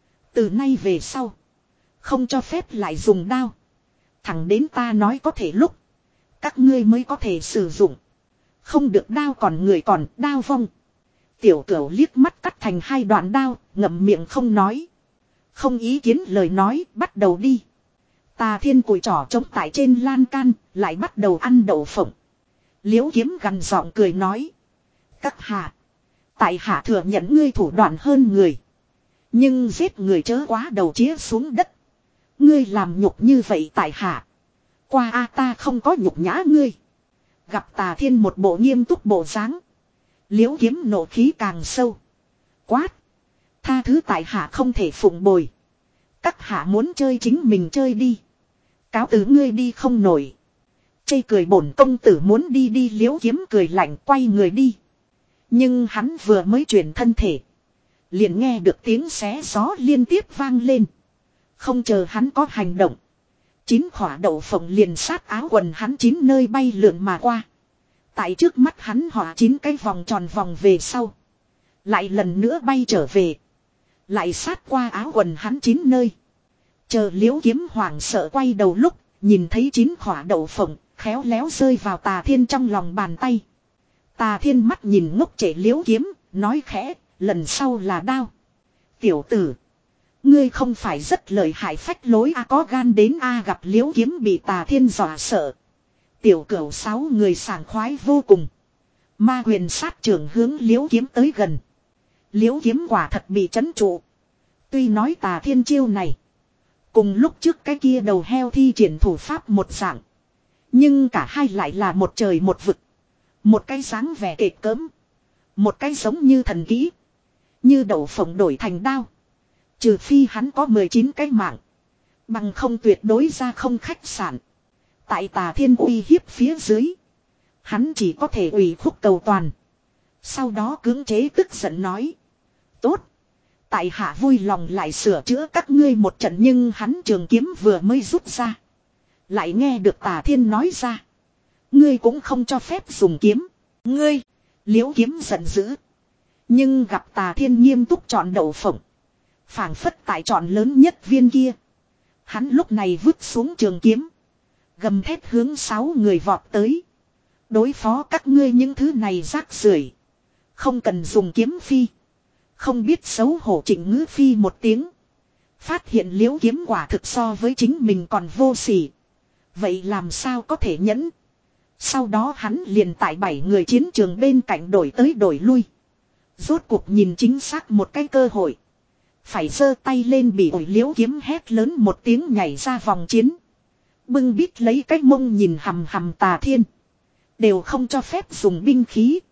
Từ nay về sau. Không cho phép lại dùng đao. Thẳng đến ta nói có thể lúc. Các ngươi mới có thể sử dụng. Không được đao còn người còn đao vong. Tiểu cửu liếc mắt cắt thành hai đoạn đao. Ngậm miệng không nói. Không ý kiến lời nói, bắt đầu đi. Tà Thiên cùi trỏ trống tại trên lan can. Lại bắt đầu ăn đậu phộng. Liễu Kiếm gằn giọng cười nói. Các hạ. Tại hạ thừa nhận ngươi thủ đoạn hơn người. Nhưng giết người chớ quá đầu chĩa xuống đất. Ngươi làm nhục như vậy tại hạ. Qua a ta không có nhục nhã ngươi. Gặp Tà Thiên một bộ nghiêm túc bộ dáng. Liễu Kiếm nộ khí càng sâu. Quát. Tha thứ tại hạ không thể phụng bồi. Các hạ muốn chơi chính mình chơi đi. Cáo từ ngươi đi không nổi. Chê cười bổn công tử muốn đi đi, Liễu Kiếm cười lạnh quay người đi. Nhưng hắn vừa mới chuyển thân thể. Liền nghe được tiếng xé gió liên tiếp vang lên. Không chờ hắn có hành động. Chín khỏa đậu phộng liền sát áo quần hắn chín nơi bay lượn mà qua. Tại trước mắt hắn họa chín cái vòng tròn vòng về sau. Lại lần nữa bay trở về. Lại sát qua áo quần hắn chín nơi. Chờ Liễu Kiếm hoảng sợ quay đầu lúc. Nhìn thấy chín khỏa đậu phộng khéo léo rơi vào Tà Thiên trong lòng bàn tay. Tà Thiên mắt nhìn ngốc trệ Liễu Kiếm. Nói khẽ. Lần sau là đao. Tiểu tử. Ngươi không phải rất lợi hại phách lối a có gan đến a gặp Liễu Kiếm bị Tà Thiên dọa sợ. Tiểu cửu sáu người sảng khoái vô cùng. Ma huyền sát trưởng hướng Liễu Kiếm tới gần. Liễu Kiếm quả thật bị trấn trụ. Tuy nói Tà Thiên chiêu này. Cùng lúc trước cái kia đầu heo thi triển thủ pháp một dạng. Nhưng cả hai lại là một trời một vực. Một cái dáng vẻ kịch cỡm. Một cái giống như thần kỹ. Như đậu phộng đổi thành đao. Trừ phi hắn có mười chín cái mạng. Bằng không tuyệt đối ra không khách sạn. Tại Tà Thiên uy hiếp phía dưới. Hắn chỉ có thể ủy khúc cầu toàn. Sau đó cưỡng chế tức giận nói. Tốt. Tại hạ vui lòng lại sửa chữa các ngươi một trận, nhưng hắn trường kiếm vừa mới rút ra. Lại nghe được Tà Thiên nói ra. Ngươi cũng không cho phép dùng kiếm. Ngươi. Liễu Kiếm giận dữ. Nhưng gặp Tà Thiên nghiêm túc chọn đậu phộng. Phảng phất tại chọn lớn nhất viên kia. Hắn lúc này vứt xuống trường kiếm. Gầm thét hướng sáu người vọt tới. Đối phó các ngươi những thứ này rác rưởi. Không cần dùng kiếm phi. Không biết xấu hổ Trịnh Ngữ phi một tiếng. Phát hiện Liễu Kiếm quả thực so với chính mình còn vô sỉ. Vậy làm sao có thể nhẫn. Sau đó hắn liền tại bảy người chiến trường bên cạnh đổi tới đổi lui. Rốt cuộc nhìn chính xác một cái cơ hội. Phải giơ tay lên bị ổi Liễu Kiếm hét lớn một tiếng nhảy ra vòng chiến. Bưng bít lấy cái mông nhìn hầm hầm Tà Thiên. Đều không cho phép dùng binh khí.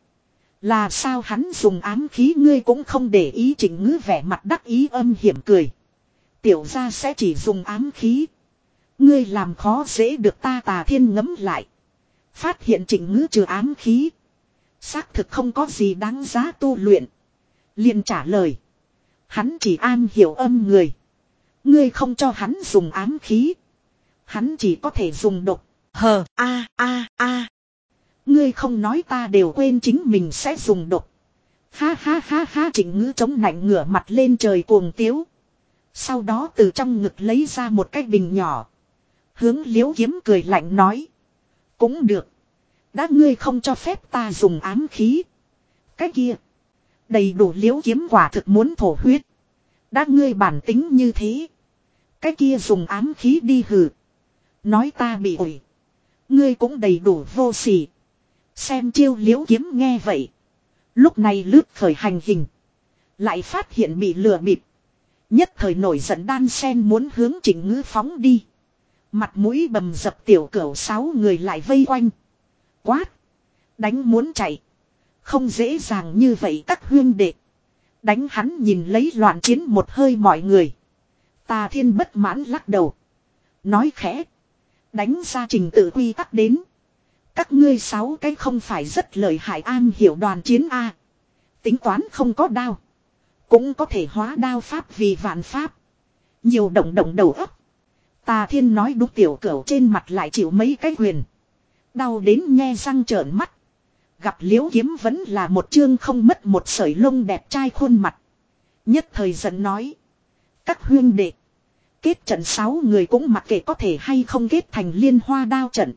Là sao hắn dùng ám khí ngươi cũng không để ý, Trịnh Ngữ vẻ mặt đắc ý âm hiểm cười. Tiểu gia sẽ chỉ dùng ám khí. Ngươi làm khó dễ được ta. Tà Thiên ngẫm lại. Phát hiện Trịnh Ngữ trừ ám khí. Xác thực không có gì đáng giá tu luyện. Liền trả lời. Hắn chỉ am hiểu âm người. Ngươi không cho hắn dùng ám khí. Hắn chỉ có thể dùng độc. Hờ a a a. Ngươi không nói ta đều quên chính mình sẽ dùng độc. Ha ha ha ha. Trịnh Ngữ chống nạnh ngửa mặt lên trời cuồng tiếu. Sau đó từ trong ngực lấy ra một cái bình nhỏ. Hướng Liễu Kiếm cười lạnh nói. Cũng được. Đã ngươi không cho phép ta dùng ám khí. Cái kia. Đầy đủ. Liễu Kiếm quả thực muốn thổ huyết. Đã ngươi bản tính như thế. Cái kia dùng ám khí đi hử. Nói ta bị ủi. Ngươi cũng đầy đủ vô sỉ. Xem chiêu. Liễu Kiếm nghe vậy. Lúc này lướt khởi hành hình. Lại phát hiện bị lừa bịp. Nhất thời nổi giận đan sen muốn hướng Trịnh Ngữ phóng đi. Mặt mũi bầm dập tiểu cửu sáu người lại vây quanh. Quát. Đánh muốn chạy. Không dễ dàng như vậy các huyên đệ. Đánh hắn nhìn lấy loạn chiến một hơi mọi người. Tà Thiên bất mãn lắc đầu. Nói khẽ. Đánh ra trình tự quy tắc đến. Các ngươi sáu cái không phải rất lợi hại an hiểu đoàn chiến A. Tính toán không có đao. Cũng có thể hóa đao pháp vì vạn pháp. Nhiều động động đầu óc. Tà Thiên nói đúng tiểu cửu trên mặt lại chịu mấy cái quyền. Đau đến nhe răng trợn mắt. Gặp Liễu Kiếm vẫn là một chương không mất một sợi lông đẹp trai khuôn mặt. Nhất thời giận nói. Các huyên đệ. Kết trận sáu người cũng mặc kệ có thể hay không kết thành liên hoa đao trận.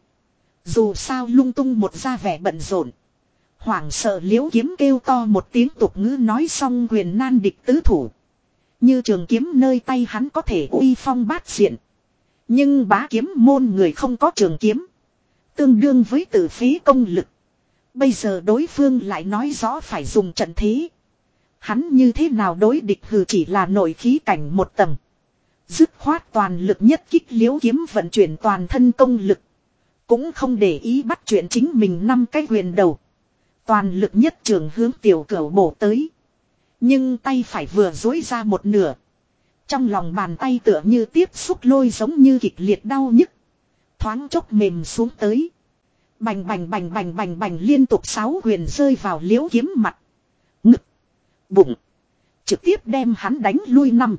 Dù sao lung tung một ra vẻ bận rộn. Hoảng sợ Liễu Kiếm kêu to một tiếng tục ngữ nói xong quyền nan địch tứ thủ. Như trường kiếm nơi tay hắn có thể uy phong bát diện. Nhưng bá kiếm môn người không có trường kiếm. Tương đương với tử phí công lực. Bây giờ đối phương lại nói rõ phải dùng trận thế. Hắn như thế nào đối địch hừ chỉ là nội khí cảnh một tầng. Dứt khoát toàn lực nhất kích Liễu Kiếm vận chuyển toàn thân công lực. Cũng không để ý bắt chuyện chính mình năm cái quyền đầu. Toàn lực nhất trường hướng tiểu cửu bổ tới. Nhưng tay phải vừa dối ra một nửa. Trong lòng bàn tay tựa như tiếp xúc lôi giống như kịch liệt đau nhức. Thoáng chốc mềm xuống tới. Bành bành bành bành bành bành liên tục sáu quyền rơi vào Liễu Kiếm mặt. Ngực. Bụng. Trực tiếp đem hắn đánh lui năm.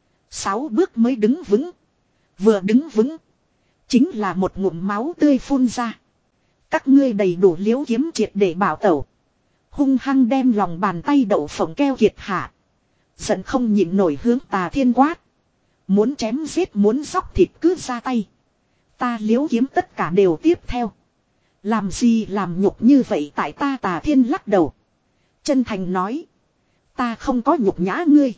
Sáu bước mới đứng vững. Vừa đứng vững. Chính là một ngụm máu tươi phun ra. Các ngươi đầy đủ Liễu Kiếm triệt để bảo tẩu. Hung hăng đem lòng bàn tay đậu phộng keo kiệt hạ. Giận không nhịn nổi hướng Tà Thiên quát. Muốn chém giết muốn dóc thịt cứ ra tay. Ta Liễu Kiếm tất cả đều tiếp theo. Làm gì làm nhục như vậy tại ta Tà Thiên lắc đầu. Chân thành nói. Ta không có nhục nhã ngươi.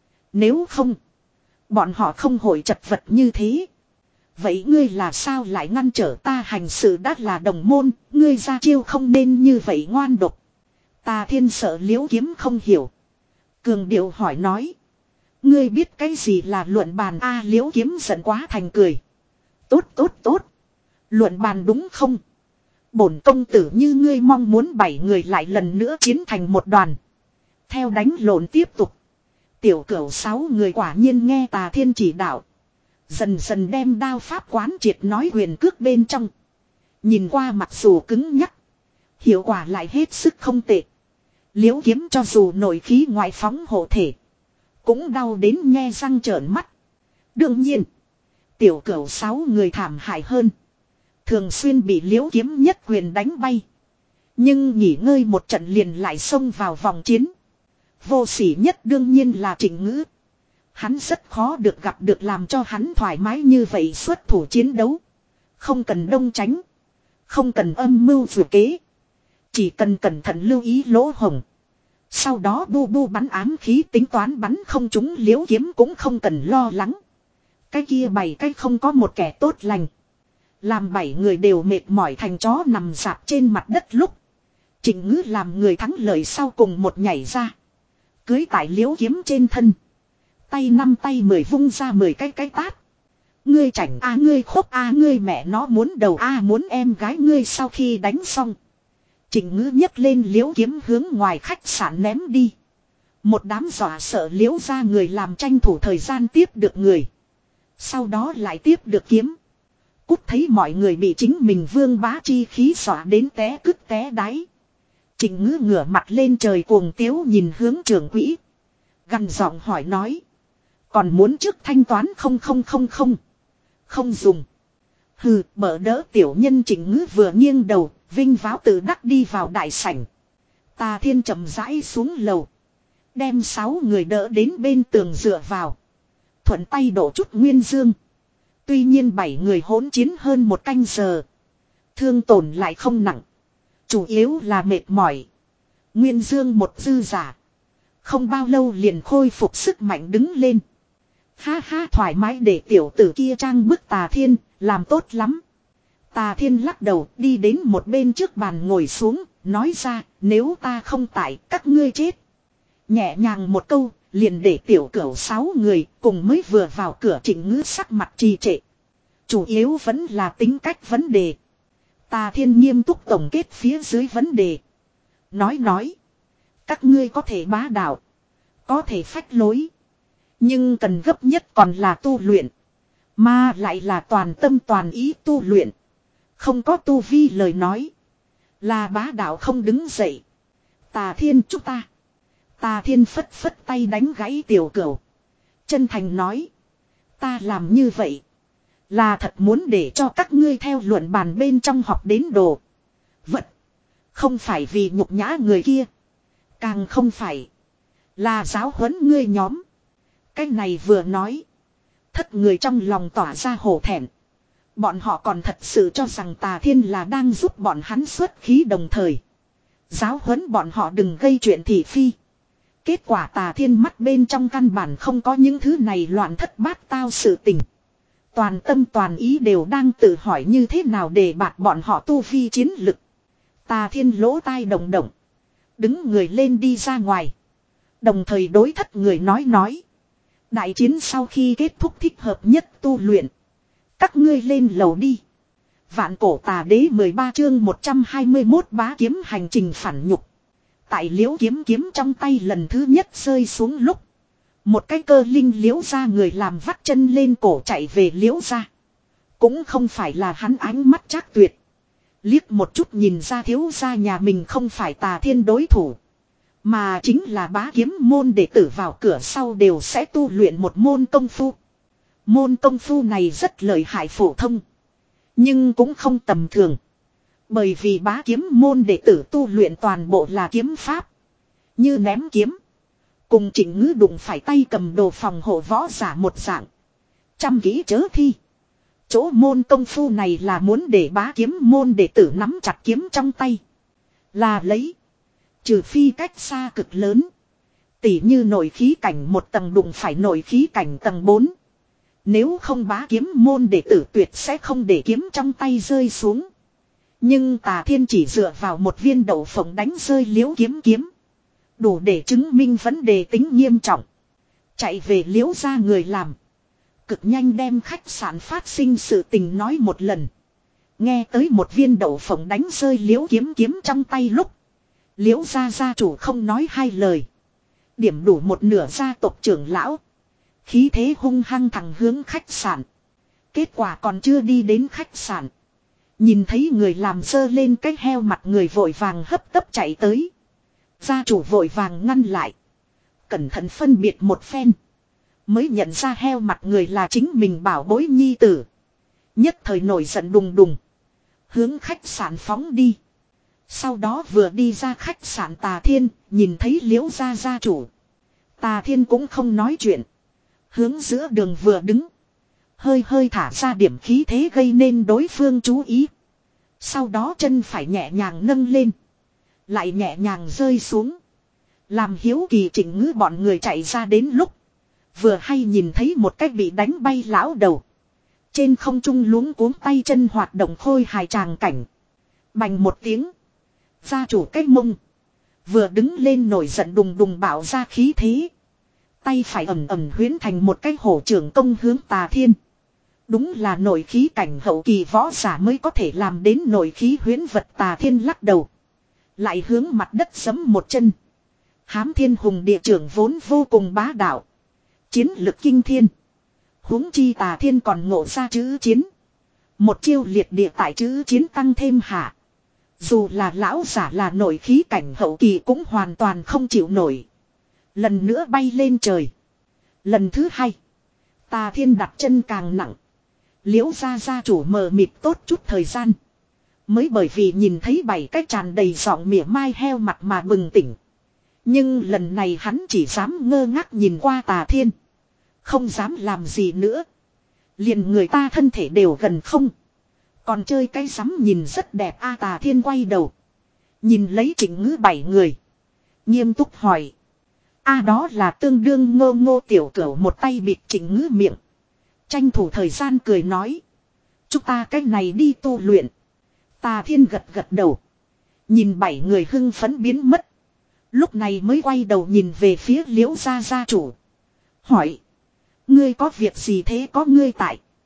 Nếu không. Bọn họ không hội chật vật như thế. Vậy ngươi là sao lại ngăn trở ta hành sự đã là đồng môn. Ngươi ra chiêu không nên như vậy ngoan độc. Tà Thiên sợ Liễu Kiếm không hiểu. Cường điệu hỏi nói. Ngươi biết cái gì là luận bàn a Liễu Kiếm giận quá thành cười. Tốt tốt tốt. Luận bàn đúng không? Bổn công tử như ngươi mong muốn bảy người lại lần nữa chiến thành một đoàn. Theo đánh lộn tiếp tục. Tiểu cửu sáu người quả nhiên nghe Tà Thiên chỉ đạo. Dần dần đem đao pháp quán triệt nói huyền cước bên trong. Nhìn qua mặc dù cứng nhắc. Hiệu quả lại hết sức không tệ. Liễu Kiếm cho dù nội khí ngoại phóng hộ thể. Cũng đau đến nhe răng trợn mắt. Đương nhiên. Tiểu cửu sáu người thảm hại hơn. Thường xuyên bị Liễu Kiếm nhất quyền đánh bay. Nhưng nghỉ ngơi một trận liền lại xông vào vòng chiến. Vô sỉ nhất đương nhiên là Trịnh Ngữ. Hắn rất khó được gặp được làm cho hắn thoải mái như vậy xuất thủ chiến đấu. Không cần đông tránh. Không cần âm mưu vừa kế. Chỉ cần cẩn thận lưu ý lỗ hổng. Sau đó bu bu bắn ám khí tính toán bắn không trúng Liễu Kiếm cũng không cần lo lắng. Cái kia bảy cái không có một kẻ tốt lành. Làm bảy người đều mệt mỏi thành chó nằm dạp trên mặt đất lúc. Trịnh Ngữ làm người thắng lợi sau cùng một nhảy ra. Cưới tại Liễu Kiếm trên thân. Tay năm tay mười vung ra mười cái cái tát. Ngươi chảnh a ngươi khóc a ngươi mẹ nó muốn đầu a muốn em gái ngươi sau khi đánh xong. Trịnh Ngữ nhấc lên Liễu Kiếm hướng ngoài khách sạn ném đi. Một đám dọa sợ Liễu ra người làm tranh thủ thời gian tiếp được người. Sau đó lại tiếp được kiếm. Cút thấy mọi người bị chính mình vương bá chi khí dọa đến té cứt té đáy. Trịnh Ngữ ngửa mặt lên trời cuồng tiếu nhìn hướng trưởng quỹ. Gằn giọng hỏi nói. Còn muốn trước thanh toán không không không không. Không dùng. Hừ, bở đỡ tiểu nhân Trịnh Ngữ vừa nghiêng đầu, vinh váo tự đắc đi vào đại sảnh. Tà Thiên chậm rãi xuống lầu. Đem sáu người đỡ đến bên tường dựa vào. Thuận tay đổ chút nguyên dương. Tuy nhiên bảy người hỗn chiến hơn một canh giờ. Thương tổn lại không nặng. Chủ yếu là mệt mỏi. Nguyên dương một dư giả. Không bao lâu liền khôi phục sức mạnh đứng lên. Ha ha thoải mái để tiểu tử kia trang bức Tà Thiên, làm tốt lắm. Tà Thiên lắc đầu đi đến một bên trước bàn ngồi xuống, nói ra nếu ta không tại các ngươi chết. Nhẹ nhàng một câu, liền để tiểu cửu sáu người cùng mới vừa vào cửa Trịnh Ngữ sắc mặt trì trệ. Chủ yếu vẫn là tính cách vấn đề. Tà Thiên nghiêm túc tổng kết phía dưới vấn đề. Nói nói. Các ngươi có thể bá đạo. Có thể phách lối. Nhưng cần gấp nhất còn là tu luyện. Mà lại là toàn tâm toàn ý tu luyện. Không có tu vi lời nói. Là bá đạo không đứng dậy. Tà Thiên chúng ta. Tà Thiên phất phất tay đánh gãy Tiểu Cửu. Chân thành nói. Ta làm như vậy. Là thật muốn để cho các ngươi theo luận bàn bên trong học đến đồ. Vật. Không phải vì nhục nhã người kia. Càng không phải. Là giáo huấn ngươi nhóm. Cái này vừa nói. Thất người trong lòng tỏa ra hổ thẹn. Bọn họ còn thật sự cho rằng Tà Thiên là đang giúp bọn hắn xuất khí đồng thời. Giáo huấn bọn họ đừng gây chuyện thị phi. Kết quả Tà Thiên mắt bên trong căn bản không có những thứ này loạn thất bát tao sự tình. Toàn tâm toàn ý đều đang tự hỏi như thế nào để bạt bọn họ tu vi chiến lực. Tà Thiên lỗ tai động động. Đứng người lên đi ra ngoài. Đồng thời đối thất người nói nói. Đại chiến sau khi kết thúc thích hợp nhất tu luyện. Các ngươi lên lầu đi. Vạn cổ tà đế mười ba chương một trăm hai mươi mốt bá kiếm hành trình phản nhục. Tại liễu kiếm kiếm trong tay lần thứ nhất rơi xuống lúc. Một cái cơ linh liễu ra người làm vắt chân lên cổ chạy về liễu ra. Cũng không phải là hắn ánh mắt trác tuyệt. Liếc một chút nhìn ra thiếu gia nhà mình không phải Tà Thiên đối thủ. Mà chính là bá kiếm môn đệ tử vào cửa sau đều sẽ tu luyện một môn công phu. Môn công phu này rất lợi hại phổ thông. Nhưng cũng không tầm thường. Bởi vì bá kiếm môn đệ tử tu luyện toàn bộ là kiếm pháp. Như ném kiếm. Cùng Trịnh Ngữ đụng phải tay cầm đồ phòng hộ võ giả một dạng. Chăm kỹ chớ thi. Chỗ môn công phu này là muốn để bá kiếm môn đệ tử nắm chặt kiếm trong tay. Là lấy. Trừ phi cách xa cực lớn. Tỉ như nội khí cảnh một tầng đụng phải nội khí cảnh tầng bốn. Nếu không bá kiếm môn đệ tử tuyệt sẽ không để kiếm trong tay rơi xuống. Nhưng Tà Thiên chỉ dựa vào một viên đậu phộng đánh rơi liễu kiếm kiếm. Đủ để chứng minh vấn đề tính nghiêm trọng. Chạy về liễu ra người làm. Cực nhanh đem khách sạn phát sinh sự tình nói một lần. Nghe tới một viên đậu phộng đánh rơi liễu kiếm kiếm trong tay lúc. Liễu gia gia chủ không nói hai lời. Điểm đủ một nửa gia tộc trưởng lão. Khí thế hung hăng thẳng hướng khách sạn. Kết quả còn chưa đi đến khách sạn. Nhìn thấy người làm sơ lên cái heo mặt người vội vàng hấp tấp chạy tới. Gia chủ vội vàng ngăn lại. Cẩn thận phân biệt một phen. Mới nhận ra heo mặt người là chính mình bảo bối nhi tử. Nhất thời nổi giận đùng đùng. Hướng khách sạn phóng đi. Sau đó vừa đi ra khách sạn Tà Thiên, nhìn thấy liễu gia gia chủ. Tà Thiên cũng không nói chuyện. Hướng giữa đường vừa đứng. Hơi hơi thả ra điểm khí thế gây nên đối phương chú ý. Sau đó chân phải nhẹ nhàng nâng lên. Lại nhẹ nhàng rơi xuống. Làm hiếu kỳ Trịnh Ngữ bọn người chạy ra đến lúc. Vừa hay nhìn thấy một cách bị đánh bay lão đầu. Trên không trung luống cuống tay chân hoạt động khôi hài tràng cảnh. Bành một tiếng. Gia chủ cái mông. Vừa đứng lên nổi giận đùng đùng bảo ra khí thế. Tay phải ẩm ẩm huyến thành một cái hổ trưởng công hướng Tà Thiên. Đúng là nội khí cảnh hậu kỳ võ giả mới có thể làm đến nội khí huyến vật. Tà Thiên lắc đầu. Lại hướng mặt đất giẫm một chân. Hám Thiên Hùng địa trưởng vốn vô cùng bá đạo. Chiến lực kinh thiên. Huống chi Tà Thiên còn ngộ ra chữ chiến. Một chiêu liệt địa tại chữ chiến tăng thêm hạ. Dù là lão giả là nội khí cảnh hậu kỳ cũng hoàn toàn không chịu nổi. Lần nữa bay lên trời. Lần thứ hai. Tà Thiên đặt chân càng nặng. Liễu gia gia chủ mờ mịt tốt chút thời gian. Mới bởi vì nhìn thấy bảy cái tràn đầy giọng mỉa mai heo mặt mà bừng tỉnh. Nhưng lần này hắn chỉ dám ngơ ngác nhìn qua Tà Thiên. Không dám làm gì nữa. Liền người ta thân thể đều gần không. Còn chơi cái sắm nhìn rất đẹp a. Tà Thiên quay đầu. Nhìn lấy Trịnh Ngữ bảy người. Nghiêm túc hỏi. A đó là tương đương ngô ngô tiểu cửu một tay bịt Trịnh Ngữ miệng. Tranh thủ thời gian cười nói. Chúng ta cái này đi tu luyện. Tà Thiên gật gật đầu. Nhìn bảy người hưng phấn biến mất. Lúc này mới quay đầu nhìn về phía liễu gia gia chủ. Hỏi. Ngươi có việc gì thế có ngươi tại.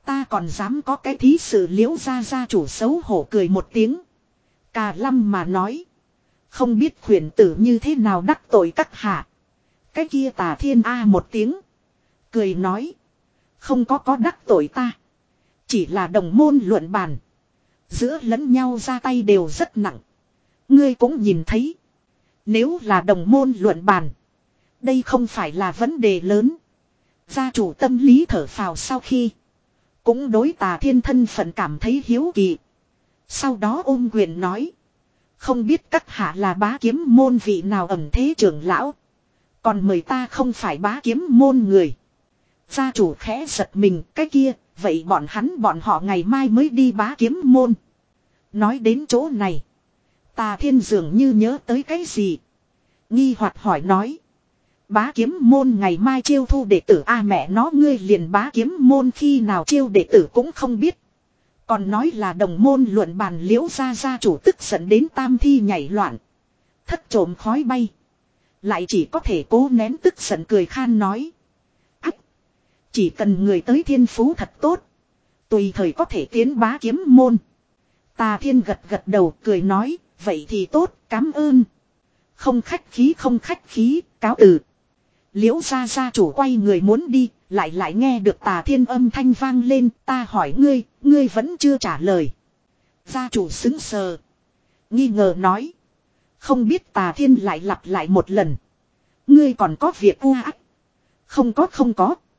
Ta còn dám có cái thí sự liễu gia gia chủ xấu hổ cười một tiếng. Cà lâm mà nói. Không biết khuyển tử như thế nào đắc tội các hạ. Cái kia Tà Thiên A một tiếng. Cười nói. Không có có đắc tội ta. Chỉ là đồng môn luận bàn. Giữa lẫn nhau ra tay đều rất nặng. Ngươi cũng nhìn thấy. Nếu là đồng môn luận bàn. Đây không phải là vấn đề lớn. Gia chủ tâm lý thở phào sau khi. Cũng đối Tà Thiên thân phận cảm thấy hiếu kỳ. Sau đó ôm quyền nói. Không biết các hạ là bá kiếm môn vị nào ẩn thế trưởng lão. Còn mời ta không phải bá kiếm môn người. Gia chủ khẽ giật mình cái kia. Vậy bọn hắn bọn họ ngày mai mới đi bá kiếm môn. Nói đến chỗ này. Tà Thiên dường như nhớ tới cái gì. Nghi hoặc hỏi nói. Bá kiếm môn ngày mai chiêu thu đệ tử a mẹ nó ngươi liền bá kiếm môn khi nào chiêu đệ tử cũng không biết. Còn nói là đồng môn luận bàn liễu gia gia chủ tức giận đến tam thi nhảy loạn. Thất trộm khói bay. Lại chỉ có thể cố nén tức giận cười khan nói. Ách. Chỉ cần người tới thiên phú thật tốt. Tùy thời có thể tiến bá kiếm môn. Tà Thiên gật gật đầu cười nói. Vậy thì tốt cảm ơn. Không khách khí không khách khí cáo từ. Liễu gia gia chủ quay người muốn đi. Lại lại nghe được Tà Thiên âm thanh vang lên. Ta hỏi ngươi. Ngươi vẫn chưa trả lời. Gia chủ xứng sờ. Nghi ngờ nói. Không biết Tà Thiên lại lặp lại một lần. Ngươi còn có việc u ác. Không có không có.